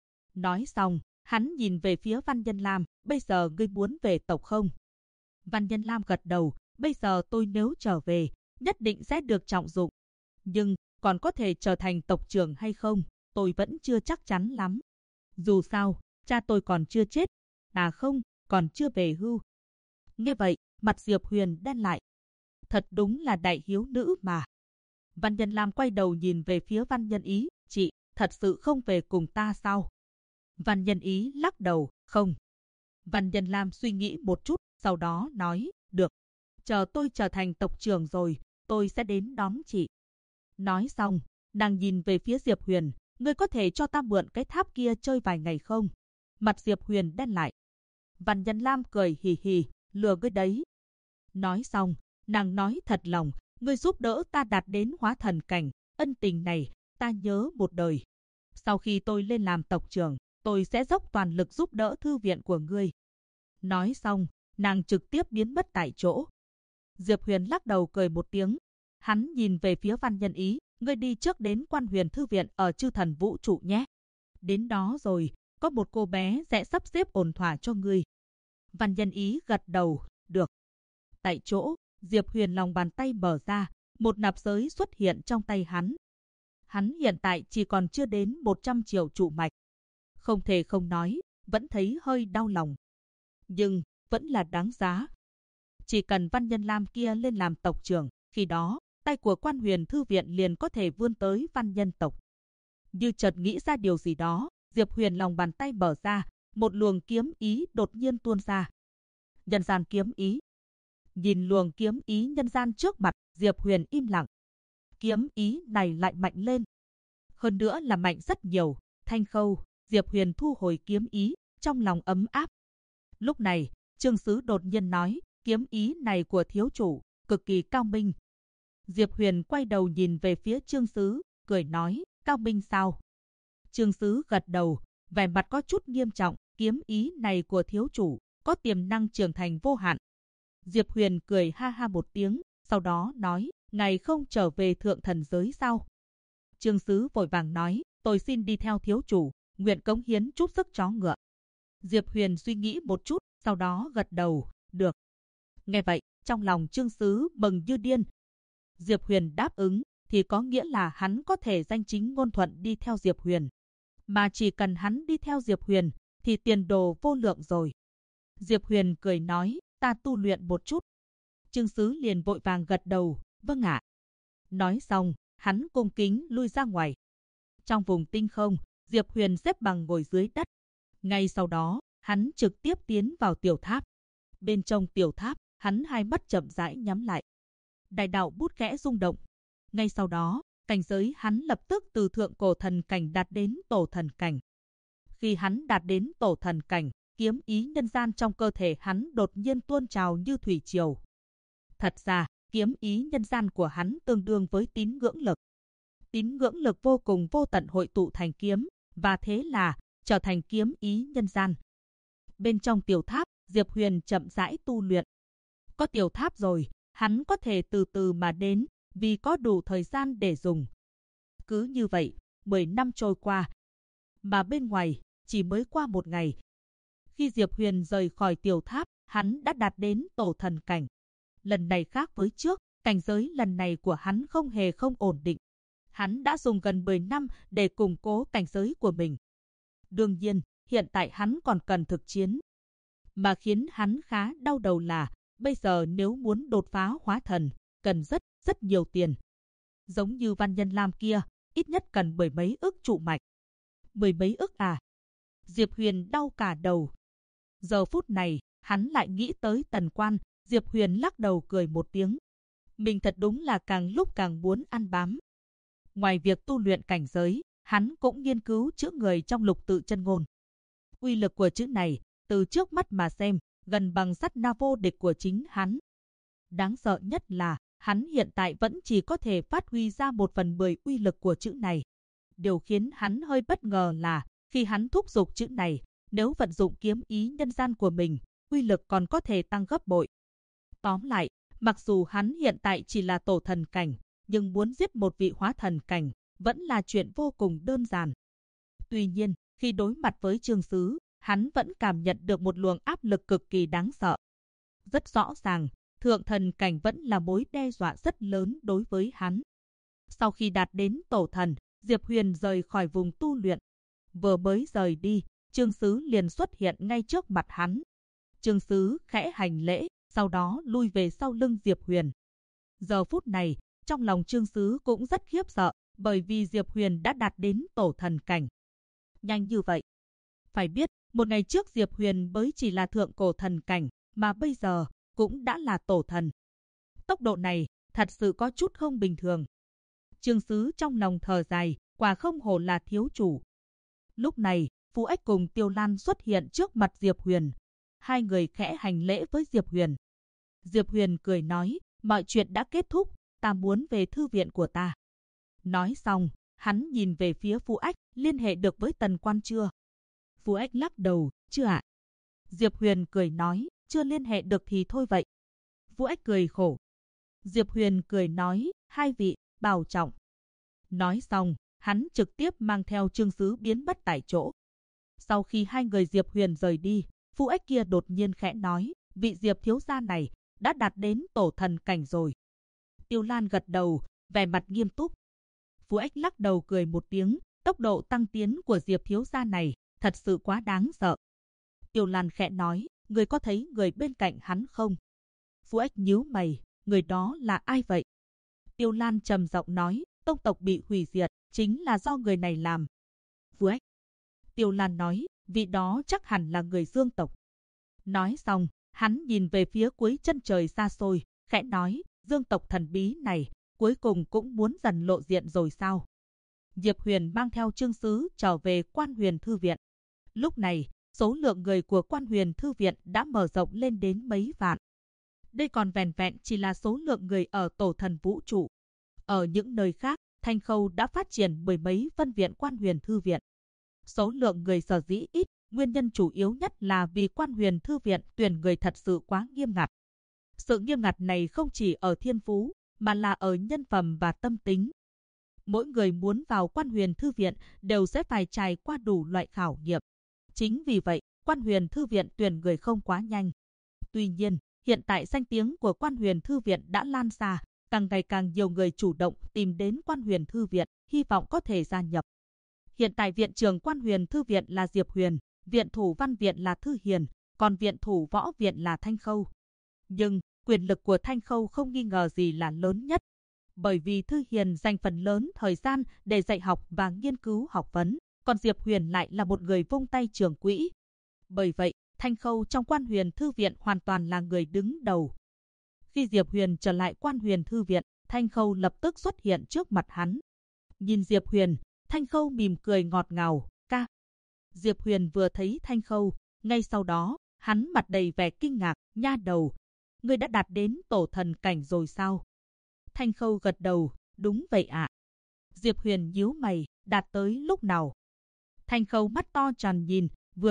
Nói xong, hắn nhìn về phía Văn Nhân Lam, bây giờ ngươi muốn về tộc không? Văn Nhân Lam gật đầu, bây giờ tôi nếu trở về, nhất định sẽ được trọng dụng. Nhưng, còn có thể trở thành tộc trưởng hay không, tôi vẫn chưa chắc chắn lắm. Dù sao, cha tôi còn chưa chết, không, còn chưa về hưu. Nghe vậy, mặt Diệp Huyền đen lại. Thật đúng là đại hiếu nữ mà. Văn Nhân Lam quay đầu nhìn về phía Văn Nhân Ý, chị, thật sự không về cùng ta sao? Văn Nhân Ý lắc đầu, không. Văn Nhân Lam suy nghĩ một chút, sau đó nói, được. Chờ tôi trở thành tộc trưởng rồi, tôi sẽ đến đón chị. Nói xong, nàng nhìn về phía Diệp Huyền, ngươi có thể cho ta mượn cái tháp kia chơi vài ngày không? Mặt Diệp Huyền đen lại. Văn Nhân Lam cười hì hì, lừa ngươi đấy. Nói xong, nàng nói thật lòng, ngươi giúp đỡ ta đạt đến hóa thần cảnh, ân tình này, ta nhớ một đời. Sau khi tôi lên làm tộc trưởng, tôi sẽ dốc toàn lực giúp đỡ thư viện của ngươi. Nói xong, nàng trực tiếp biến mất tại chỗ. Diệp Huyền lắc đầu cười một tiếng. Hắn nhìn về phía Văn Nhân Ý, ngươi đi trước đến Quan Huyền Thư viện ở Chư Thần Vũ Trụ nhé. Đến đó rồi, có một cô bé sẽ sắp xếp ổn thỏa cho ngươi. Văn Nhân Ý gật đầu, được. Tại chỗ, Diệp Huyền lòng bàn tay mở ra, một nạp giới xuất hiện trong tay hắn. Hắn hiện tại chỉ còn chưa đến 100 triệu trụ mạch. Không thể không nói, vẫn thấy hơi đau lòng. Nhưng, vẫn là đáng giá. Chỉ cần Văn Nhân Lam kia lên làm tộc trưởng, khi đó, tay của Quan Huyền Thư viện liền có thể vươn tới Văn Nhân tộc. Như chợt nghĩ ra điều gì đó, Diệp Huyền lòng bàn tay mở ra, một luồng kiếm ý đột nhiên tuôn ra. Nhân gian kiếm ý. Nhìn luồng kiếm ý nhân gian trước mặt, Diệp Huyền im lặng. Kiếm ý này lại mạnh lên. Hơn nữa là mạnh rất nhiều. Thanh khâu, Diệp Huyền thu hồi kiếm ý, trong lòng ấm áp. Lúc này, Trương Sứ đột nhiên nói, kiếm ý này của thiếu chủ, cực kỳ cao minh. Diệp Huyền quay đầu nhìn về phía Trương Sứ, cười nói, cao minh sao? Trương Sứ gật đầu, vẻ mặt có chút nghiêm trọng, kiếm ý này của thiếu chủ, có tiềm năng trưởng thành vô hạn. Diệp Huyền cười ha ha một tiếng, sau đó nói, ngài không trở về thượng thần giới sao? Trương Sứ vội vàng nói, tôi xin đi theo thiếu chủ, nguyện cống hiến chút sức chó ngựa. Diệp Huyền suy nghĩ một chút, sau đó gật đầu, được. Nghe vậy, trong lòng Trương Sứ mừng như điên. Diệp Huyền đáp ứng, thì có nghĩa là hắn có thể danh chính ngôn thuận đi theo Diệp Huyền. Mà chỉ cần hắn đi theo Diệp Huyền, thì tiền đồ vô lượng rồi. Diệp Huyền cười nói, ta tu luyện một chút. Trương Sứ liền vội vàng gật đầu, vâng ạ. Nói xong, hắn cung kính lui ra ngoài. Trong vùng tinh không, Diệp Huyền xếp bằng ngồi dưới đất. Ngay sau đó, hắn trực tiếp tiến vào tiểu tháp. Bên trong tiểu tháp, hắn hai mắt chậm rãi nhắm lại. Đại đạo bút khẽ rung động. Ngay sau đó, cảnh giới hắn lập tức từ thượng cổ thần cảnh đạt đến tổ thần cảnh. Khi hắn đạt đến tổ thần cảnh, kiếm ý nhân gian trong cơ thể hắn đột nhiên tuôn trào như thủy triều. Thật ra, kiếm ý nhân gian của hắn tương đương với tín ngưỡng lực. Tín ngưỡng lực vô cùng vô tận hội tụ thành kiếm, và thế là trở thành kiếm ý nhân gian. Bên trong tiểu tháp, Diệp Huyền chậm rãi tu luyện. Có tiểu tháp rồi, hắn có thể từ từ mà đến, vì có đủ thời gian để dùng. Cứ như vậy, 10 năm trôi qua, mà bên ngoài chỉ mới qua một ngày. Khi Diệp Huyền rời khỏi tiểu tháp, hắn đã đạt đến tổ thần cảnh. Lần này khác với trước, cảnh giới lần này của hắn không hề không ổn định. Hắn đã dùng gần 10 năm để củng cố cảnh giới của mình. Đương nhiên, hiện tại hắn còn cần thực chiến. Mà khiến hắn khá đau đầu là, bây giờ nếu muốn đột phá hóa thần, cần rất nhiều tiền. Giống như Văn Nhân Lam kia, ít nhất cần 10 mấy ức trụ mạch. 10 mấy ức à? Diệp Huyền đau cả đầu. Giờ phút này, hắn lại nghĩ tới Tần Quan, Diệp Huyền lắc đầu cười một tiếng. Mình thật đúng là càng lúc càng muốn ăn bám. Ngoài việc tu luyện cảnh giới, hắn cũng nghiên cứu chữ người trong Lục Tự Chân Ngôn. Uy lực của chữ này, từ trước mắt mà xem, gần bằng sắt na vô địch của chính hắn. Đáng sợ nhất là, hắn hiện tại vẫn chỉ có thể phát huy ra 1/10 uy lực của chữ này. Điều khiến hắn hơi bất ngờ là, khi hắn thúc giục chữ này, nếu vận dụng kiếm ý nhân gian của mình, uy lực còn có thể tăng gấp bội. Tóm lại, mặc dù hắn hiện tại chỉ là tổ thần cảnh, nhưng muốn giết một vị hóa thần cảnh, vẫn là chuyện vô cùng đơn giản. Tuy nhiên, khi đối mặt với Trương Sứ, hắn vẫn cảm nhận được một luồng áp lực cực kỳ đáng sợ. Rất rõ ràng, thượng thần cảnh vẫn là mối đe dọa rất lớn đối với hắn. Sau khi đạt đến tổ thần, Diệp Huyền rời khỏi vùng tu luyện. Vừa mới rời đi, Trương Sứ liền xuất hiện ngay trước mặt hắn. Trương Sứ khẽ hành lễ, sau đó lui về sau lưng Diệp Huyền. Giờ phút này, trong lòng Trương Sứ cũng rất khiếp sợ, bởi vì Diệp Huyền đã đạt đến tổ thần cảnh. Nhanh như vậy. Phải biết, một ngày trước Diệp Huyền mới chỉ là thượng cổ thần cảnh, mà bây giờ cũng đã là tổ thần. Tốc độ này thật sự có chút không bình thường. Trương Sứ trong lòng thở dài, quả không hổ là thiếu chủ. Lúc này, Phú Ếch cùng Tiêu Lan xuất hiện trước mặt Diệp Huyền. Hai người khẽ hành lễ với Diệp Huyền. Diệp Huyền cười nói, mọi chuyện đã kết thúc, ta muốn về thư viện của ta. Nói xong, hắn nhìn về phía Phú Ếch, liên hệ được với Tần Quan chưa? Phú Ếch lắc đầu, chưa ạ. Diệp Huyền cười nói, chưa liên hệ được thì thôi vậy. Phú Ếch cười khổ. Diệp Huyền cười nói, hai vị, bảo trọng. Nói xong, hắn trực tiếp mang theo Trương Sứ biến mất tại chỗ. Sau khi hai người Diệp Huyền rời đi, Phú Ếch kia đột nhiên khẽ nói, vị Diệp thiếu gia này đã đạt đến tổ thần cảnh rồi. Tiêu Lan gật đầu, vẻ mặt nghiêm túc. Phú Ếch lắc đầu cười một tiếng, tốc độ tăng tiến của Diệp thiếu gia này thật sự quá đáng sợ. Tiêu Lan khẽ nói, người có thấy người bên cạnh hắn không? Phú Ếch nhíu mày, người đó là ai vậy? Tiêu Lan trầm giọng nói, tông tộc bị hủy diệt, chính là do người này làm. Phú Ếch. Tiêu Lan nói, vị đó chắc hẳn là người Dương tộc. Nói xong, hắn nhìn về phía cuối chân trời xa xôi, khẽ nói, Dương tộc thần bí này, cuối cùng cũng muốn dần lộ diện rồi sao? Diệp Huyền mang theo Trương Sứ trở về Quan Huyền Thư Viện. Lúc này, số lượng người của Quan Huyền Thư Viện đã mở rộng lên đến mấy vạn. Đây còn vẻn vẹn chỉ là số lượng người ở Tổ Thần Vũ Trụ. Ở những nơi khác, Thanh Khâu đã phát triển mười mấy phân viện Quan Huyền Thư Viện. Số lượng người sở dĩ ít, nguyên nhân chủ yếu nhất là vì Quan Huyền Thư Viện tuyển người thật sự quá nghiêm ngặt. Sự nghiêm ngặt này không chỉ ở thiên phú, mà là ở nhân phẩm và tâm tính. Mỗi người muốn vào Quan Huyền Thư Viện đều sẽ phải trải qua đủ loại khảo nghiệm. Chính vì vậy, Quan Huyền Thư Viện tuyển người không quá nhanh. Tuy nhiên, hiện tại danh tiếng của Quan Huyền Thư Viện đã lan xa, càng ngày càng nhiều người chủ động tìm đến Quan Huyền Thư Viện, hy vọng có thể gia nhập. Hiện tại viện trưởng Quan Huyền Thư Viện là Diệp Huyền, viện thủ Văn Viện là Thư Hiền, còn viện thủ Võ Viện là Thanh Khâu. Nhưng, quyền lực của Thanh Khâu không nghi ngờ gì là lớn nhất. Bởi vì Thư Hiền dành phần lớn thời gian để dạy học và nghiên cứu học vấn, còn Diệp Huyền lại là một người vung tay trưởng quỹ. Bởi vậy, Thanh Khâu trong Quan Huyền Thư Viện hoàn toàn là người đứng đầu. Khi Diệp Huyền trở lại Quan Huyền Thư Viện, Thanh Khâu lập tức xuất hiện trước mặt hắn. Nhìn Diệp Huyền, Thanh Khâu mỉm cười ngọt ngào, ca. Diệp Huyền vừa thấy Thanh Khâu, ngay sau đó, hắn mặt đầy vẻ kinh ngạc, nha đầu. Ngươi đã đạt đến tổ thần cảnh rồi sao? Thanh Khâu gật đầu, đúng vậy ạ. Diệp Huyền nhíu mày, đạt tới lúc nào? Thanh Khâu mắt to tròn nhìn,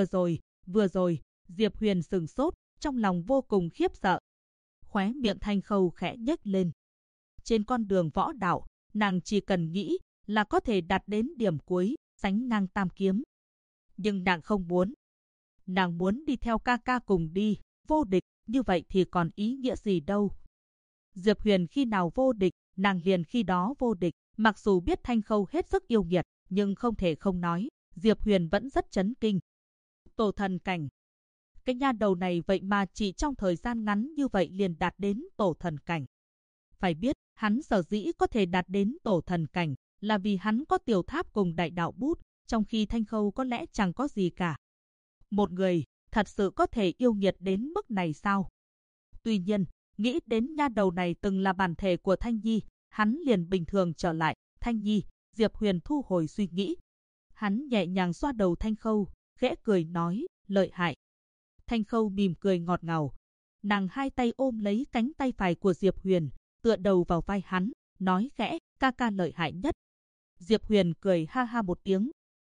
vừa rồi, Diệp Huyền sửng sốt, trong lòng vô cùng khiếp sợ. Khóe miệng Thanh Khâu khẽ nhếch lên. Trên con đường võ đạo, nàng chỉ cần nghĩ là có thể đạt đến điểm cuối, sánh ngang tam kiếm. Nhưng nàng không muốn. Nàng muốn đi theo ca ca cùng đi, vô địch, như vậy thì còn ý nghĩa gì đâu. Diệp Huyền khi nào vô địch, nàng liền khi đó vô địch. Mặc dù biết Thanh Khâu hết sức yêu nghiệt, nhưng không thể không nói, Diệp Huyền vẫn rất chấn kinh. Tổ thần cảnh. Cái nha đầu này vậy mà chỉ trong thời gian ngắn như vậy liền đạt đến tổ thần cảnh. Phải biết, hắn sở dĩ có thể đạt đến tổ thần cảnh là vì hắn có tiểu tháp cùng đại đạo bút, trong khi Thanh Khâu có lẽ chẳng có gì cả. Một người, thật sự có thể yêu nghiệt đến mức này sao? Tuy nhiên, nghĩ đến nha đầu này từng là bản thể của Thanh Nhi, hắn liền bình thường trở lại. Thanh Nhi, Diệp Huyền thu hồi suy nghĩ. Hắn nhẹ nhàng xoa đầu Thanh Khâu, khẽ cười nói, lợi hại. Thanh Khâu mỉm cười ngọt ngào. Nàng hai tay ôm lấy cánh tay phải của Diệp Huyền, tựa đầu vào vai hắn, nói khẽ, ca ca lợi hại nhất. Diệp Huyền cười ha ha một tiếng.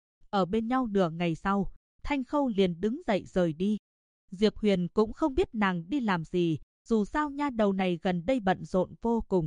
Ở bên nhau nửa ngày sau, Thanh Khâu liền đứng dậy rời đi. Diệp Huyền cũng không biết nàng đi làm gì, dù sao nha đầu này gần đây bận rộn vô cùng.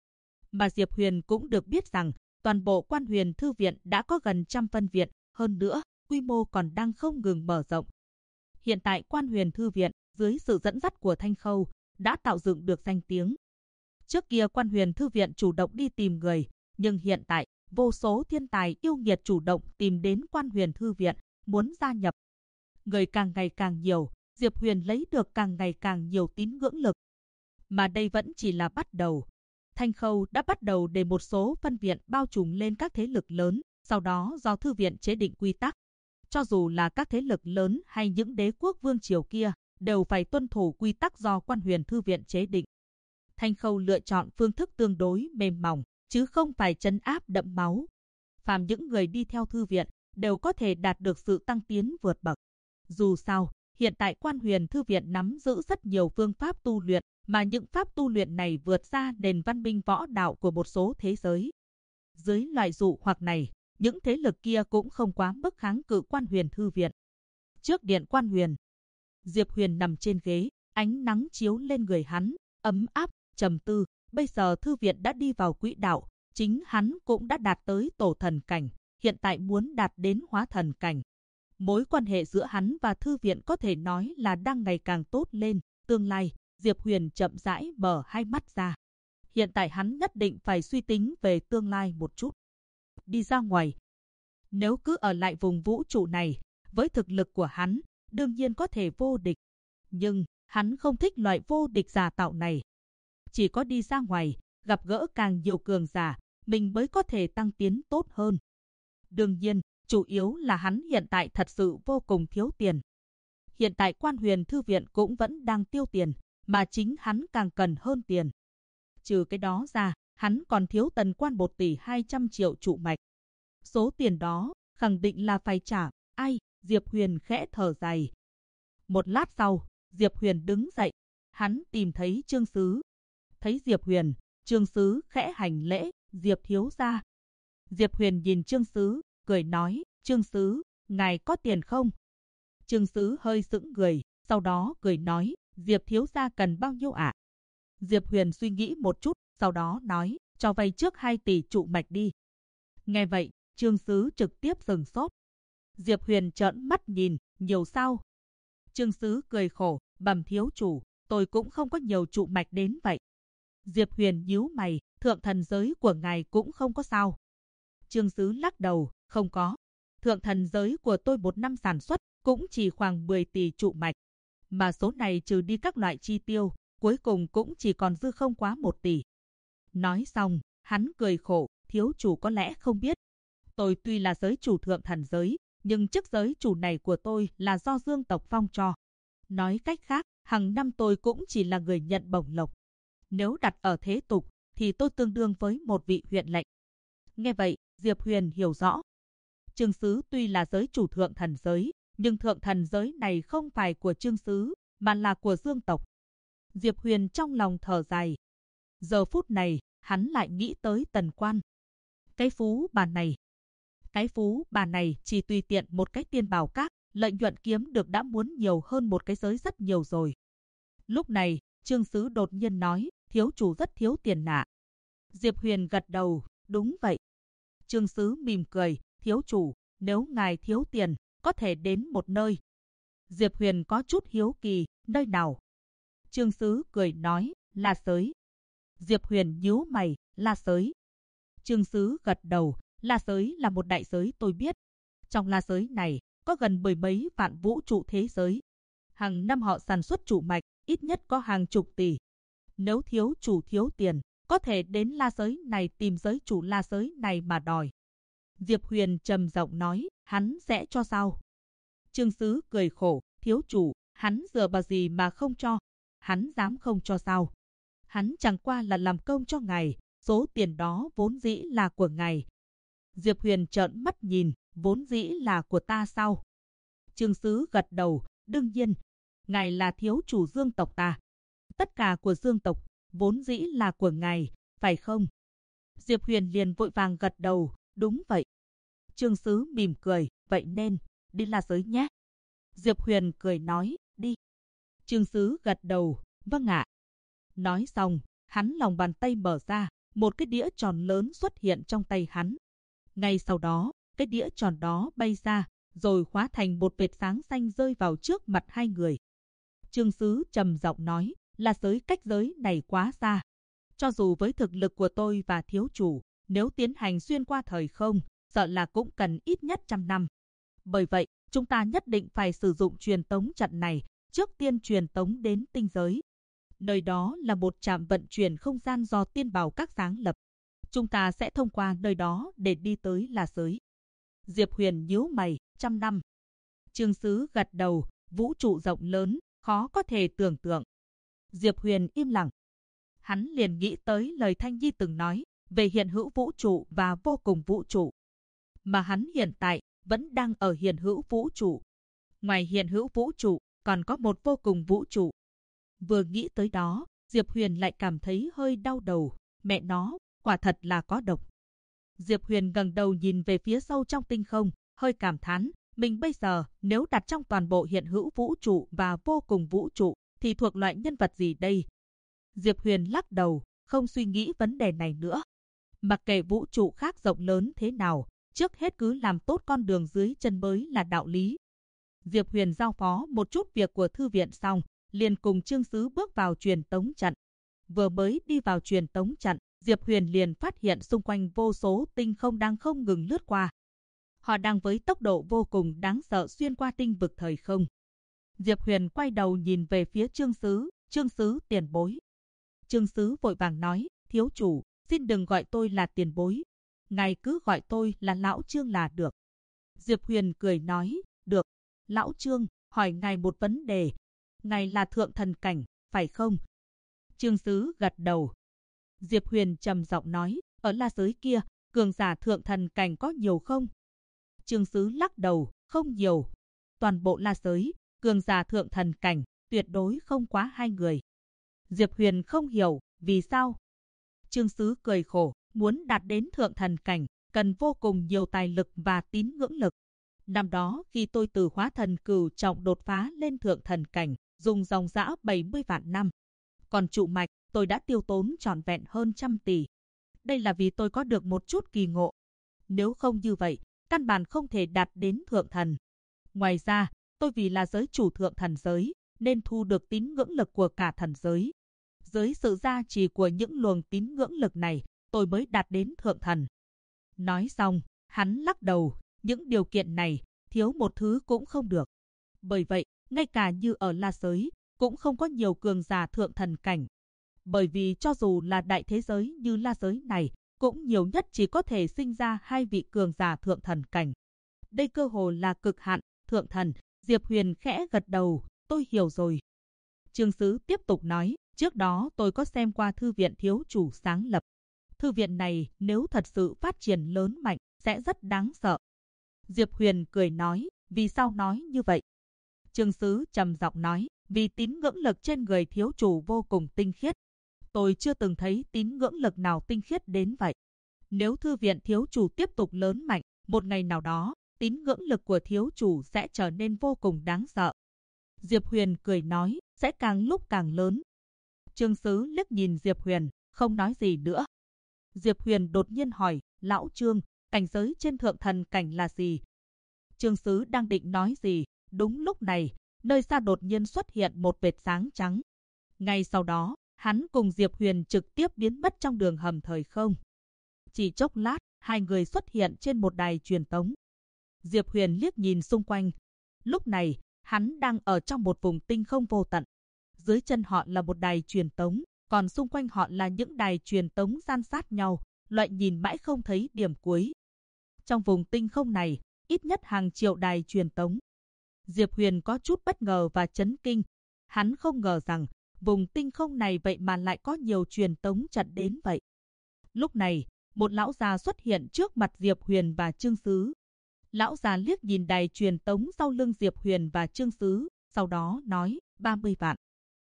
Mà Diệp Huyền cũng được biết rằng, toàn bộ Quan Huyền Thư Viện đã có gần 100 phân viện, hơn nữa, quy mô còn đang không ngừng mở rộng. Hiện tại Quan Huyền Thư Viện, dưới sự dẫn dắt của Thanh Khâu, đã tạo dựng được danh tiếng. Trước kia Quan Huyền Thư Viện chủ động đi tìm người, nhưng hiện tại, vô số thiên tài yêu nghiệt chủ động tìm đến Quan Huyền Thư Viện, muốn gia nhập. Người càng ngày càng nhiều, Diệp Huyền lấy được càng ngày càng nhiều tín ngưỡng lực. Mà đây vẫn chỉ là bắt đầu. Thanh Khâu đã bắt đầu để một số phân viện bao trùm lên các thế lực lớn, sau đó do thư viện chế định quy tắc. Cho dù là các thế lực lớn hay những đế quốc vương triều kia, đều phải tuân thủ quy tắc do Quan Huyền Thư Viện chế định. Thanh Khâu lựa chọn phương thức tương đối mềm mỏng, chứ không phải trấn áp đẫm máu. Phàm những người đi theo thư viện đều có thể đạt được sự tăng tiến vượt bậc. Dù sao, hiện tại Quan Huyền Thư Viện nắm giữ rất nhiều phương pháp tu luyện, mà những pháp tu luyện này vượt ra nền văn minh võ đạo của một số thế giới. Dưới loại dụ hoặc này, những thế lực kia cũng không quá mức kháng cự Quan Huyền Thư Viện. Trước điện Quan Huyền, Diệp Huyền nằm trên ghế, ánh nắng chiếu lên người hắn, ấm áp, trầm tư. Bây giờ thư viện đã đi vào quỹ đạo, chính hắn cũng đã đạt tới tổ thần cảnh, hiện tại muốn đạt đến hóa thần cảnh. Mối quan hệ giữa hắn và thư viện có thể nói là đang ngày càng tốt lên. Tương lai, Diệp Huyền chậm rãi mở hai mắt ra. Hiện tại hắn nhất định phải suy tính về tương lai một chút. Đi ra ngoài. Nếu cứ ở lại vùng vũ trụ này, với thực lực của hắn, đương nhiên có thể vô địch. Nhưng, hắn không thích loại vô địch giả tạo này. Chỉ có đi ra ngoài, gặp gỡ càng nhiều cường giả, mình mới có thể tăng tiến tốt hơn. Đương nhiên, Chủ yếu là hắn hiện tại thật sự vô cùng thiếu tiền. Hiện tại Quan Huyền Thư Viện cũng vẫn đang tiêu tiền, mà chính hắn càng cần hơn tiền. Trừ cái đó ra, hắn còn thiếu Tần Quan 1 tỷ 200 triệu trụ mạch. Số tiền đó khẳng định là phải trả. Ai? Diệp Huyền khẽ thở dài. Một lát sau, Diệp Huyền đứng dậy. Hắn tìm thấy Trương Sứ. Thấy Diệp Huyền, Trương Sứ khẽ hành lễ. Diệp thiếu gia. Diệp Huyền nhìn Trương Sứ, cười nói, Trương Sứ, ngài có tiền không? Trương Sứ hơi sững người, sau đó cười nói, Diệp thiếu gia cần bao nhiêu ạ? Diệp Huyền suy nghĩ một chút, sau đó nói, cho vay trước 2 tỷ trụ mạch đi. Nghe vậy, Trương Sứ trực tiếp sừng sốt. Diệp Huyền trợn mắt nhìn, nhiều sao? Trương Sứ cười khổ, bẩm thiếu chủ, tôi cũng không có nhiều trụ mạch đến vậy. Diệp Huyền nhíu mày, thượng thần giới của ngài cũng không có sao? Trương Sứ lắc đầu, không có. Thượng thần giới của tôi một năm sản xuất cũng chỉ khoảng 10 tỷ trụ mạch. Mà số này trừ đi các loại chi tiêu, cuối cùng cũng chỉ còn dư không quá 1 tỷ. Nói xong, hắn cười khổ, thiếu chủ có lẽ không biết. Tôi tuy là giới chủ thượng thần giới, nhưng chức giới chủ này của tôi là do Dương tộc phong cho. Nói cách khác, hàng năm tôi cũng chỉ là người nhận bổng lộc. Nếu đặt ở thế tục, thì tôi tương đương với một vị huyện lệnh. Nghe vậy, Diệp Huyền hiểu rõ. Trương Sứ tuy là giới chủ thượng thần giới, nhưng thượng thần giới này không phải của Trương Sứ, mà là của Dương tộc. Diệp Huyền trong lòng thở dài. Giờ phút này, hắn lại nghĩ tới Tần Quan. Cái phú bà này chỉ tùy tiện một cái tiên bảo các, lợi nhuận kiếm được đã muốn nhiều hơn một cái giới rất nhiều rồi. Lúc này, Trương Sứ đột nhiên nói, thiếu chủ rất thiếu tiền nạ. Diệp Huyền gật đầu, đúng vậy. Trương Sứ mỉm cười, thiếu chủ, nếu ngài thiếu tiền, có thể đến một nơi. Diệp Huyền có chút hiếu kỳ, nơi nào? Trương Sứ cười nói, La Giới. Diệp Huyền nhíu mày, La Giới. Trương Sứ gật đầu, La Giới là một đại giới tôi biết. Trong La Giới này, có gần 10 mấy vạn vũ trụ thế giới. Hàng năm họ sản xuất trụ mạch, ít nhất có hàng chục tỷ. Nếu thiếu chủ thiếu tiền, có thể đến La Giới này tìm giới chủ La Giới này mà đòi. Diệp Huyền trầm giọng nói, hắn sẽ cho sao? Trương Sứ cười khổ, thiếu chủ, hắn dựa vào gì mà không cho? Hắn dám không cho sao? Hắn chẳng qua là làm công cho ngài, số tiền đó vốn dĩ là của ngài. Diệp Huyền trợn mắt nhìn, vốn dĩ là của ta sao? Trương Sứ gật đầu, đương nhiên, ngài là thiếu chủ Dương tộc ta. Tất cả của Dương tộc, vốn dĩ là của ngài, phải không? Diệp Huyền liền vội vàng gật đầu, đúng vậy. Trương Sứ mỉm cười, vậy nên, đi La Giới nhé. Diệp Huyền cười nói, đi. Trương Sứ gật đầu, vâng ạ. Nói xong, hắn lòng bàn tay mở ra, một cái đĩa tròn lớn xuất hiện trong tay hắn. Ngay sau đó, cái đĩa tròn đó bay ra, rồi hóa thành một vệt sáng xanh rơi vào trước mặt hai người. Trương Sứ trầm giọng nói, La Giới cách giới này quá xa. Cho dù với thực lực của tôi và thiếu chủ, nếu tiến hành xuyên qua thời không, sợ là cũng cần ít nhất 100 năm. Bởi vậy, chúng ta nhất định phải sử dụng truyền tống trận này, trước tiên truyền tống đến tinh giới. Nơi đó là một trạm vận chuyển không gian do tiên bảo các sáng lập. Chúng ta sẽ thông qua nơi đó để đi tới La Giới. Diệp Huyền nhíu mày, 100 năm. Trương Sứ gật đầu, vũ trụ rộng lớn, khó có thể tưởng tượng. Diệp Huyền im lặng. Hắn liền nghĩ tới lời Thanh Nhi từng nói về hiện hữu vũ trụ và vô cùng vũ trụ. Mà hắn hiện tại vẫn đang ở hiện hữu vũ trụ. Ngoài hiện hữu vũ trụ, còn có một vô cùng vũ trụ. Vừa nghĩ tới đó, Diệp Huyền lại cảm thấy hơi đau đầu. Mẹ nó, quả thật là có độc. Diệp Huyền ngẩng đầu nhìn về phía sâu trong tinh không, hơi cảm thán. Mình bây giờ, nếu đặt trong toàn bộ hiện hữu vũ trụ và vô cùng vũ trụ, thì thuộc loại nhân vật gì đây? Diệp Huyền lắc đầu, không suy nghĩ vấn đề này nữa. Mặc kệ vũ trụ khác rộng lớn thế nào, trước hết cứ làm tốt con đường dưới chân mới là đạo lý. Diệp Huyền giao phó một chút việc của thư viện xong, liền cùng Trương Sứ bước vào truyền tống trận. Vừa mới đi vào truyền tống trận, Diệp Huyền liền phát hiện xung quanh vô số tinh không đang không ngừng lướt qua. Họ đang với tốc độ vô cùng đáng sợ xuyên qua tinh vực thời không. Diệp Huyền quay đầu nhìn về phía Trương Sứ tiền bối. Trương Sứ vội vàng nói, thiếu chủ, xin đừng gọi tôi là tiền bối. Ngài cứ gọi tôi là lão Trương là được. Diệp Huyền cười nói, được. Lão Trương, hỏi ngài một vấn đề. Ngài là thượng thần cảnh, phải không? Trương Sứ gật đầu. Diệp Huyền trầm giọng nói, ở La Giới kia, cường giả thượng thần cảnh có nhiều không? Trương Sứ lắc đầu, không nhiều. Toàn bộ La Giới, cường giả thượng thần cảnh, tuyệt đối không quá 2 người. Diệp Huyền không hiểu, vì sao? Trương Sứ cười khổ, muốn đạt đến thượng thần cảnh, cần vô cùng nhiều tài lực và tín ngưỡng lực. Năm đó, khi tôi từ hóa thần cửu trọng đột phá lên thượng thần cảnh, dùng dòng dã 70 vạn năm. Còn trụ mạch, tôi đã tiêu tốn trọn vẹn hơn 100 tỷ. Đây là vì tôi có được một chút kỳ ngộ. Nếu không như vậy, căn bản không thể đạt đến thượng thần. Ngoài ra, tôi vì là giới chủ thượng thần giới, nên thu được tín ngưỡng lực của cả thần giới. Dưới sự gia trì của những luồng tín ngưỡng lực này, tôi mới đạt đến thượng thần. Nói xong, hắn lắc đầu, những điều kiện này, thiếu một thứ cũng không được. Bởi vậy, ngay cả như ở La Giới, cũng không có nhiều cường giả thượng thần cảnh. Bởi vì cho dù là đại thế giới như La Giới này, cũng nhiều nhất chỉ có thể sinh ra 2 vị cường giả thượng thần cảnh. Đây cơ hồ là cực hạn, thượng thần. Diệp Huyền khẽ gật đầu, tôi hiểu rồi. Trương Sứ tiếp tục nói, trước đó tôi có xem qua thư viện thiếu chủ sáng lập. Thư viện này nếu thật sự phát triển lớn mạnh, sẽ rất đáng sợ. Diệp Huyền cười nói, vì sao nói như vậy? Trương Sứ trầm giọng nói, vì tín ngưỡng lực trên người thiếu chủ vô cùng tinh khiết. Tôi chưa từng thấy tín ngưỡng lực nào tinh khiết đến vậy. Nếu thư viện thiếu chủ tiếp tục lớn mạnh, một ngày nào đó, tín ngưỡng lực của thiếu chủ sẽ trở nên vô cùng đáng sợ. Diệp Huyền cười nói, sẽ càng lúc càng lớn. Trương Sứ liếc nhìn Diệp Huyền, không nói gì nữa. Diệp Huyền đột nhiên hỏi, Lão Trương, cảnh giới trên thượng thần cảnh là gì? Trương Sứ đang định nói gì, đúng lúc này, nơi xa đột nhiên xuất hiện một vệt sáng trắng. Ngay sau đó, hắn cùng Diệp Huyền trực tiếp biến mất trong đường hầm thời không. Chỉ chốc lát, 2 người xuất hiện trên một đài truyền tống. Diệp Huyền liếc nhìn xung quanh. Lúc này, hắn đang ở trong một vùng tinh không vô tận. Dưới chân họ là một đài truyền tống, còn xung quanh họ là những đài truyền tống san sát nhau, loại nhìn mãi không thấy điểm cuối. Trong vùng tinh không này, ít nhất hàng triệu đài truyền tống. Diệp Huyền có chút bất ngờ và chấn kinh. Hắn không ngờ rằng, vùng tinh không này vậy mà lại có nhiều truyền tống trận đến vậy. Lúc này, một lão già xuất hiện trước mặt Diệp Huyền và Trương Sứ. Lão già liếc nhìn đài truyền tống sau lưng Diệp Huyền và Trương Sứ, sau đó nói, 30 vạn.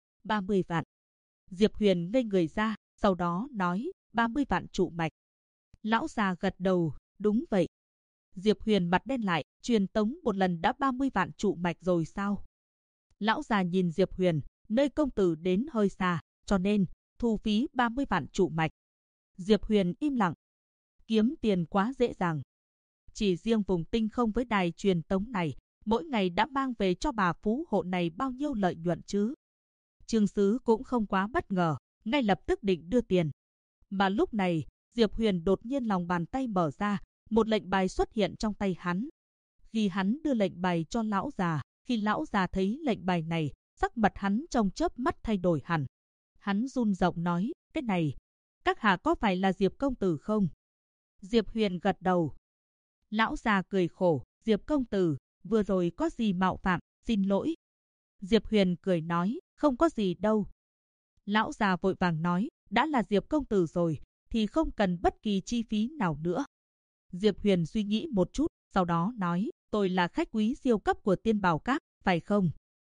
30 vạn. Diệp Huyền ngây người ra, sau đó nói, 30 vạn trụ mạch. Lão già gật đầu, đúng vậy. Diệp Huyền mặt đen lại, truyền tống một lần đã 30 vạn trụ mạch rồi sao? Lão già nhìn Diệp Huyền, nơi công tử đến hơi xa, cho nên, thu phí 30 vạn trụ mạch. Diệp Huyền im lặng. Kiếm tiền quá dễ dàng. Chỉ riêng vùng tinh không với đài truyền tống này, mỗi ngày đã mang về cho bà phú hộ này bao nhiêu lợi nhuận chứ? Trương Sứ cũng không quá bất ngờ, ngay lập tức định đưa tiền. Mà lúc này, Diệp Huyền đột nhiên lòng bàn tay mở ra, một lệnh bài xuất hiện trong tay hắn. Khi hắn đưa lệnh bài cho lão già, khi lão già thấy lệnh bài này, sắc mặt hắn trong chớp mắt thay đổi hẳn. Hắn run giọng nói, cái này, các hạ có phải là Diệp công tử không? Diệp Huyền gật đầu. Lão già cười khổ, Diệp công tử, vừa rồi có gì mạo phạm, xin lỗi. Diệp Huyền cười nói, không có gì đâu. Lão già vội vàng nói, đã là Diệp công tử rồi, thì không cần bất kỳ chi phí nào nữa. Diệp Huyền suy nghĩ một chút, sau đó nói, tôi là khách quý siêu cấp của Tiên Bảo Các, phải không?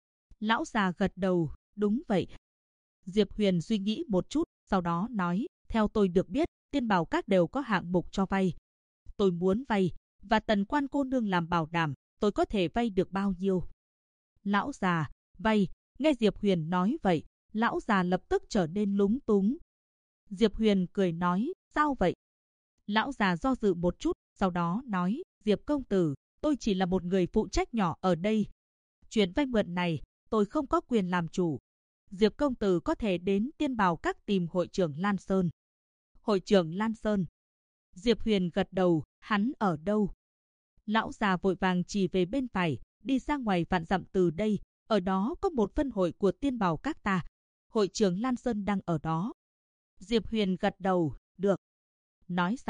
Lão già gật đầu, đúng vậy. Diệp Huyền suy nghĩ một chút, sau đó nói, theo tôi được biết, Tiên Bảo Các đều có hạng mục cho vay. Tôi muốn vay, và Tần Quan cô nương làm bảo đảm, tôi có thể vay được bao nhiêu? Lão già, vay, nghe Diệp Huyền nói vậy, lão già lập tức trở nên lúng túng. Diệp Huyền cười nói, sao vậy? Lão già do dự một chút, sau đó nói, Diệp công tử, tôi chỉ là một người phụ trách nhỏ ở đây. Chuyện vay mượn này, tôi không có quyền làm chủ. Diệp công tử có thể đến Tiên Bảo Các tìm hội trưởng Lan Sơn. Hội trưởng Lan Sơn. Diệp Huyền gật đầu, hắn ở đâu? Lão già vội vàng chỉ về bên phải, đi ra ngoài vạn dặm từ đây, ở đó có một phân hội của Tiên Bảo Các ta. Hội trưởng Lan Sơn đang ở đó. Diệp Huyền gật đầu, được. Nói xong,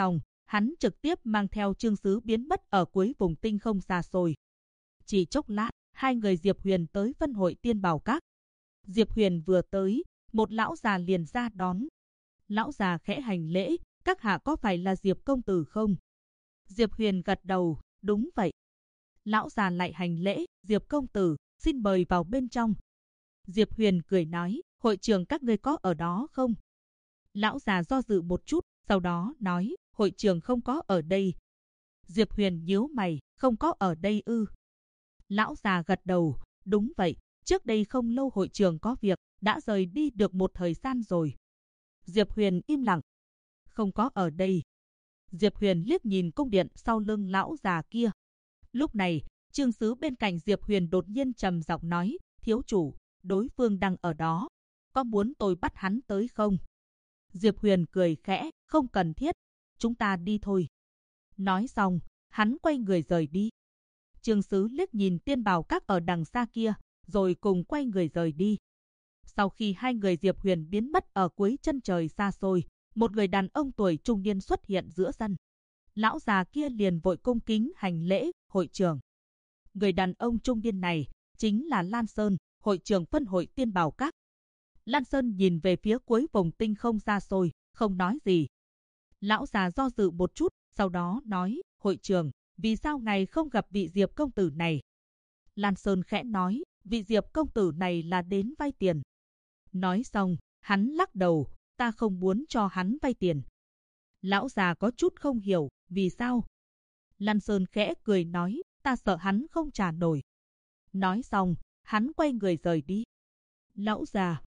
hắn trực tiếp mang theo Trương Sứ biến mất ở cuối vùng tinh không xa xôi. Chỉ chốc lát, hai người Diệp Huyền tới Vân Hội Tiên Bảo Các. Diệp Huyền vừa tới, một lão già liền ra đón. Lão già khẽ hành lễ, các hạ có phải là Diệp công tử không? Diệp Huyền gật đầu, đúng vậy. Lão già lại hành lễ, Diệp công tử, xin mời vào bên trong. Diệp Huyền cười nói, hội trưởng các ngươi có ở đó không? Lão già do dự một chút, sau đó nói, hội trưởng không có ở đây. Diệp Huyền nhíu mày, không có ở đây ư? Lão già gật đầu, đúng vậy, trước đây không lâu hội trưởng có việc, đã rời đi được một thời gian rồi. Diệp Huyền im lặng, không có ở đây. Diệp Huyền liếc nhìn cung điện sau lưng lão già kia. Lúc này, Trương Sứ bên cạnh Diệp Huyền đột nhiên trầm giọng nói, thiếu chủ, đối phương đang ở đó, có muốn tôi bắt hắn tới không? Diệp Huyền cười khẽ, không cần thiết, chúng ta đi thôi. Nói xong, hắn quay người rời đi. Trương Sứ liếc nhìn Tiên Bảo Các ở đằng xa kia, rồi cùng quay người rời đi. Sau khi hai người Diệp Huyền biến mất ở cuối chân trời xa xôi, một người đàn ông tuổi trung niên xuất hiện giữa sân. Lão già kia liền vội cung kính hành lễ, hội trưởng. Người đàn ông trung niên này chính là Lan Sơn, hội trưởng Vân Hội Tiên Bảo Các. Lan Sơn nhìn về phía cuối vùng tinh không xa xôi, không nói gì. Lão già do dự một chút, sau đó nói, hội trưởng, vì sao ngài không gặp vị Diệp công tử này? Lan Sơn khẽ nói, vị Diệp công tử này là đến vay tiền. Nói xong, hắn lắc đầu, ta không muốn cho hắn vay tiền. Lão già có chút không hiểu, vì sao? Lan Sơn khẽ cười nói, ta sợ hắn không trả nổi. Nói xong, hắn quay người rời đi. Lão già,